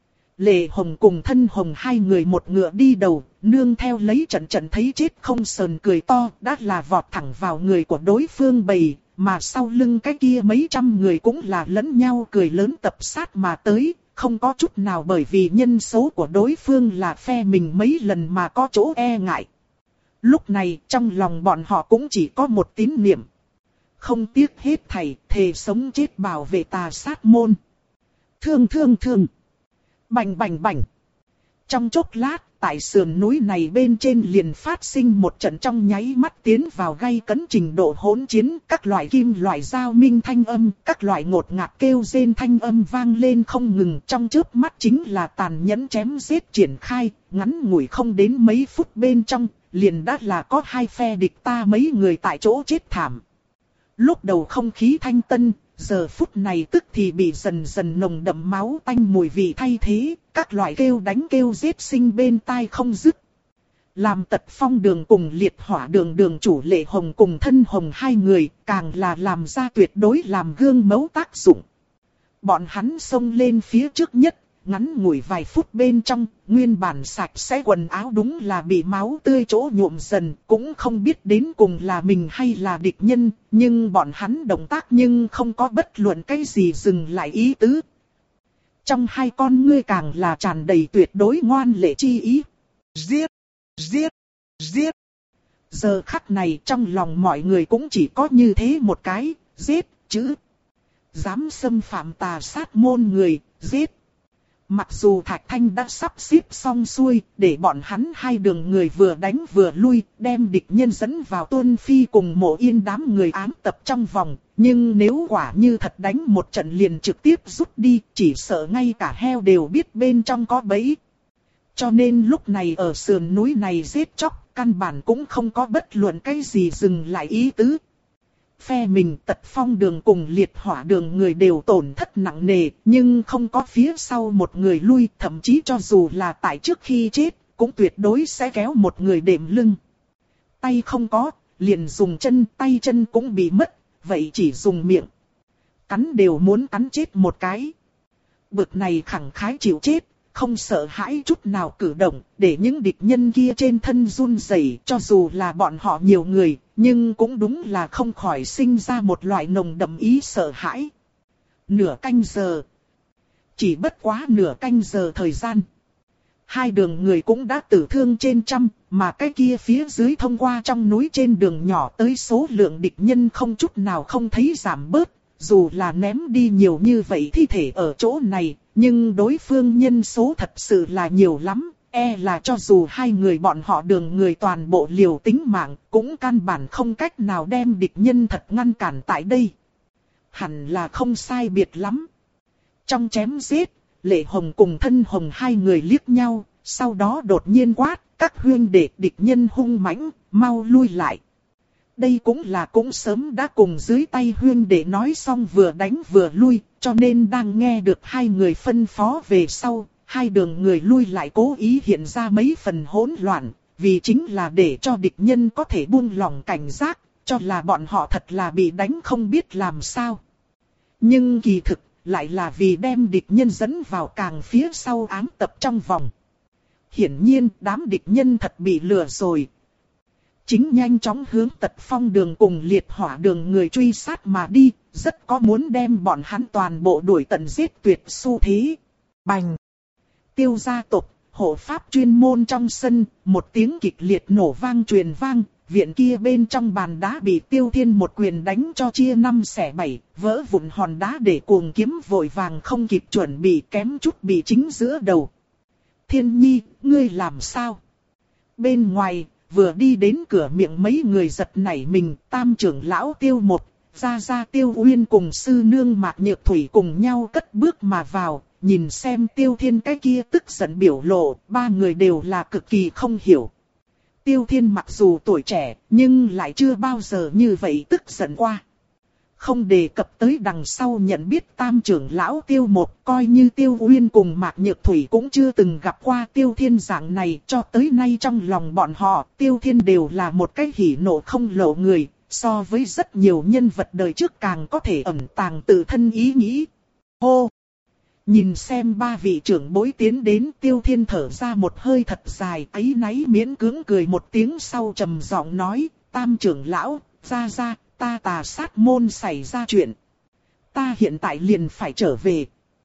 S1: Lệ Hồng cùng Thân Hồng hai người một ngựa đi đầu, nương theo lấy trận trận thấy chết không sờn cười to, đã là vọt thẳng vào người của đối phương bầy, mà sau lưng cái kia mấy trăm người cũng là lẫn nhau cười lớn tập sát mà tới, không có chút nào bởi vì nhân số của đối phương là phe mình mấy lần mà có chỗ e ngại. Lúc này trong lòng bọn họ cũng chỉ có một tín niệm. Không tiếc hết thảy, thề sống chết bảo vệ tà sát môn. Thương thương thương. Bành bành bành. Trong chốc lát, tại sườn núi này bên trên liền phát sinh một trận trong nháy mắt tiến vào gay cấn trình độ hỗn chiến. Các loại kim loại giao minh thanh âm, các loại ngột ngạt kêu rên thanh âm vang lên không ngừng. Trong chớp mắt chính là tàn nhẫn chém giết triển khai, ngắn ngủi không đến mấy phút bên trong, liền đã là có hai phe địch ta mấy người tại chỗ chết thảm. Lúc đầu không khí thanh tân, giờ phút này tức thì bị dần dần nồng đậm máu tanh mùi vị thay thế, các loại kêu đánh kêu giết sinh bên tai không dứt. Làm Tật Phong đường cùng Liệt Hỏa đường đường chủ Lệ Hồng cùng Thân Hồng hai người, càng là làm ra tuyệt đối làm gương mẫu tác dụng. Bọn hắn xông lên phía trước nhất, ngắn ngủi vài phút bên trong, nguyên bản sạch sẽ quần áo đúng là bị máu tươi chỗ nhuộm dần, cũng không biết đến cùng là mình hay là địch nhân, nhưng bọn hắn động tác nhưng không có bất luận cái gì dừng lại ý tứ. Trong hai con ngươi càng là tràn đầy tuyệt đối ngoan lệ chi ý. Giết! Giết! Giết! Giờ khắc này trong lòng mọi người cũng chỉ có như thế một cái, giết, chữ. Dám xâm phạm tà sát môn người, giết. Mặc dù Thạch Thanh đã sắp xếp xong xuôi, để bọn hắn hai đường người vừa đánh vừa lui, đem địch nhân dẫn vào Tuân Phi cùng Mộ Yên đám người ám tập trong vòng. Nhưng nếu quả như thật đánh một trận liền trực tiếp rút đi, chỉ sợ ngay cả heo đều biết bên trong có bẫy. Cho nên lúc này ở sườn núi này giết chóc, căn bản cũng không có bất luận cái gì dừng lại ý tứ. phe mình Tật Phong đường cùng Liệt Hỏa đường người đều tổn thất nặng nề, nhưng không có phía sau một người lui, thậm chí cho dù là tại trước khi chết, cũng tuyệt đối sẽ kéo một người đệm lưng. Tay không có, liền dùng chân, tay chân cũng bị mất, vậy chỉ dùng miệng. Cắn đều muốn cắn chết một cái. Bực này khẳng khái chịu chết, không sợ hãi chút nào cử động, để những địch nhân kia trên thân run rẩy, cho dù là bọn họ nhiều người, nhưng cũng đúng là không khỏi sinh ra một loại nồng đậm ý sợ hãi. Nửa canh giờ. Chỉ bất quá nửa canh giờ thời gian. Hai đường người cũng đã tử thương trên trăm, mà cái kia phía dưới thông qua trong núi trên đường nhỏ tới số lượng địch nhân không chút nào không thấy giảm bớt, dù là ném đi nhiều như vậy thi thể ở chỗ này, nhưng đối phương nhân số thật sự là nhiều lắm, e là cho dù hai người bọn họ đường người toàn bộ liều tính mạng, cũng căn bản không cách nào đem địch nhân thật ngăn cản tại đây. Hẳn là không sai biệt lắm. Trong chém giết, Lệ Hồng cùng Thân Hồng hai người liếc nhau, sau đó đột nhiên quát, các huynh đệ địch nhân hung mãnh, mau lui lại. Đây cũng là cũng sớm đã cùng dưới tay huynh đệ nói xong vừa đánh vừa lui, cho nên đang nghe được hai người phân phó về sau, hai đường người lui lại cố ý hiện ra mấy phần hỗn loạn, vì chính là để cho địch nhân có thể buông lỏng cảnh giác, cho là bọn họ thật là bị đánh không biết làm sao. Nhưng kỳ thực, lại là vì đem địch nhân dẫn vào càng phía sau ám tập trong vòng. Hiển nhiên, đám địch nhân thật bị lừa rồi. Chính nhanh chóng hướng Tật Phong đường cùng Liệt Hỏa đường người truy sát mà đi, rất có muốn đem bọn hắn toàn bộ đuổi tận giết tuyệt xu thế. Bành! Tiêu gia tộc, hộ pháp chuyên môn trong sân, một tiếng kịch liệt nổ vang truyền vang, viện kia bên trong bàn đá bị Tiêu Thiên một quyền đánh cho chia năm xẻ bảy, vỡ vụn hòn đá để cuồng kiếm vội vàng không kịp chuẩn bị kém chút bị chính giữa đầu. Thiên Nhi, ngươi làm sao? Bên ngoài, vừa đi đến cửa miệng mấy người giật nảy mình, Tam trưởng lão Tiêu một, Gia Gia Tiêu Uyên cùng sư nương Mạc Nhược Thủy cùng nhau cất bước mà vào, nhìn xem Tiêu Thiên cái kia tức giận biểu lộ, ba người đều là cực kỳ không hiểu. Tiêu Thiên mặc dù tuổi trẻ, nhưng lại chưa bao giờ như vậy tức giận qua. Không đề cập tới đằng sau nhận biết Tam trưởng lão Tiêu một, coi như Tiêu Uyên cùng Mạc Nhược Thủy cũng chưa từng gặp qua Tiêu Thiên dạng này, cho tới nay trong lòng bọn họ, Tiêu Thiên đều là một cái hỉ nộ không lộ người, so với rất nhiều nhân vật đời trước càng có thể ẩn tàng tự thân ý nghĩ. Hô! Nhìn xem ba vị trưởng bối tiến đến, Tiêu Thiên thở ra một hơi thật dài, áy náy miễn cưỡng cười một tiếng sau trầm giọng nói, Tam trưởng lão, Gia Gia, ta Tà Sát môn xảy ra chuyện. Ta hiện tại liền phải trở về.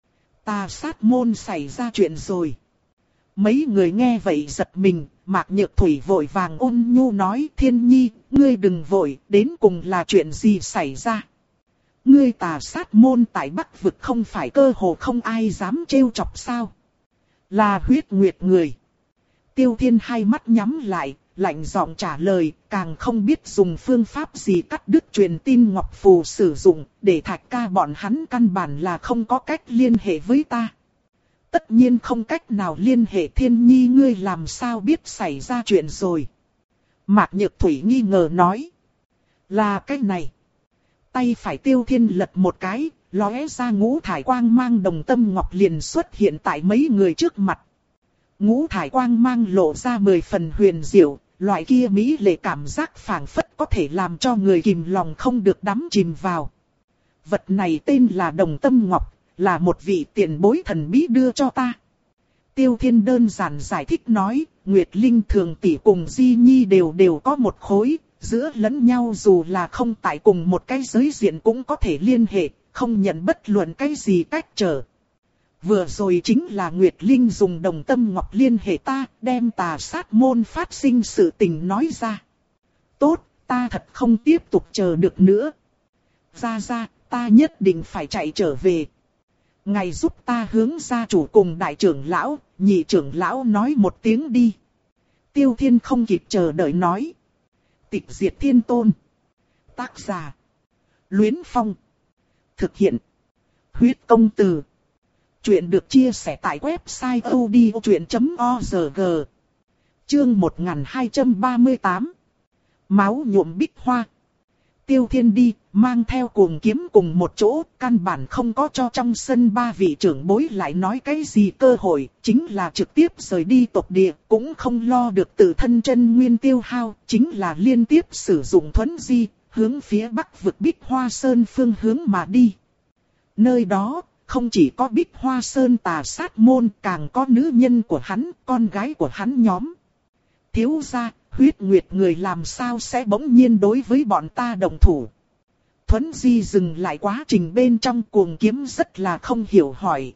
S1: Tà Sát môn xảy ra chuyện rồi. Mấy người nghe vậy giật mình, Mạc Nhược Thủy vội vàng ôn nhu nói, Thiên Nhi, ngươi đừng vội, đến cùng là chuyện gì xảy ra. Ngươi Tà Sát môn tại Bắc vực không phải cơ hồ không ai dám trêu chọc sao. Là huyết nguyệt người. Tiêu Thiên hai mắt nhắm lại, lạnh giọng trả lời, càng không biết dùng phương pháp gì cắt đứt truyền tin ngọc phù sử dụng, để Thạch ca bọn hắn căn bản là không có cách liên hệ với ta. Tất nhiên không cách nào liên hệ. Thiên Nhi, ngươi làm sao biết xảy ra chuyện rồi? Mạc Nhược Thủy nghi ngờ nói. Là cái này. Tay phải Tiêu Thiên lật một cái, lóe ra ngũ thải quang mang đồng tâm ngọc liền xuất hiện tại mấy người trước mặt. Ngũ thải quang mang lộ ra mười phần huyền diệu, loại kia mỹ lệ cảm giác phảng phất có thể làm cho người kìm lòng không được đắm chìm vào. Vật này tên là đồng tâm ngọc, là một vị tiền bối thần bí đưa cho ta. Tiêu Thiên đơn giản giải thích nói, Nguyệt Linh Thường tỷ cùng Di Nhi đều đều có một khối, giữa lẫn nhau dù là không tại cùng một cái giới diện cũng có thể liên hệ, không nhận bất luận cái gì cách trở. Vừa rồi chính là Nguyệt Linh dùng đồng tâm ngọc liên hệ ta, đem Tà Sát môn phát sinh sự tình nói ra. Tốt, ta thật không tiếp tục chờ được nữa. Gia Gia, ta nhất định phải chạy trở về. Ngài giúp ta hướng gia chủ cùng đại trưởng lão, nhị trưởng lão nói một tiếng đi. Tiêu Thiên không kịp chờ đợi nói. Tịch Diệt Thiên Tôn. Tác giả. Luyến Phong. Thực hiện. Huyết Công Từ. Chuyện được chia sẻ tại website odchuyện chấm org. Chương một nghìn hai trăm ba mươi tám. Máu nhuộm bích hoa. Tiêu Thiên đi, mang theo Cuồng Kiếm cùng một chỗ, căn bản không có cho trong sân ba vị trưởng bối lại nói cái gì cơ hội, chính là trực tiếp rời đi tộc địa, cũng không lo được tự thân chân nguyên tiêu hao, chính là liên tiếp sử dụng thuấn di, hướng phía bắc vực Bích Hoa Sơn phương hướng mà đi. Nơi đó, không chỉ có Bích Hoa Sơn tà sát môn, càng có nữ nhân của hắn, con gái của hắn nhóm. Thiếu gia, Huyết Nguyệt người làm sao sẽ bỗng nhiên đối với bọn ta đồng thủ. Thuấn Di dừng lại quá trình bên trong, Cuồng Kiếm rất là không hiểu hỏi.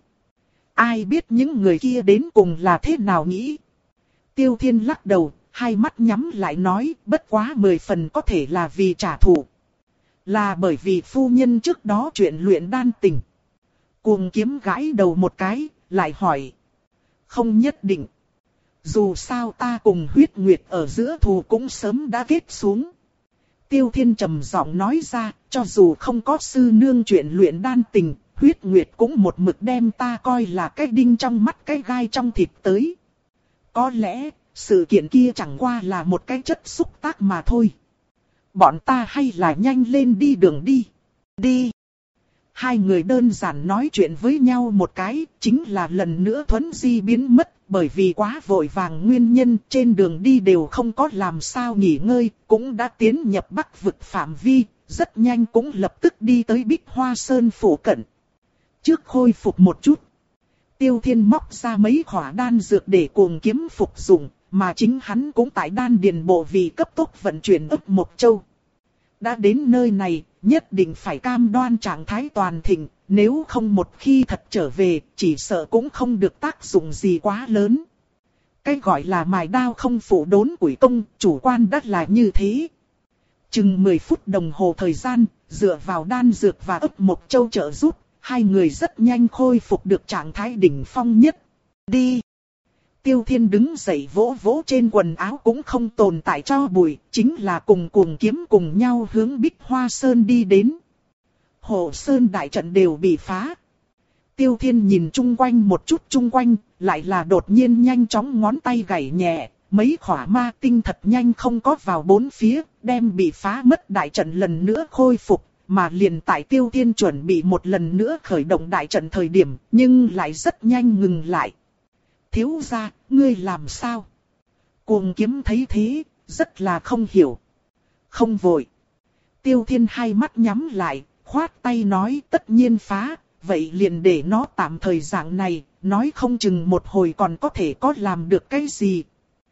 S1: Ai biết những người kia đến cùng là thế nào nghĩ. Tiêu Thiên lắc đầu, hai mắt nhắm lại nói, bất quá mười phần có thể là vì trả thù. Là bởi vì phu nhân trước đó chuyện luyện đan tình. Cuồng Kiếm gãi đầu một cái, lại hỏi. Không nhất định. Dù sao ta cùng Huyết Nguyệt ở giữa thù cũng sớm đã kết xuống. Tiêu Thiên trầm giọng nói ra, cho dù không có sư nương chuyện luyện đan tình, Huyết Nguyệt cũng một mực đem ta coi là cái đinh trong mắt, cái gai trong thịt tới. Có lẽ, sự kiện kia chẳng qua là một cái chất xúc tác mà thôi. Bọn ta hay là nhanh lên đi đường đi. Đi. Hai người đơn giản nói chuyện với nhau một cái, chính là lần nữa Thuấn Di biến mất, bởi vì quá vội vàng nguyên nhân trên đường đi đều không có làm sao nghỉ ngơi, cũng đã tiến nhập bắc vực phạm vi, rất nhanh cũng lập tức đi tới Bích Hoa Sơn phủ cận. Trước khôi phục một chút, Tiêu Thiên móc ra mấy khỏa đan dược để Cuồng Kiếm phục dụng, mà chính hắn cũng tại đan điền bộ vì cấp tốc vận chuyển ấp Mộc Châu. Đã đến nơi này, nhất định phải cam đoan trạng thái toàn thịnh, nếu không một khi thật trở về, chỉ sợ cũng không được tác dụng gì quá lớn. Cái gọi là mài đao không phủ đốn củi công, chủ quan đắt là như thế. Chừng mười phút đồng hồ thời gian, dựa vào đan dược và ấp Mộc Châu trợ giúp, hai người rất nhanh khôi phục được trạng thái đỉnh phong nhất. Đi! Tiêu Thiên đứng dậy vỗ vỗ trên quần áo cũng không tồn tại cho bụi, chính là cùng Cuồng Kiếm cùng nhau hướng Bích Hoa Sơn đi đến. Hộ Sơn đại trận đều bị phá. Tiêu Thiên nhìn chung quanh một chút chung quanh, lại là đột nhiên nhanh chóng ngón tay gảy nhẹ, mấy khỏa ma tinh thật nhanh không có vào bốn phía, đem bị phá mất đại trận lần nữa khôi phục, mà liền tại Tiêu Thiên chuẩn bị một lần nữa khởi động đại trận thời điểm, nhưng lại rất nhanh ngừng lại. Thiếu gia, ngươi làm sao? Cuồng Kiếm thấy thế, rất là không hiểu. Không vội. Tiêu Thiên hai mắt nhắm lại, khoát tay nói tất nhiên phá, vậy liền để nó tạm thời dạng này, nói không chừng một hồi còn có thể có làm được cái gì.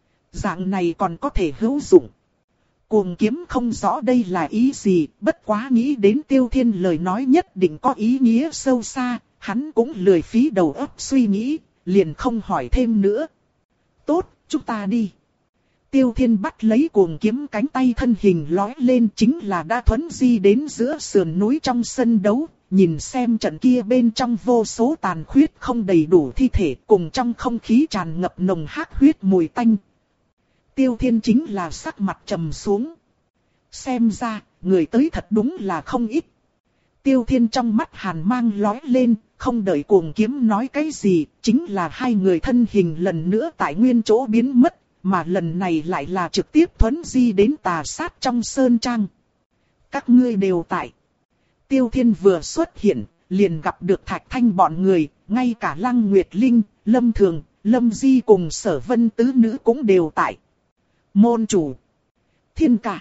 S1: Dạng này còn có thể hữu dụng. Cuồng Kiếm không rõ đây là ý gì, bất quá nghĩ đến Tiêu Thiên lời nói nhất định có ý nghĩa sâu xa, hắn cũng lười phí đầu óc suy nghĩ, liền không hỏi thêm nữa. Tốt, chúng ta đi. Tiêu Thiên bắt lấy Cuồng Kiếm cánh tay, thân hình lói lên, chính là đã thuấn di đến giữa sườn núi trong sân đấu, nhìn xem trận kia bên trong vô số tàn khuyết không đầy đủ thi thể, cùng trong không khí tràn ngập nồng hắc huyết mùi tanh. Tiêu Thiên chính là sắc mặt trầm xuống. Xem ra, người tới thật đúng là không ít. Tiêu Thiên trong mắt hàn mang lói lên, không đợi Cuồng Kiếm nói cái gì, chính là hai người thân hình lần nữa tại nguyên chỗ biến mất, mà lần này lại là trực tiếp thuấn di đến tà sát trong sơn trang. Các ngươi đều tại. Tiêu Thiên vừa xuất hiện, liền gặp được Thạch Thanh bọn người, ngay cả Lăng Nguyệt Linh, Lâm Thường, Lâm Di cùng Sở Vân tứ nữ cũng đều tại. Môn chủ, Thiên ca.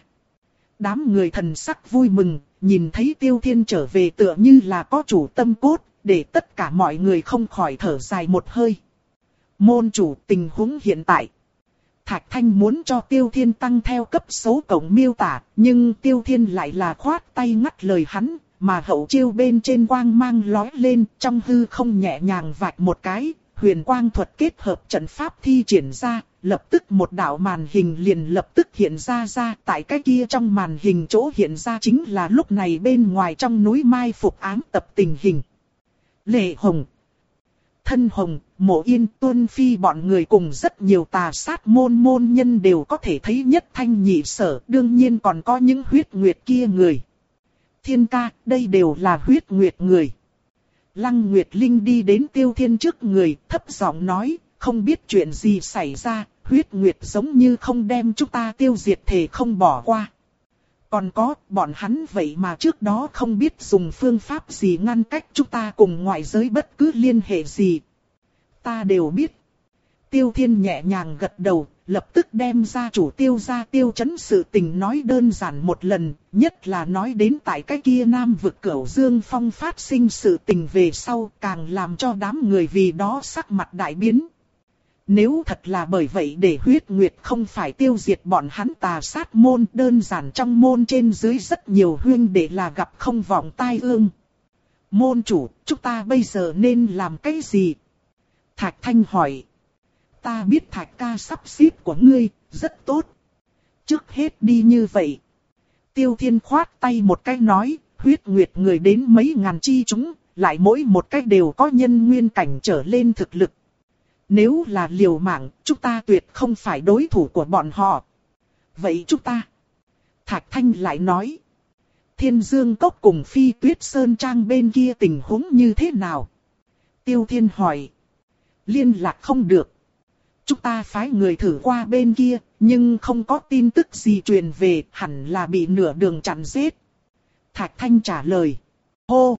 S1: Đám người thần sắc vui mừng, nhìn thấy Tiêu Thiên trở về tựa như là có chủ tâm cốt, để tất cả mọi người không khỏi thở dài một hơi. Môn chủ, tình huống hiện tại. Thạch Thanh muốn cho Tiêu Thiên tăng theo cấp số cộng miêu tả, nhưng Tiêu Thiên lại là khoát tay ngắt lời hắn, mà hậu chiêu bên trên quang mang lói lên, trong hư không nhẹ nhàng vạch một cái, huyền quang thuật kết hợp trận pháp thi triển ra, lập tức một đạo màn hình liền lập tức hiện ra ra, tại cái kia trong màn hình chỗ hiện ra chính là lúc này bên ngoài trong núi mai phục ám tập tình hình. Lệ Hồng, Thân Hồng, Mộ Yên, Tuân Phi bọn người cùng rất nhiều tà sát môn môn nhân đều có thể thấy nhất thanh nhị sở, đương nhiên còn có những huyết nguyệt kia người. Thiên ca, đây đều là huyết nguyệt người. Lăng Nguyệt Linh đi đến Tiêu Thiên trước người, thấp giọng nói, không biết chuyện gì xảy ra, huyết nguyệt giống như không đem chúng ta tiêu diệt thể không bỏ qua. Còn có, bọn hắn vậy mà trước đó không biết dùng phương pháp gì ngăn cách chúng ta cùng ngoại giới bất cứ liên hệ gì. Ta đều biết. Tiêu Thiên nhẹ nhàng gật đầu, lập tức đem ra chủ Tiêu gia Tiêu Chấn sự tình nói đơn giản một lần, nhất là nói đến tại cái kia Nam vực Cửu Dương Phong phát sinh sự tình về sau, càng làm cho đám người vì đó sắc mặt đại biến. Nếu thật là bởi vậy để huyết nguyệt không phải tiêu diệt bọn hắn tà sát môn, đơn giản trong môn trên dưới rất nhiều huynh đệ là gặp không vọng tai ương. Môn chủ, chúng ta bây giờ nên làm cái gì? Thạch Thanh hỏi. Ta biết Thạch ca sắp xếp của ngươi, rất tốt. Trước hết đi như vậy. Tiêu Thiên khoát tay một cái nói, huyết nguyệt người đến mấy ngàn chi chúng, lại mỗi một cái đều có nhân nguyên cảnh trở lên thực lực. Nếu là liều mạng, chúng ta tuyệt không phải đối thủ của bọn họ. Vậy chúng ta... Thạch Thanh lại nói. Thiên Dương Cốc cùng Phi Tuyết Sơn Trang bên kia tình huống như thế nào? Tiêu Thiên hỏi. Liên lạc không được. Chúng ta phái người thử qua bên kia, nhưng không có tin tức gì truyền về, hẳn là bị nửa đường chặn giết. Thạch Thanh trả lời. Hô!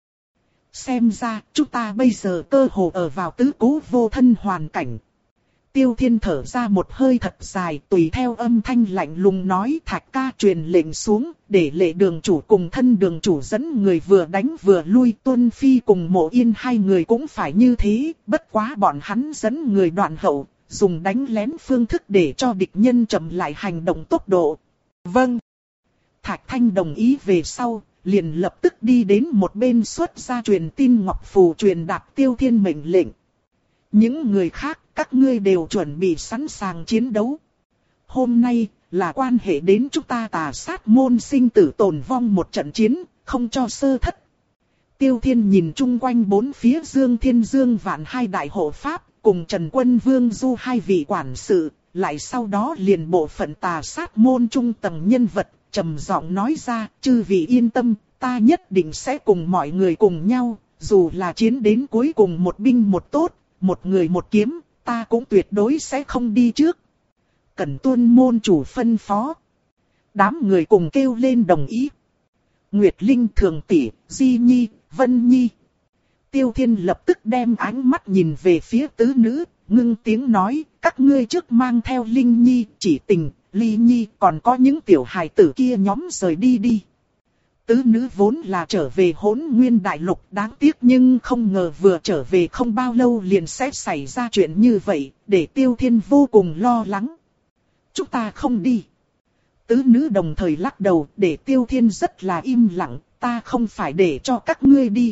S1: Xem ra, chúng ta bây giờ cơ hồ ở vào tứ cố vô thân hoàn cảnh. Tiêu Thiên thở ra một hơi thật dài, tùy theo âm thanh lạnh lùng nói Thạch ca truyền lệnh xuống, để lệ đường chủ cùng thân đường chủ dẫn người vừa đánh vừa lui. Tuân Phi cùng Mộ Yên hai người cũng phải như thế, bất quá bọn hắn dẫn người đoạn hậu, dùng đánh lén phương thức để cho địch nhân chậm lại hành động tốc độ. Vâng. Thạch Thanh đồng ý về sau, liền lập tức đi đến một bên xuất ra truyền tin ngọc phù truyền đạt Tiêu Thiên mệnh lệnh. Những người khác, các ngươi đều chuẩn bị sẵn sàng chiến đấu. Hôm nay, là quan hệ đến chúng ta tà sát môn sinh tử tồn vong một trận chiến, không cho sơ thất. Tiêu Thiên nhìn chung quanh bốn phía Dương Thiên Dương Vạn hai đại hộ pháp, cùng Trần Quân Vương Du hai vị quản sự, lại sau đó liền bộ phận tà sát môn trung tầng nhân vật, trầm giọng nói ra, chư vị yên tâm, ta nhất định sẽ cùng mọi người cùng nhau, dù là chiến đến cuối cùng một binh một tốt, một người một kiếm, ta cũng tuyệt đối sẽ không đi trước. Cần tuân môn chủ phân phó. Đám người cùng kêu lên đồng ý. Nguyệt Linh, Thường Tỷ, Di Nhi, Vân Nhi. Tiêu Thiên lập tức đem ánh mắt nhìn về phía tứ nữ, ngưng tiếng nói, các ngươi trước mang theo Linh Nhi, Chỉ Tình, Ly Nhi, còn có những tiểu hài tử kia nhóm rời đi đi. Tứ nữ vốn là trở về Hỗn Nguyên Đại Lục, đáng tiếc nhưng không ngờ vừa trở về không bao lâu liền sẽ xảy ra chuyện như vậy, để Tiêu Thiên vô cùng lo lắng. Chúng ta không đi. Tứ nữ đồng thời lắc đầu, để Tiêu Thiên rất là im lặng, ta không phải để cho các ngươi đi,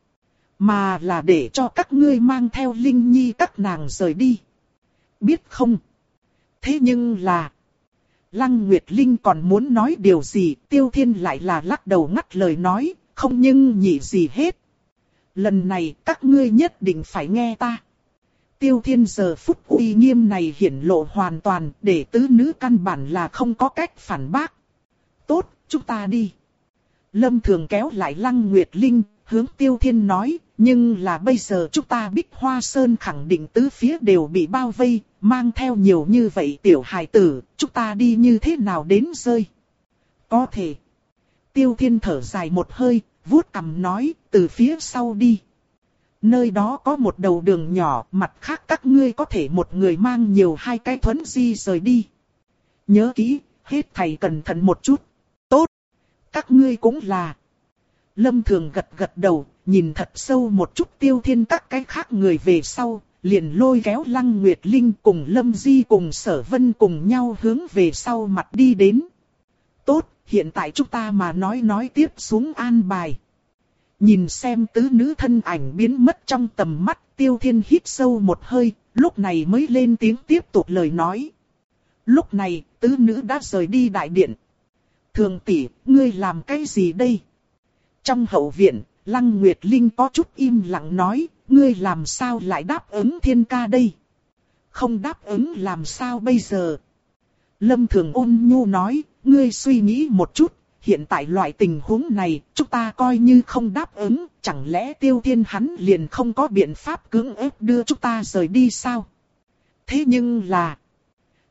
S1: mà là để cho các ngươi mang theo Linh Nhi các nàng rời đi. Biết không? Thế nhưng là... Lăng Nguyệt Linh còn muốn nói điều gì, Tiêu Thiên lại là lắc đầu ngắt lời nói, không nhưng nhị gì hết. Lần này các ngươi nhất định phải nghe ta. Tiêu Thiên giờ phút uy nghiêm này hiển lộ hoàn toàn, để tứ nữ căn bản là không có cách phản bác. Tốt, chúng ta đi. Lâm Thường kéo lại Lăng Nguyệt Linh, hướng Tiêu Thiên nói, nhưng là bây giờ chúng ta Bích Hoa Sơn khẳng định tứ phía đều bị bao vây, mang theo nhiều như vậy tiểu hài tử, chúng ta đi như thế nào đến rơi? Có thể. Tiêu Thiên thở dài một hơi, vuốt cằm nói, từ phía sau đi. Nơi đó có một đầu đường nhỏ, mặt khác các ngươi có thể một người mang nhiều hai cái thuẫn di rời đi. Nhớ kỹ, hết thầy cẩn thận một chút. Tốt. Các ngươi cũng là. Lâm Thường gật gật đầu, nhìn thật sâu một chút Tiêu Thiên các cái khác người về sau, liền lôi kéo Lăng Nguyệt Linh cùng Lâm Di cùng Sở Vân cùng nhau hướng về sau mặt đi đến. Tốt, hiện tại chúng ta mà nói nói tiếp xuống an bài. Nhìn xem tứ nữ thân ảnh biến mất trong tầm mắt, Tiêu Thiên hít sâu một hơi, lúc này mới lên tiếng tiếp tục lời nói. Lúc này, tứ nữ đã rời đi đại điện. Thường tỷ, ngươi làm cái gì đây? Trong hậu viện, Lăng Nguyệt Linh có chút im lặng nói, ngươi làm sao lại đáp ứng Thiên ca đây? Không đáp ứng làm sao bây giờ? Lâm Thường ôn nhu nói, ngươi suy nghĩ một chút, hiện tại loại tình huống này, chúng ta coi như không đáp ứng, chẳng lẽ Tiêu Thiên hắn liền không có biện pháp cưỡng ép đưa chúng ta rời đi sao? Thế nhưng là...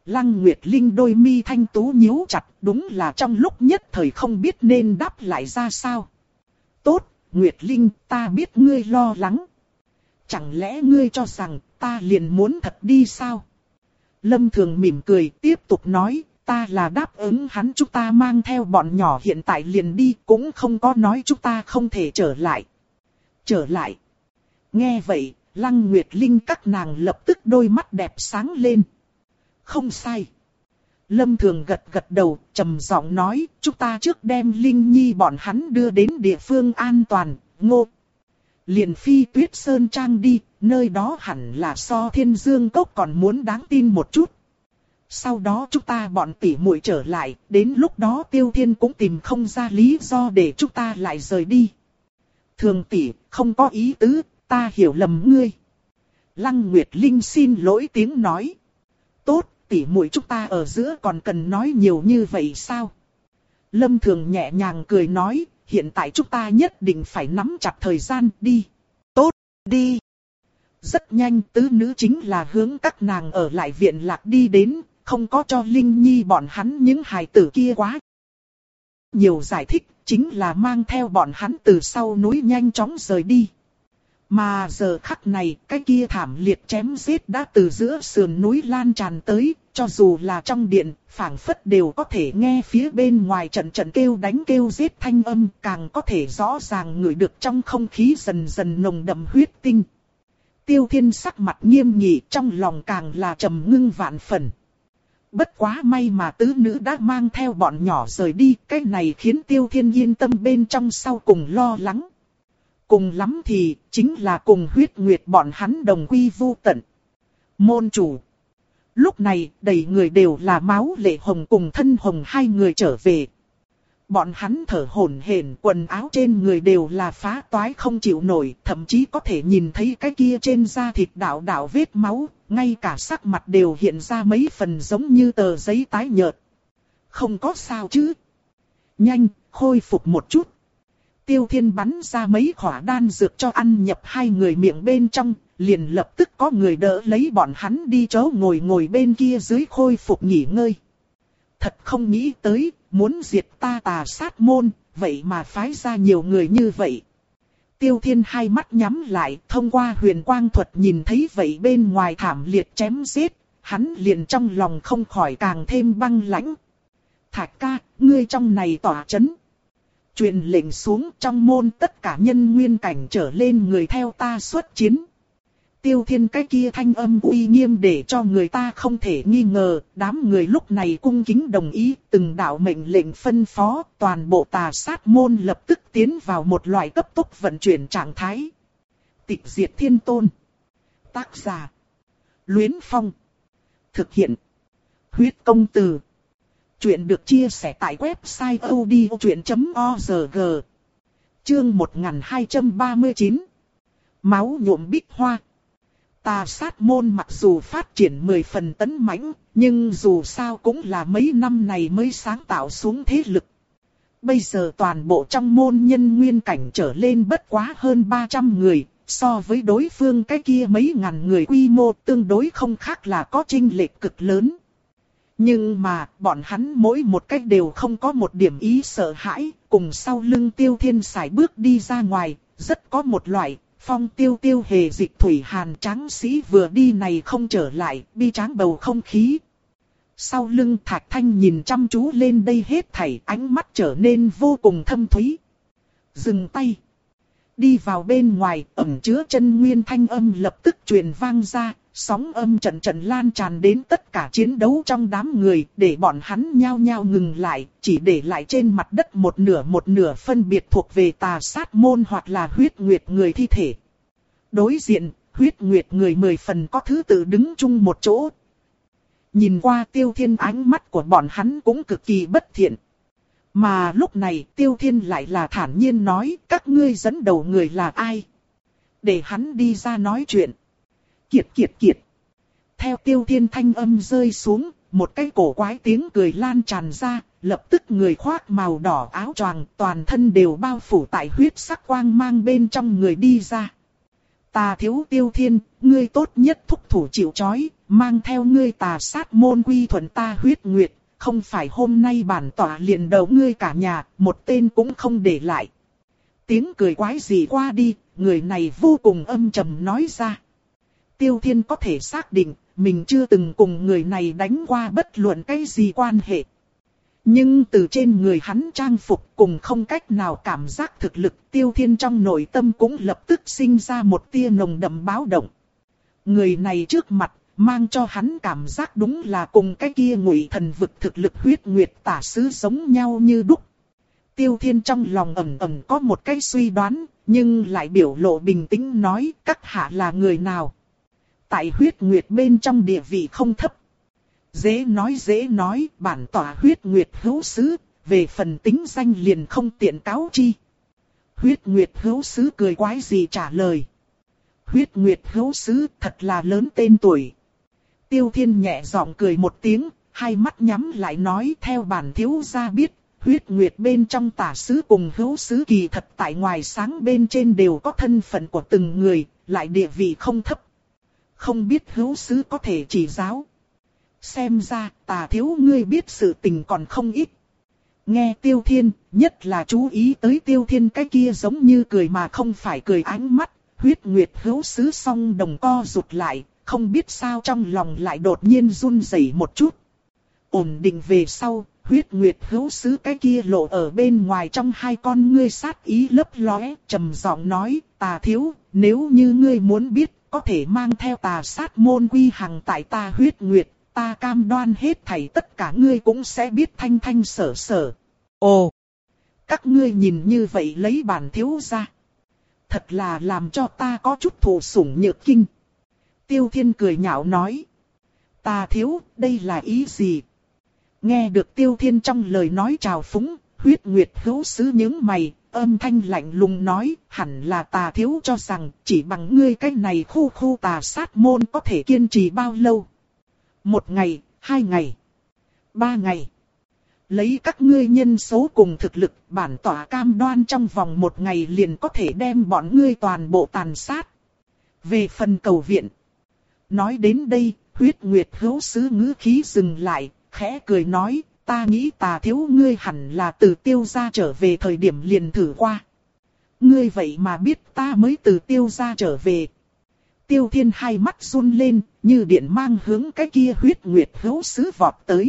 S1: Lăng Nguyệt Linh đôi mi thanh tú nhíu chặt, đúng là trong lúc nhất thời không biết nên đáp lại ra sao. Tốt, Nguyệt Linh, ta biết ngươi lo lắng. Chẳng lẽ ngươi cho rằng ta liền muốn thật đi sao? Lâm Thường mỉm cười tiếp tục nói, ta là đáp ứng hắn chúng ta mang theo bọn nhỏ hiện tại liền đi, cũng không có nói chúng ta không thể trở lại. Trở lại. Nghe vậy, Lăng Nguyệt Linh các nàng lập tức đôi mắt đẹp sáng lên. Không sai. Lâm Thường gật gật đầu, trầm giọng nói, chúng ta trước đem Linh Nhi bọn hắn đưa đến địa phương an toàn, ngô. Liền phi Tuyết Sơn Trang đi, nơi đó hẳn là so Thiên Dương Cốc còn muốn đáng tin một chút. Sau đó chúng ta bọn tỷ muội trở lại, đến lúc đó Tiêu Thiên cũng tìm không ra lý do để chúng ta lại rời đi. Thường tỷ, không có ý tứ, ta hiểu lầm ngươi. Lăng Nguyệt Linh xin lỗi tiếng nói. Tốt, tỷ muội chúng ta ở giữa còn cần nói nhiều như vậy sao? Lâm Thường nhẹ nhàng cười nói, hiện tại chúng ta nhất định phải nắm chặt thời gian đi. Tốt, đi. Rất nhanh tứ nữ chính là hướng các nàng ở lại viện lạc đi đến, không có cho Linh Nhi bọn hắn những hài tử kia quá nhiều giải thích, chính là mang theo bọn hắn từ sau núi nhanh chóng rời đi. Mà giờ khắc này, cái kia thảm liệt chém giết đã từ giữa sườn núi lan tràn tới, cho dù là trong điện, phảng phất đều có thể nghe phía bên ngoài trận trận kêu đánh kêu giết thanh âm, càng có thể rõ ràng ngửi được trong không khí dần dần nồng đậm huyết tinh. Tiêu Thiên sắc mặt nghiêm nghị, trong lòng càng là trầm ngưng vạn phần. Bất quá may mà tứ nữ đã mang theo bọn nhỏ rời đi, cái này khiến Tiêu Thiên yên tâm bên trong sau cùng lo lắng. Cùng lắm thì, chính là cùng huyết nguyệt bọn hắn đồng quy vu tận. Môn chủ. Lúc này, đầy người đều là máu lệ hồng cùng thân hồng hai người trở về. Bọn hắn thở hổn hển, quần áo trên người đều là phá toái không chịu nổi, thậm chí có thể nhìn thấy cái kia trên da thịt đạo đạo vết máu, ngay cả sắc mặt đều hiện ra mấy phần giống như tờ giấy tái nhợt. Không có sao chứ? Nhanh, khôi phục một chút. Tiêu Thiên bắn ra mấy khỏa đan dược cho ăn nhập hai người miệng bên trong, liền lập tức có người đỡ lấy bọn hắn đi chỗ ngồi ngồi bên kia dưới khôi phục nghỉ ngơi. Thật không nghĩ tới, muốn diệt ta Tà Sát môn, vậy mà phái ra nhiều người như vậy. Tiêu Thiên hai mắt nhắm lại, thông qua huyền quang thuật nhìn thấy vậy bên ngoài thảm liệt chém giết, hắn liền trong lòng không khỏi càng thêm băng lãnh. Thạch ca, ngươi trong này tỏa chấn. Truyền lệnh xuống trong môn tất cả nhân nguyên cảnh trở lên người theo ta xuất chiến. Tiêu Thiên cái kia thanh âm uy nghiêm để cho người ta không thể nghi ngờ, đám người lúc này cung kính đồng ý, từng đạo mệnh lệnh phân phó, toàn bộ Tà Sát môn lập tức tiến vào một loại cấp tốc vận chuyển trạng thái. Tịch diệt thiên tôn. Tác giả. Luyến Phong. Thực hiện. Huyết công từ. Chuyện được chia sẻ tại website odchuyện chấm org. Chương một nghìn hai trăm ba mươi chín. Máu nhuộm bích hoa. Tà Sát môn mặc dù phát triển mười phần tấn mãnh, nhưng dù sao cũng là mấy năm này mới sáng tạo xuống thế lực. Bây giờ toàn bộ trong môn nhân nguyên cảnh trở lên bất quá hơn ba trăm người, so với đối phương cái kia mấy ngàn người quy mô tương đối không khác là có chênh lệch cực lớn. Nhưng mà, bọn hắn mỗi một cách đều không có một điểm ý sợ hãi, cùng sau lưng Tiêu Thiên sải bước đi ra ngoài, rất có một loại phong tiêu tiêu hề dịch thủy hàn tráng sĩ vừa đi này không trở lại, bi tráng bầu không khí. Sau lưng Thạch Thanh nhìn chăm chú lên đây hết thảy, ánh mắt trở nên vô cùng thâm thúy. Dừng tay. Đi vào bên ngoài, ẩn chứa chân nguyên thanh âm lập tức truyền vang ra, sóng âm trận trận lan tràn đến tất cả chiến đấu trong đám người, để bọn hắn nhao nhao ngừng lại, chỉ để lại trên mặt đất một nửa một nửa phân biệt thuộc về Tà Sát môn hoặc là huyết nguyệt người thi thể. Đối diện, huyết nguyệt người mười phần có thứ tự đứng chung một chỗ. Nhìn qua Tiêu Thiên, ánh mắt của bọn hắn cũng cực kỳ bất thiện. Mà lúc này Tiêu Thiên lại là thản nhiên nói, các ngươi dẫn đầu người là ai? Để hắn đi ra nói chuyện. Kiệt kiệt kiệt. Theo Tiêu Thiên thanh âm rơi xuống, một cái cổ quái tiếng cười lan tràn ra, lập tức người khoác màu đỏ áo choàng, toàn thân đều bao phủ tại huyết sắc quang mang bên trong người đi ra. Ta thiếu Tiêu Thiên, ngươi tốt nhất thúc thủ chịu trói, mang theo ngươi tà sát môn quy thuận ta huyết nguyệt, không phải hôm nay bản tỏa liền đầu ngươi cả nhà, một tên cũng không để lại. Tiếng cười quái dị qua đi, người này vô cùng âm trầm nói ra. Tiêu Thiên có thể xác định, mình chưa từng cùng người này đánh qua bất luận cái gì quan hệ. Nhưng từ trên người hắn trang phục cùng không cách nào cảm giác thực lực, Tiêu Thiên trong nội tâm cũng lập tức sinh ra một tia nồng đậm báo động. Người này trước mặt, mang cho hắn cảm giác đúng là cùng cái kia Ngụy Thần vực thực lực huyết nguyệt tả sứ giống nhau như đúc. Tiêu Thiên trong lòng ẩn ẩn có một cái suy đoán, nhưng lại biểu lộ bình tĩnh nói các hạ là người nào. Tại huyết nguyệt bên trong địa vị không thấp. Dễ nói dễ nói, bản tỏa huyết nguyệt hữu sứ, về phần tính danh liền không tiện cáo chi. Huyết nguyệt hữu sứ cười quái gì trả lời. Huyết nguyệt hữu sứ thật là lớn tên tuổi. Tiêu Thiên nhẹ giọng cười một tiếng, hai mắt nhắm lại nói theo bản thiếu gia biết. Huyết nguyệt bên trong tả sứ cùng hữu sứ kỳ thật tại ngoài sáng bên trên đều có thân phận của từng người, lại địa vị không thấp. Không biết hữu sứ có thể chỉ giáo. Xem ra tà thiếu ngươi biết sự tình còn không ít. Nghe Tiêu Thiên, nhất là chú ý tới Tiêu Thiên cái kia giống như cười mà không phải cười ánh mắt. Huyết nguyệt hữu sứ song đồng co rụt lại, không biết sao trong lòng lại đột nhiên run rẩy một chút. Ổn định về sau, huyết nguyệt hữu sứ cái kia lộ ở bên ngoài trong hai con ngươi sát ý lấp lóe, trầm giọng nói, tà thiếu, nếu như ngươi muốn biết, có thể mang theo tà sát môn quy hằng tại ta huyết nguyệt, ta cam đoan hết thảy tất cả ngươi cũng sẽ biết thanh thanh sở sở. Ồ, các ngươi nhìn như vậy lấy bản thiếu ra. Thật là làm cho ta có chút thụ sủng nhược kinh. Tiêu Thiên cười nhạo nói. Tà thiếu, đây là ý gì? Nghe được Tiêu Thiên trong lời nói trào phúng, huyết nguyệt hữu sứ nhướng mày, âm thanh lạnh lùng nói, hẳn là tà thiếu cho rằng chỉ bằng ngươi cái này khu khu tà sát môn có thể kiên trì bao lâu. Một ngày, hai ngày, ba ngày. Lấy các ngươi nhân số cùng thực lực, bản tỏa cam đoan trong vòng một ngày liền có thể đem bọn ngươi toàn bộ tàn sát. Về phần cầu viện. Nói đến đây, huyết nguyệt hữu sứ ngữ khí dừng lại, khẽ cười nói, ta nghĩ tà thiếu ngươi hẳn là từ tiêu gia trở về thời điểm liền thử qua. Ngươi vậy mà biết ta mới từ tiêu gia trở về. Tiêu Thiên hai mắt run lên, như điện mang hướng cái kia huyết nguyệt hữu sứ vọt tới.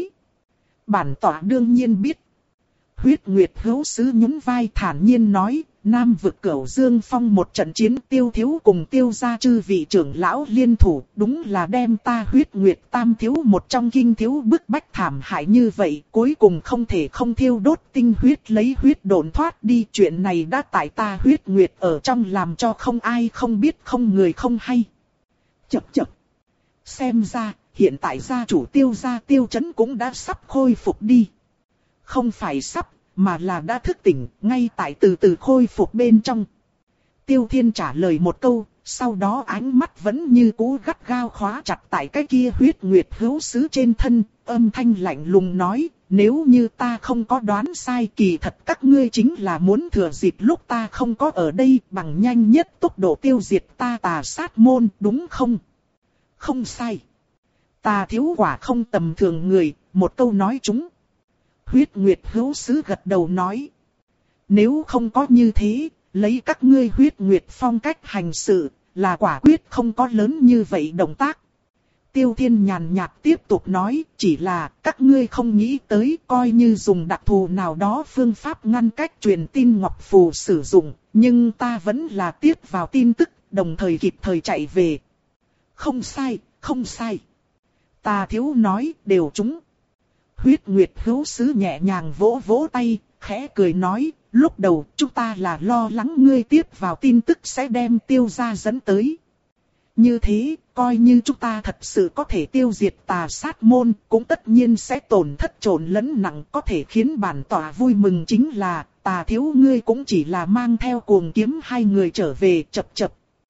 S1: Bản tỏa đương nhiên biết. Huyết nguyệt hữu sứ nhún vai thản nhiên nói, Nam vực Cửu Dương Phong một trận chiến Tiêu thiếu cùng Tiêu gia chư vị trưởng lão liên thủ, đúng là đem ta huyết nguyệt tam thiếu một trong kinh thiếu bức bách thảm hại như vậy, cuối cùng không thể không thiêu đốt tinh huyết lấy huyết đồn thoát đi. Chuyện này đã tại ta huyết nguyệt ở trong làm cho không ai không biết, không người không hay. Chậc chậc. Xem ra, hiện tại gia chủ Tiêu gia Tiêu Chấn cũng đã sắp khôi phục đi. Không phải sắp, mà là đã thức tỉnh, ngay tại từ từ khôi phục bên trong. Tiêu Thiên trả lời một câu, sau đó ánh mắt vẫn như cũ gắt gao khóa chặt tại cái kia huyết nguyệt hữu sứ trên thân, âm thanh lạnh lùng nói, nếu như ta không có đoán sai, kỳ thật các ngươi chính là muốn thừa dịp lúc ta không có ở đây bằng nhanh nhất tốc độ tiêu diệt ta tà sát môn, đúng không? Không sai. Tà thiếu quả không tầm thường người, một câu nói chúng. Huyết nguyệt hữu sứ gật đầu nói. Nếu không có như thế, lấy các ngươi huyết nguyệt phong cách hành sự, là quả quyết không có lớn như vậy động tác. Tiêu Thiên nhàn nhạt tiếp tục nói, chỉ là các ngươi không nghĩ tới, coi như dùng đặc thù nào đó phương pháp ngăn cách truyền tin ngọc phù sử dụng, nhưng ta vẫn là tiếp vào tin tức, đồng thời kịp thời chạy về. Không sai, không sai. Tà thiếu nói, đều trúng. Huyết nguyệt hữu sứ nhẹ nhàng vỗ vỗ tay, khẽ cười nói, lúc đầu chúng ta là lo lắng ngươi tiếp vào tin tức sẽ đem Tiêu gia dẫn tới. Như thế, coi như chúng ta thật sự có thể tiêu diệt tà sát môn, cũng tất nhiên sẽ tổn thất trộn lẫn nặng, có thể khiến bản tỏa vui mừng chính là, tà thiếu ngươi cũng chỉ là mang theo cuồng kiếm hai người trở về. Chập chập.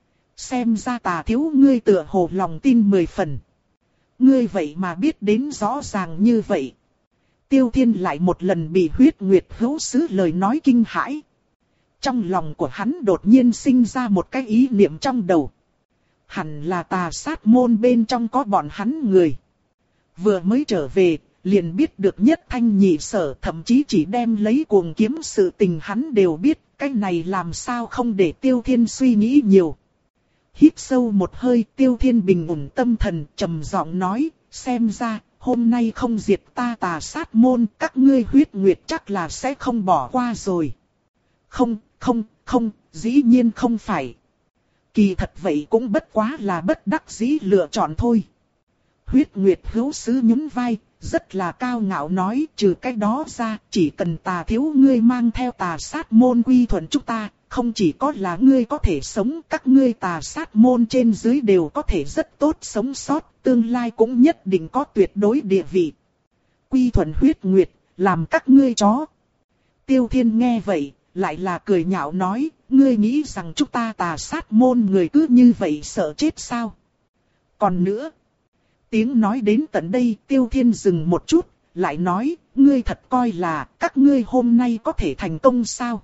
S1: Xem ra tà thiếu ngươi tựa hồ lòng tin mười phần. Ngươi vậy mà biết đến rõ ràng như vậy. Tiêu Thiên lại một lần bị huyết nguyệt hữu sứ lời nói kinh hãi. Trong lòng của hắn đột nhiên sinh ra một cái ý niệm trong đầu. Hẳn là tà sát môn bên trong có bọn hắn người. Vừa mới trở về, liền biết được nhất thanh nhị sở, thậm chí chỉ đem lấy cuồng kiếm sự tình hắn đều biết, cái này làm sao không để Tiêu Thiên suy nghĩ nhiều. Hít sâu một hơi, Tiêu Thiên bình ổn tâm thần, trầm giọng nói, xem ra, hôm nay không diệt ta tà sát môn, các ngươi huyết nguyệt chắc là sẽ không bỏ qua rồi. Không, không, không, dĩ nhiên không phải. Kỳ thật vậy cũng bất quá là bất đắc dĩ lựa chọn thôi. Huyết nguyệt hữu sứ nhún vai, rất là cao ngạo nói, trừ cái đó ra, chỉ cần tà thiếu ngươi mang theo tà sát môn quy thuận chúng ta, không chỉ có là ngươi có thể sống, các ngươi tà sát môn trên dưới đều có thể rất tốt sống sót, tương lai cũng nhất định có tuyệt đối địa vị. Quy thuận huyết nguyệt, làm các ngươi chó. Tiêu Thiên nghe vậy, lại là cười nhạo nói, ngươi nghĩ rằng chúng ta tà sát môn người cứ như vậy sợ chết sao? Còn nữa, tiếng nói đến tận đây, Tiêu Thiên dừng một chút, lại nói, ngươi thật coi là các ngươi hôm nay có thể thành công sao?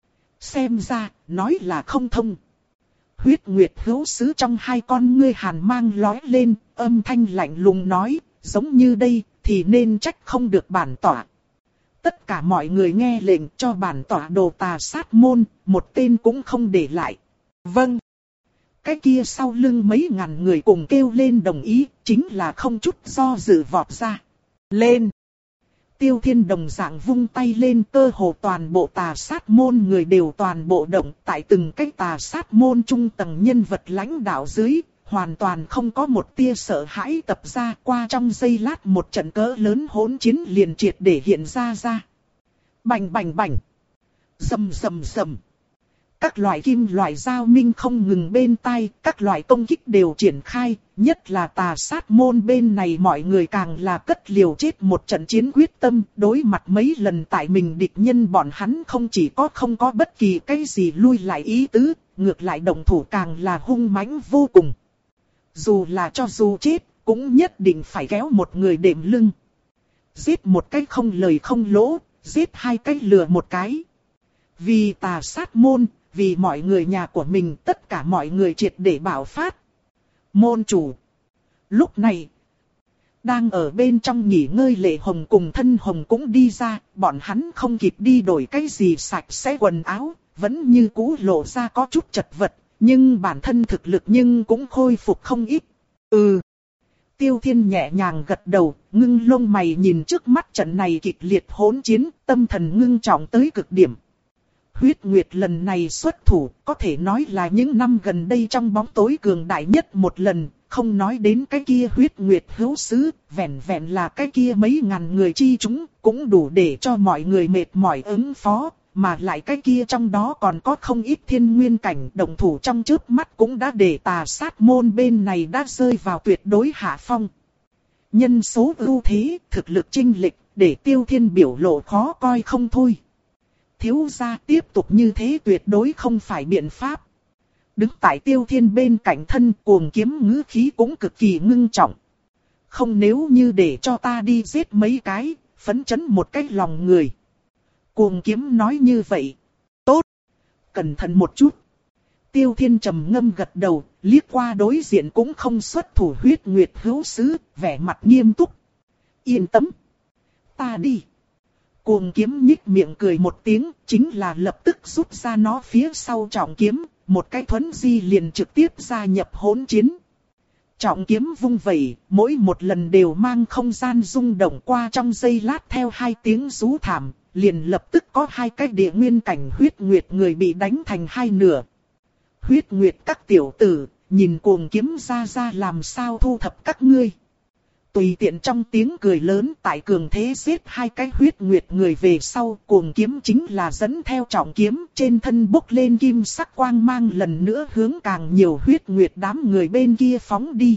S1: Xem ra, nói là không thông. Huyết nguyệt hữu sứ trong hai con ngươi hàn mang lói lên, âm thanh lạnh lùng nói, giống như đây, thì nên trách không được bản tỏa. Tất cả mọi người nghe lệnh cho bản tỏa đồ tà sát môn, một tên cũng không để lại. Vâng. Cái kia sau lưng mấy ngàn người cùng kêu lên đồng ý, chính là không chút do dự vọt ra. Lên. Tiêu Thiên đồng dạng vung tay lên, cơ hồ toàn bộ tà sát môn người đều toàn bộ động, tại từng cái tà sát môn trung tầng nhân vật lãnh đạo dưới, hoàn toàn không có một tia sợ hãi tập ra, qua trong giây lát một trận cỡ lớn hỗn chiến liền triệt để hiện ra ra. Bành bành bành. Rầm rầm rầm. Các loại kim loại dao minh không ngừng bên tai, các loại công kích đều triển khai, nhất là tà sát môn bên này mọi người càng là cất liều chết một trận chiến quyết tâm, đối mặt mấy lần tại mình địch nhân bọn hắn không chỉ có không có bất kỳ cái gì lui lại ý tứ, ngược lại động thủ càng là hung mãnh vô cùng. Dù là cho dù chết, cũng nhất định phải kéo một người đệm lưng. Giết một cái không lời không lỗ, giết hai cái lừa một cái. Vì tà sát môn, vì mọi người nhà của mình, tất cả mọi người triệt để bạo phát. Môn chủ. Lúc này, đang ở bên trong nghỉ ngơi Lệ Hồng cùng Thân Hồng cũng đi ra, bọn hắn không kịp đi đổi cái gì sạch sẽ quần áo, vẫn như cũ lộ ra có chút chật vật, nhưng bản thân thực lực nhưng cũng khôi phục không ít. Ừ. Tiêu Thiên nhẹ nhàng gật đầu, ngưng lông mày nhìn trước mắt trận này kịch liệt hỗn chiến, tâm thần ngưng trọng tới cực điểm. Huyết Nguyệt lần này xuất thủ, có thể nói là những năm gần đây trong bóng tối cường đại nhất một lần, không nói đến cái kia Huyết Nguyệt hữu sứ, vẹn vẹn là cái kia mấy ngàn người chi chúng, cũng đủ để cho mọi người mệt mỏi ứng phó, mà lại cái kia trong đó còn có không ít thiên nguyên cảnh động thủ trong chớp mắt cũng đã để tà sát môn bên này đã rơi vào tuyệt đối hạ phong. Nhân số ưu thế, thực lực chênh lệch, để Tiêu Thiên biểu lộ khó coi không thôi. Thiếu gia tiếp tục như thế tuyệt đối không phải biện pháp. Đứng tại Tiêu Thiên bên cạnh thân cuồng kiếm ngữ khí cũng cực kỳ ngưng trọng. Không, nếu như để cho ta đi giết mấy cái, phấn chấn một cái lòng người. Cuồng kiếm nói như vậy. Tốt. Cẩn thận một chút. Tiêu Thiên trầm ngâm gật đầu, liếc qua đối diện cũng không xuất thủ Huyết Nguyệt hữu sứ, vẻ mặt nghiêm túc. Yên tâm. Ta đi. Cuồng kiếm nhích miệng cười một tiếng, chính là lập tức rút ra nó phía sau trọng kiếm, một cái thuấn di liền trực tiếp gia nhập hỗn chiến. Trọng kiếm vung vẩy, mỗi một lần đều mang không gian rung động, qua trong giây lát theo hai tiếng rú thảm, liền lập tức có hai cái địa nguyên cảnh Huyết Nguyệt người bị đánh thành hai nửa. Huyết Nguyệt các tiểu tử, nhìn cuồng kiếm ra ra làm sao thu thập các ngươi. Tùy tiện trong tiếng cười lớn, tại cường thế giết hai cái Huyết Nguyệt người về sau, cuồng kiếm chính là dẫn theo trọng kiếm, trên thân bốc lên kim sắc quang mang, lần nữa hướng càng nhiều Huyết Nguyệt đám người bên kia phóng đi.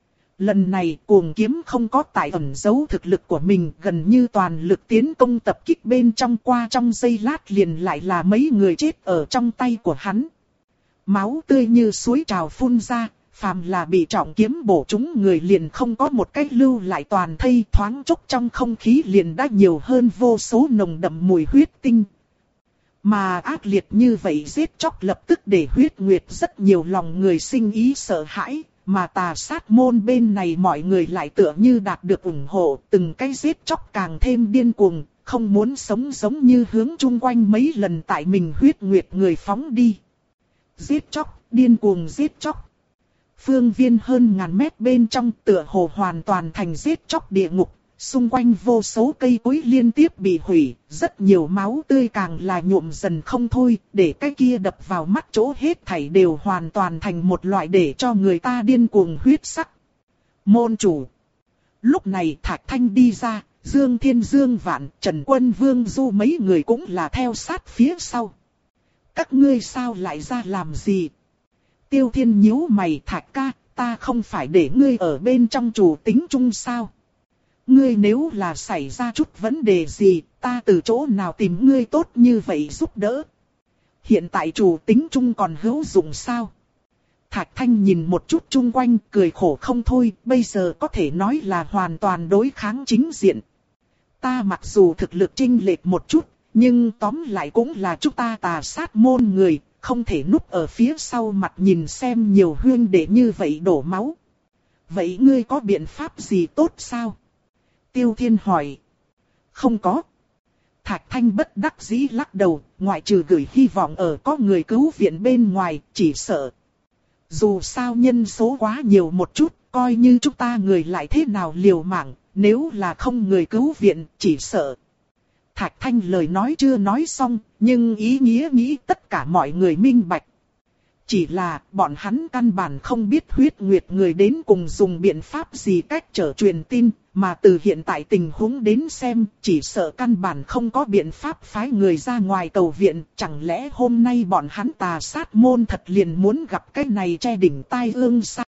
S1: Lần này cuồng kiếm không có tại ẩn giấu thực lực của mình, gần như toàn lực tiến công tập kích bên trong, qua trong giây lát liền lại là mấy người chết ở trong tay của hắn. Máu tươi như suối trào phun ra. Phàm là bị trọng kiếm bổ trúng người liền không có một cách lưu lại, toàn thây, thoáng chốc trong không khí liền đã nhiều hơn vô số nồng đậm mùi huyết tinh. Mà ác liệt như vậy giết chóc lập tức để huyết nguyệt rất nhiều lòng người sinh ý sợ hãi, mà tà sát môn bên này mọi người lại tựa như đạt được ủng hộ, từng cái giết chóc càng thêm điên cuồng, không muốn sống giống như hướng chung quanh mấy lần tại mình huyết nguyệt người phóng đi. Giết chóc, điên cuồng giết chóc. Phương viên hơn ngàn mét bên trong tựa hồ hoàn toàn thành giết chóc địa ngục. Xung quanh vô số cây cối liên tiếp bị hủy, rất nhiều máu tươi càng là nhuộm dần không thôi, để cái kia đập vào mắt chỗ hết thảy đều hoàn toàn thành một loại để cho người ta điên cuồng huyết sắc. Môn chủ. Lúc này Thạch Thanh đi ra, Dương Thiên Dương Vạn, Trần Quân Vương Du mấy người cũng là theo sát phía sau. Các ngươi sao lại ra làm gì? Tiêu Thiên nhíu mày, Thạch ca, ta không phải để ngươi ở bên trong chủ tính chung sao? Ngươi nếu là xảy ra chút vấn đề gì, ta từ chỗ nào tìm ngươi tốt như vậy giúp đỡ? Hiện tại chủ tính chung còn hữu dụng sao? Thạch Thanh nhìn một chút chung quanh, cười khổ không thôi, bây giờ có thể nói là hoàn toàn đối kháng chính diện. Ta mặc dù thực lực chênh lệch một chút, nhưng tóm lại cũng là chúng ta tà sát môn người, không thể núp ở phía sau mặt nhìn xem nhiều huynh đệ như vậy đổ máu. Vậy ngươi có biện pháp gì tốt sao? Tiêu Thiên hỏi. Không có. Thạch Thanh bất đắc dĩ lắc đầu, ngoại trừ gửi hy vọng ở có người cứu viện bên ngoài, chỉ sợ. Dù sao nhân số quá nhiều một chút, coi như chúng ta người lại thế nào liều mạng, nếu là không người cứu viện, chỉ sợ. Thạch Thanh lời nói chưa nói xong, nhưng ý nghĩa nghĩ tất cả mọi người minh bạch. Chỉ là bọn hắn căn bản không biết huyết nguyệt người đến cùng dùng biện pháp gì cách trở truyền tin, mà từ hiện tại tình huống đến xem, chỉ sợ căn bản không có biện pháp phái người ra ngoài cầu viện, chẳng lẽ hôm nay bọn hắn tà sát môn thật liền muốn gặp cái này che đỉnh tai ương sao?